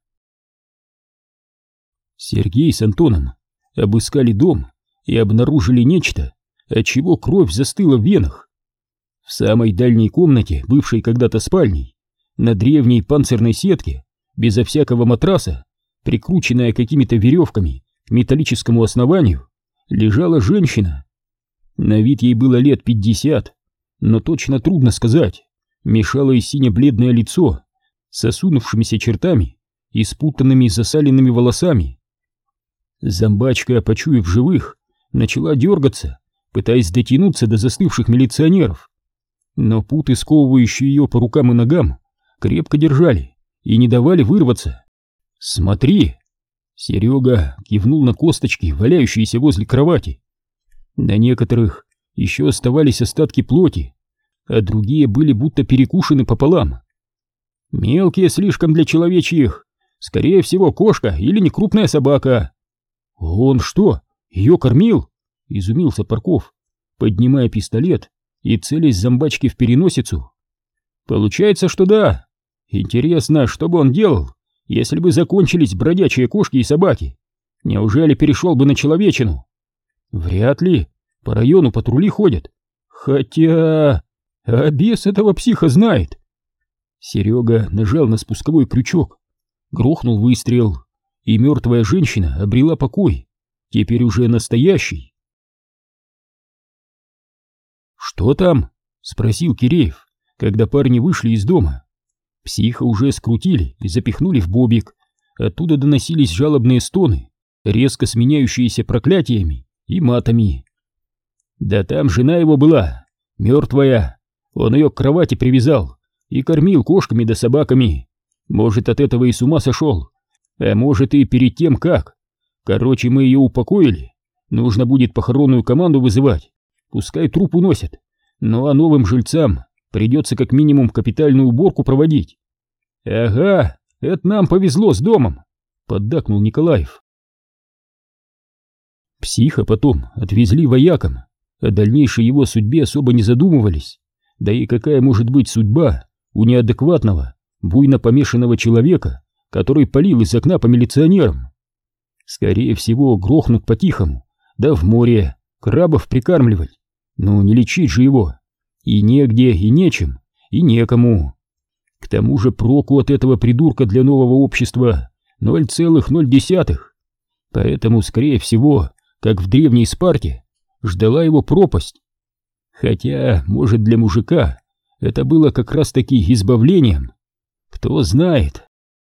Сергей с Антоном обыскали дом и обнаружили нечто, отчего кровь застыла в венах. В самой дальней комнате, бывшей когда-то спальней, на древней панцирной сетке, безо всякого матраса, прикрученная какими-то веревками к металлическому основанию, лежала женщина. На вид ей было лет пятьдесят, но точно трудно сказать. Мешало и сине-бледное лицо с осунувшимися чертами и спутанными засаленными волосами. Зомбачка, почуяв живых, начала дергаться, пытаясь дотянуться до застывших милиционеров. Но путы, сковывающие ее по рукам и ногам, крепко держали и не давали вырваться. «Смотри!» Серега кивнул на косточки, валяющиеся возле кровати. На некоторых еще оставались остатки плоти, а другие были будто перекушены пополам. «Мелкие слишком для человечьих, скорее всего кошка или некрупная собака». «Он что, ее кормил?» — изумился Парков, поднимая пистолет и целясь зомбачке в переносицу. «Получается, что да. Интересно, что бы он делал, если бы закончились бродячие кошки и собаки? Неужели перешел бы на человечину?» «Вряд ли. По району патрули ходят. Хотя... а бес этого психа знает». Серега нажал на спусковой крючок. Грохнул выстрел, и мертвая женщина обрела покой, теперь уже настоящий. «Что там?» — спросил Киреев, когда парни вышли из дома. Психа уже скрутили и запихнули в бобик. Оттуда доносились жалобные стоны, резко сменяющиеся проклятиями и матами. «Да там жена его была, мертвая. Он ее к кровати привязал и кормил кошками да собаками. Может, от этого и с ума сошел. А может, и перед тем как. Короче, мы ее упокоили. Нужно будет похоронную команду вызывать. Пускай труп уносят. Ну а новым жильцам придется как минимум капитальную уборку проводить». «Ага, это нам повезло с домом», — поддакнул Николаев. Психа потом отвезли воякам. О дальнейшей его судьбе особо не задумывались. Да и какая может быть судьба у неадекватного, буйно помешанного человека, который палил из окна по милиционерам? Скорее всего, грохнут по-тихому, да в море, крабов прикармливать. Ну, не лечить же его. И негде, и нечем, и некому. К тому же проку от этого придурка для нового общества ноль целых ноль десятых. Поэтому, скорее всего, как в древней Спарте, ждала его пропасть. Хотя, может, для мужика это было как раз-таки избавлением. Кто знает.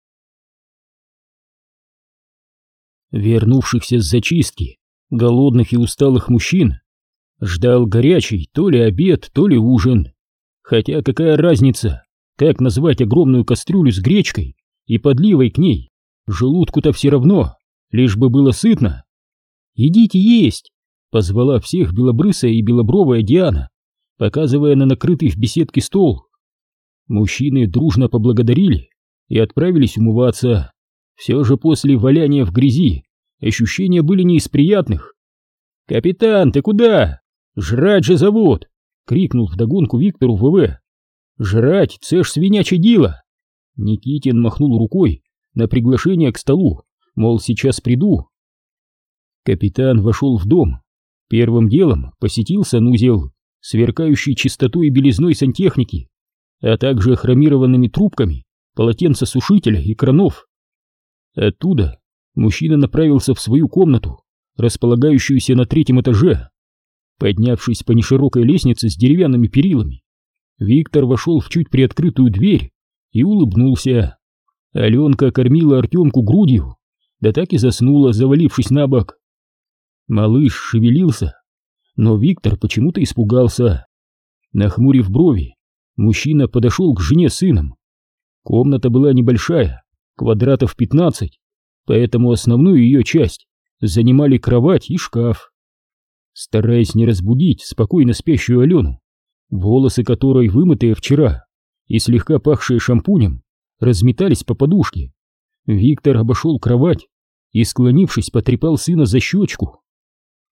Вернувшихся с зачистки, голодных и усталых мужчин ждал горячий то ли обед, то ли ужин. Хотя какая разница, как назвать огромную кастрюлю с гречкой и подливой к ней? Желудку-то все равно, лишь бы было сытно. «Идите есть!» — позвала всех белобрысая и белобровая Диана, показывая на накрытый в беседке стол. Мужчины дружно поблагодарили и отправились умываться. Все же после валяния в грязи ощущения были не из приятных. «Капитан, ты куда? Жрать же зовут!» — крикнул вдогонку Виктору ВВ. «Жрать, це ж свиняче дело!» Никитин махнул рукой на приглашение к столу, мол, сейчас приду. Капитан вошел в дом. Первым делом посетил санузел, сверкающий чистотой и белизной сантехники, а также хромированными трубками полотенцесушителя и кранов. Оттуда мужчина направился в свою комнату, располагающуюся на третьем этаже. Поднявшись по неширокой лестнице с деревянными перилами, Виктор вошел в чуть приоткрытую дверь и улыбнулся. Аленка кормила Артемку грудью, да так и заснула, завалившись на бок. Малыш шевелился, но Виктор почему-то испугался. Нахмурив брови, мужчина подошел к жене с сыном. Комната была небольшая, квадратов пятнадцать, поэтому основную ее часть занимали кровать и шкаф. Стараясь не разбудить спокойно спящую Алену, волосы которой, вымытые вчера и слегка пахшие шампунем, разметались по подушке, Виктор обошел кровать и, склонившись, потрепал сына за щечку.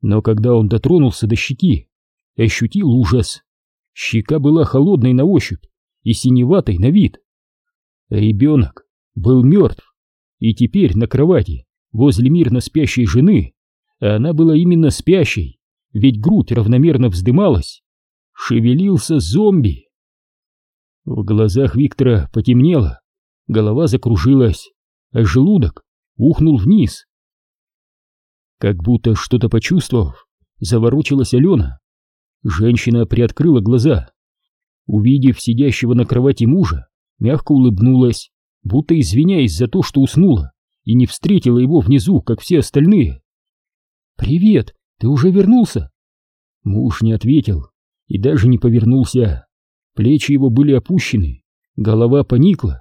Но когда он дотронулся до щеки, ощутил ужас. Щека была холодной на ощупь и синеватой на вид. Ребенок был мертв, и теперь на кровати возле мирно спящей жены, а она была именно спящей, ведь грудь равномерно вздымалась, шевелился зомби. В глазах Виктора потемнело, голова закружилась, а желудок ухнул вниз. Как будто что-то почувствовав, заворочилась Алена. Женщина приоткрыла глаза. Увидев сидящего на кровати мужа, мягко улыбнулась, будто извиняясь за то, что уснула и не встретила его внизу, как все остальные. «Привет, ты уже вернулся?» Муж не ответил и даже не повернулся. Плечи его были опущены, голова поникла.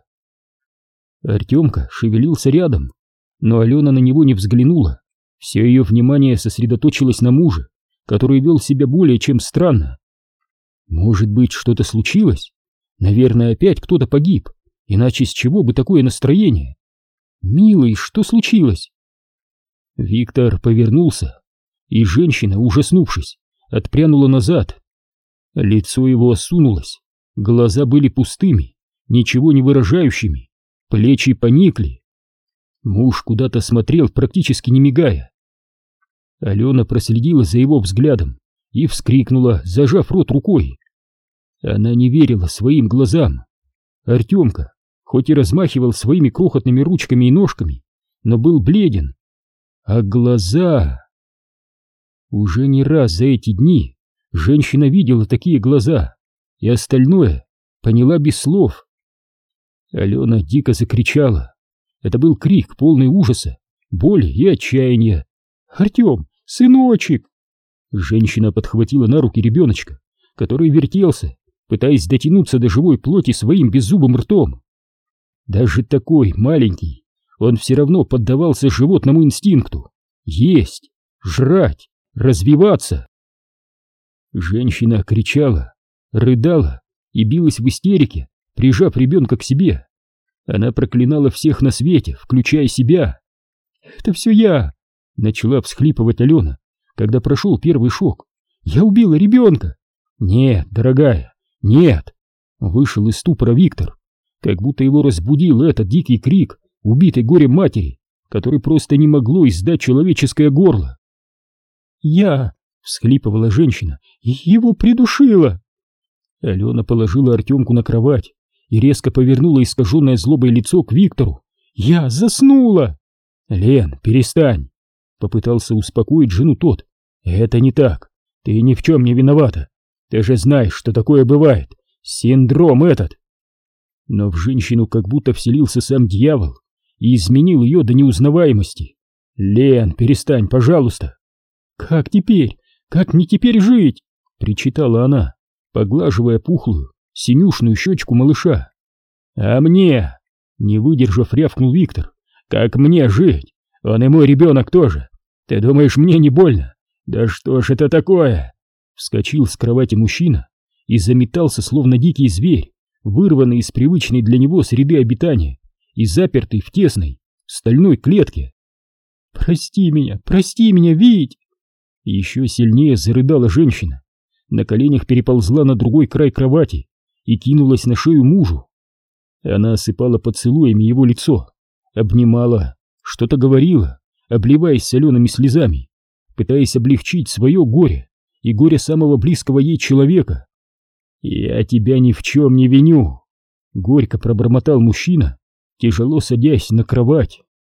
Артемка шевелился рядом, но Алена на него не взглянула. Все ее внимание сосредоточилось на муже, который вел себя более чем странно. Может быть, что-то случилось? Наверное, опять кто-то погиб, иначе с чего бы такое настроение? «Милый, что случилось?» Виктор повернулся, и женщина, ужаснувшись, отпрянула назад. Лицо его осунулось, глаза были пустыми, ничего не выражающими, плечи поникли. Муж куда-то смотрел, практически не мигая. Алена проследила за его взглядом и вскрикнула, зажав рот рукой. Она не верила своим глазам. Артемка, хоть и размахивал своими крохотными ручками и ножками, но был бледен. А глаза... Уже не раз за эти дни женщина видела такие глаза, и остальное поняла без слов. Алена дико закричала. Это был крик, полный ужаса, боли и отчаяния. «Артем, сыночек!» Женщина подхватила на руки ребеночка, который вертелся, пытаясь дотянуться до живой плоти своим беззубым ртом. Даже такой маленький, он все равно поддавался животному инстинкту — есть, жрать, развиваться. Женщина кричала, рыдала и билась в истерике, прижав ребенка к себе. Она проклинала всех на свете, включая себя. «Это все я!» — начала всхлипывать Алена, когда прошел первый шок. «Я убила ребенка!» «Нет, дорогая, нет!» — вышел из ступора Виктор, как будто его разбудил этот дикий крик убитой горем матери, который просто не могло издать человеческое горло. «Я!» — всхлипывала женщина. «Его придушила!» Алена положила Артемку на кровать и резко повернула искаженное злобой лицо к Виктору. «Я заснула!» «Лен, перестань!» — попытался успокоить жену тот. «Это не так. Ты ни в чем не виновата. Ты же знаешь, что такое бывает. Синдром этот!» Но в женщину как будто вселился сам дьявол и изменил ее до неузнаваемости. «Лен, перестань, пожалуйста!» «Как теперь? Как мне теперь жить?» — причитала она, поглаживая пухлую, синюшную щечку малыша. «А мне?» — не выдержав, рявкнул Виктор. «Как мне жить? Он и мой ребенок тоже. Ты думаешь, мне не больно? Да что ж это такое?» Вскочил с кровати мужчина и заметался, словно дикий зверь, вырванный из привычной для него среды обитания и запертый в тесной стальной клетке. «Прости меня, прости меня, Вить!» Еще сильнее зарыдала женщина, на коленях переползла на другой край кровати и кинулась на шею мужу. Она осыпала поцелуями его лицо, обнимала, что-то говорила, обливаясь солеными слезами, пытаясь облегчить свое горе и горе самого близкого ей человека. «Я тебя ни в чем не виню», — горько пробормотал мужчина, тяжело садясь на кровать.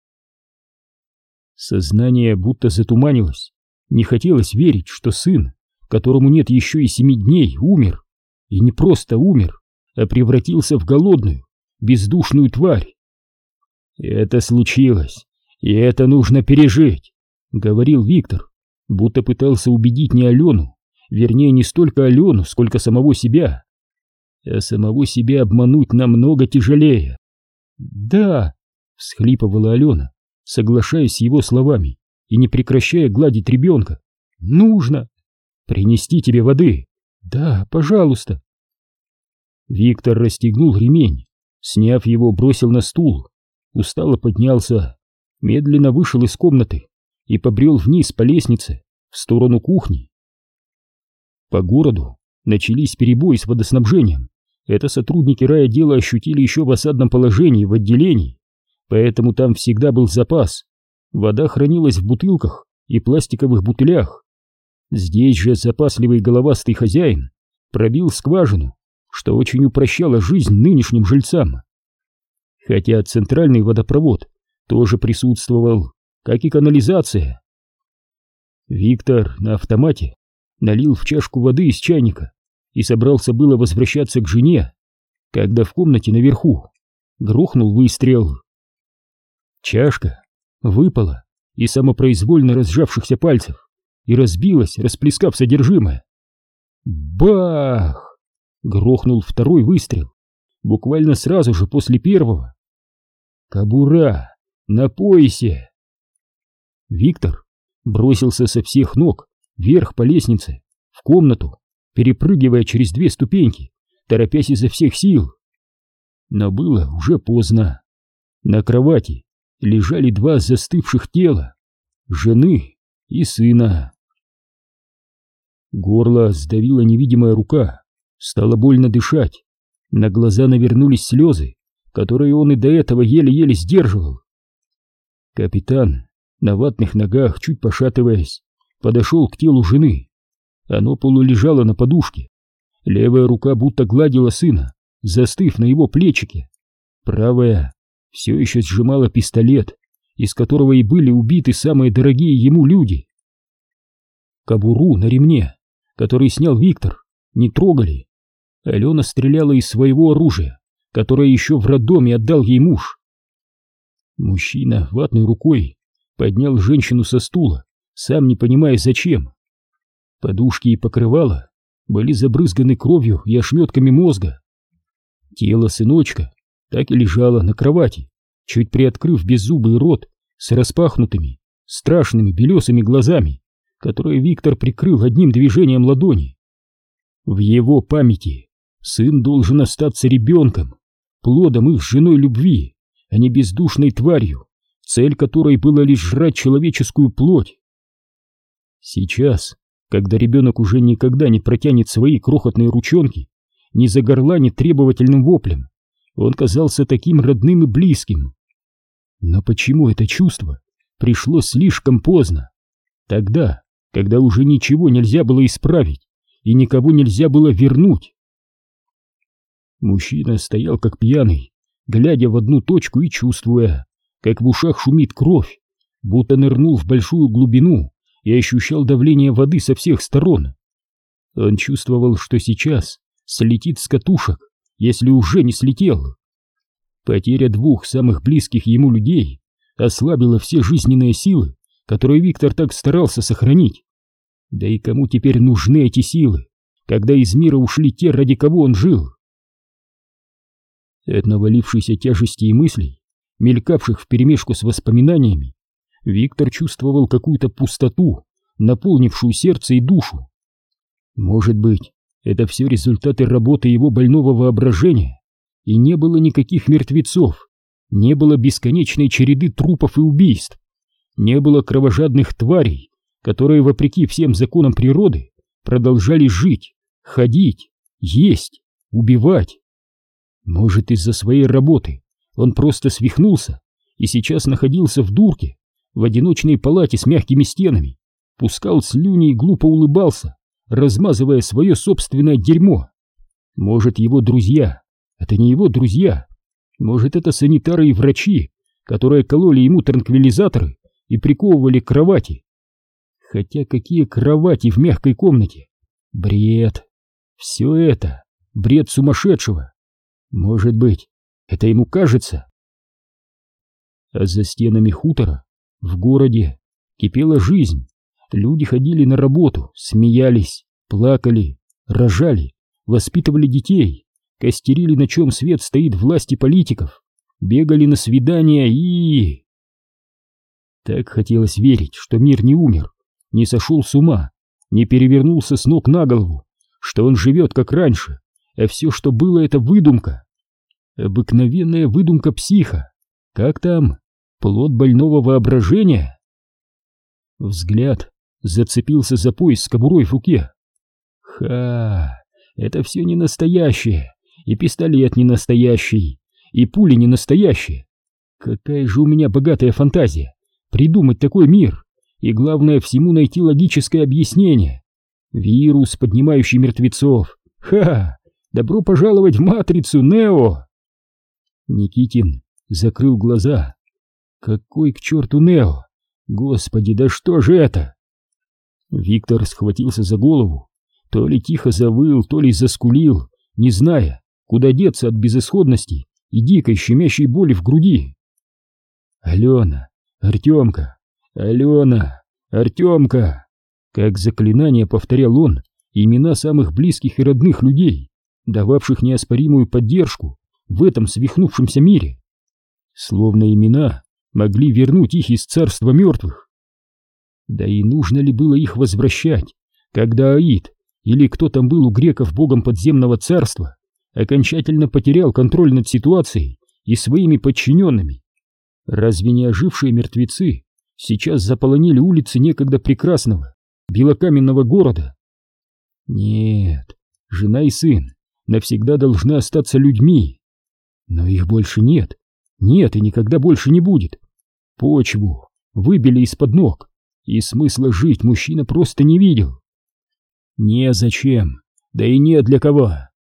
Сознание будто затуманилось. Не хотелось верить, что сын, которому нет еще и семи дней, умер. И не просто умер, а превратился в голодную, бездушную тварь. «Это случилось, и это нужно пережить», — говорил Виктор, будто пытался убедить не Алену, вернее, не столько Алену, сколько самого себя. А самого себя обмануть намного тяжелее. «Да», — всхлипывала Алена, соглашаясь с его словами и не прекращая гладить ребенка. «Нужно принести тебе воды». «Да, пожалуйста». Виктор расстегнул ремень, сняв его, бросил на стул, устало поднялся, медленно вышел из комнаты и побрел вниз по лестнице в сторону кухни. По городу начались перебои с водоснабжением. Это сотрудники райотдела ощутили еще в осадном положении в отделении, поэтому там всегда был запас. Вода хранилась в бутылках и пластиковых бутылях. Здесь же запасливый головастый хозяин пробил скважину, что очень упрощало жизнь нынешним жильцам. Хотя центральный водопровод тоже присутствовал, как и канализация. Виктор на автомате налил в чашку воды из чайника и собрался было возвращаться к жене, когда в комнате наверху грохнул выстрел. Чашка выпала из самопроизвольно разжавшихся пальцев и разбилась, расплескав содержимое. Бах! Грохнул второй выстрел, буквально сразу же после первого. Кобура на поясе! Виктор бросился со всех ног вверх по лестнице, в комнату, перепрыгивая через две ступеньки, торопясь изо всех сил. Но было уже поздно. На кровати лежали два застывших тела — жены и сына. Горло сдавила невидимая рука, стало больно дышать, на глаза навернулись слезы, которые он и до этого еле-еле сдерживал. Капитан на ватных ногах, чуть пошатываясь, подошел к телу жены. Оно полулежало на подушке. Левая рука будто гладила сына, застыв на его плечике. Правая все еще сжимала пистолет, из которого и были убиты самые дорогие ему люди. Кобуру на ремне, который снял Виктор, не трогали. Алена стреляла из своего оружия, которое еще в роддоме отдал ей муж. Мужчина ватной рукой поднял женщину со стула, сам не понимая зачем. Подушки и покрывала были забрызганы кровью и ошметками мозга. Тело сыночка так и лежало на кровати, чуть приоткрыв беззубый рот с распахнутыми, страшными белесыми глазами, которые Виктор прикрыл одним движением ладони. В его памяти сын должен остаться ребенком, плодом их с женой любви, а не бездушной тварью, цель которой была лишь жрать человеческую плоть. Сейчас, когда ребенок уже никогда не протянет свои крохотные ручонки, не загорланит требовательным воплем, он казался таким родным и близким. Но почему это чувство пришло слишком поздно? Тогда, когда уже ничего нельзя было исправить и никого нельзя было вернуть. Мужчина стоял как пьяный, глядя в одну точку и чувствуя, как в ушах шумит кровь, будто нырнул в большую глубину и ощущал давление воды со всех сторон. Он чувствовал, что сейчас слетит с катушек, если уже не слетел. Потеря двух самых близких ему людей ослабила все жизненные силы, которые Виктор так старался сохранить. Да и кому теперь нужны эти силы, когда из мира ушли те, ради кого он жил? От навалившейся тяжести и мыслей, мелькавших вперемешку с воспоминаниями, Виктор чувствовал какую-то пустоту, наполнившую сердце и душу. Может быть, это все результаты работы его больного воображения, и не было никаких мертвецов, не было бесконечной череды трупов и убийств, не было кровожадных тварей, которые, вопреки всем законам природы, продолжали жить, ходить, есть, убивать. Может, из-за своей работы он просто свихнулся и сейчас находился в дурке, в одиночной палате с мягкими стенами, пускал слюни и глупо улыбался, размазывая свое собственное дерьмо. Может, его друзья — это не его друзья. Может, это санитары и врачи, которые кололи ему транквилизаторы и приковывали к кровати. Хотя какие кровати в мягкой комнате? Бред. Все это бред сумасшедшего. Может быть, это ему кажется? А за стенами хутора, в городе, кипела жизнь. Люди ходили на работу, смеялись, плакали, рожали, воспитывали детей, костерили, на чем свет стоит власти политиков, бегали на свидания и... Так хотелось верить, что мир не умер, не сошел с ума, не перевернулся с ног на голову, что он живет как раньше, а все, что было, это выдумка. Обыкновенная выдумка психа. Как там? Плод больного воображения? Взгляд зацепился за пояс с кобурой в руке. Ха, это все не настоящее, и пистолет не настоящий, и пули не настоящие. Какая же у меня богатая фантазия придумать такой мир, и главное всему найти логическое объяснение. Вирус, поднимающий мертвецов. Ха, добро пожаловать в матрицу, Нео! Никитин закрыл глаза. Какой к черту Нео? Господи, да что же это? Виктор схватился за голову, то ли тихо завыл, то ли заскулил, не зная, куда деться от безысходности и дикой щемящей боли в груди. Алена, Артемка, Алена, Артемка! Как заклинание повторял он имена самых близких и родных людей, дававших неоспоримую поддержку в этом свихнувшемся мире. Словно имена могли вернуть их из царства мертвых. Да и нужно ли было их возвращать, когда Аид, или кто там был у греков богом подземного царства, окончательно потерял контроль над ситуацией и своими подчиненными? Разве не ожившие мертвецы сейчас заполонили улицы некогда прекрасного белокаменного города? Нет, жена и сын навсегда должны остаться людьми. Но их больше нет, нет и никогда больше не будет. Почву выбили из-под ног, и смысла жить мужчина просто не видел. Незачем, да и не для кого.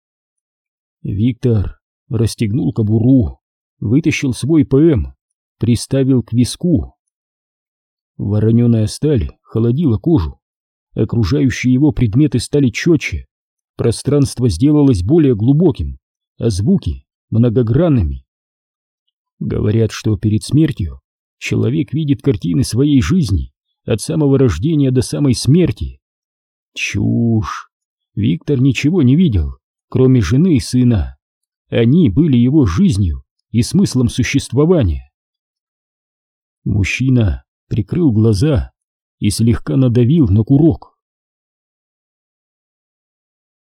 Виктор расстегнул кобуру, вытащил свой ПМ, приставил к виску. Вороненая сталь холодила кожу, окружающие его предметы стали четче, пространство сделалось более глубоким, а звуки многогранными. Говорят, что перед смертью человек видит картины своей жизни от самого рождения до самой смерти. Чушь! Виктор ничего не видел, кроме жены и сына. Они были его жизнью и смыслом существования. Мужчина прикрыл глаза и слегка надавил на курок.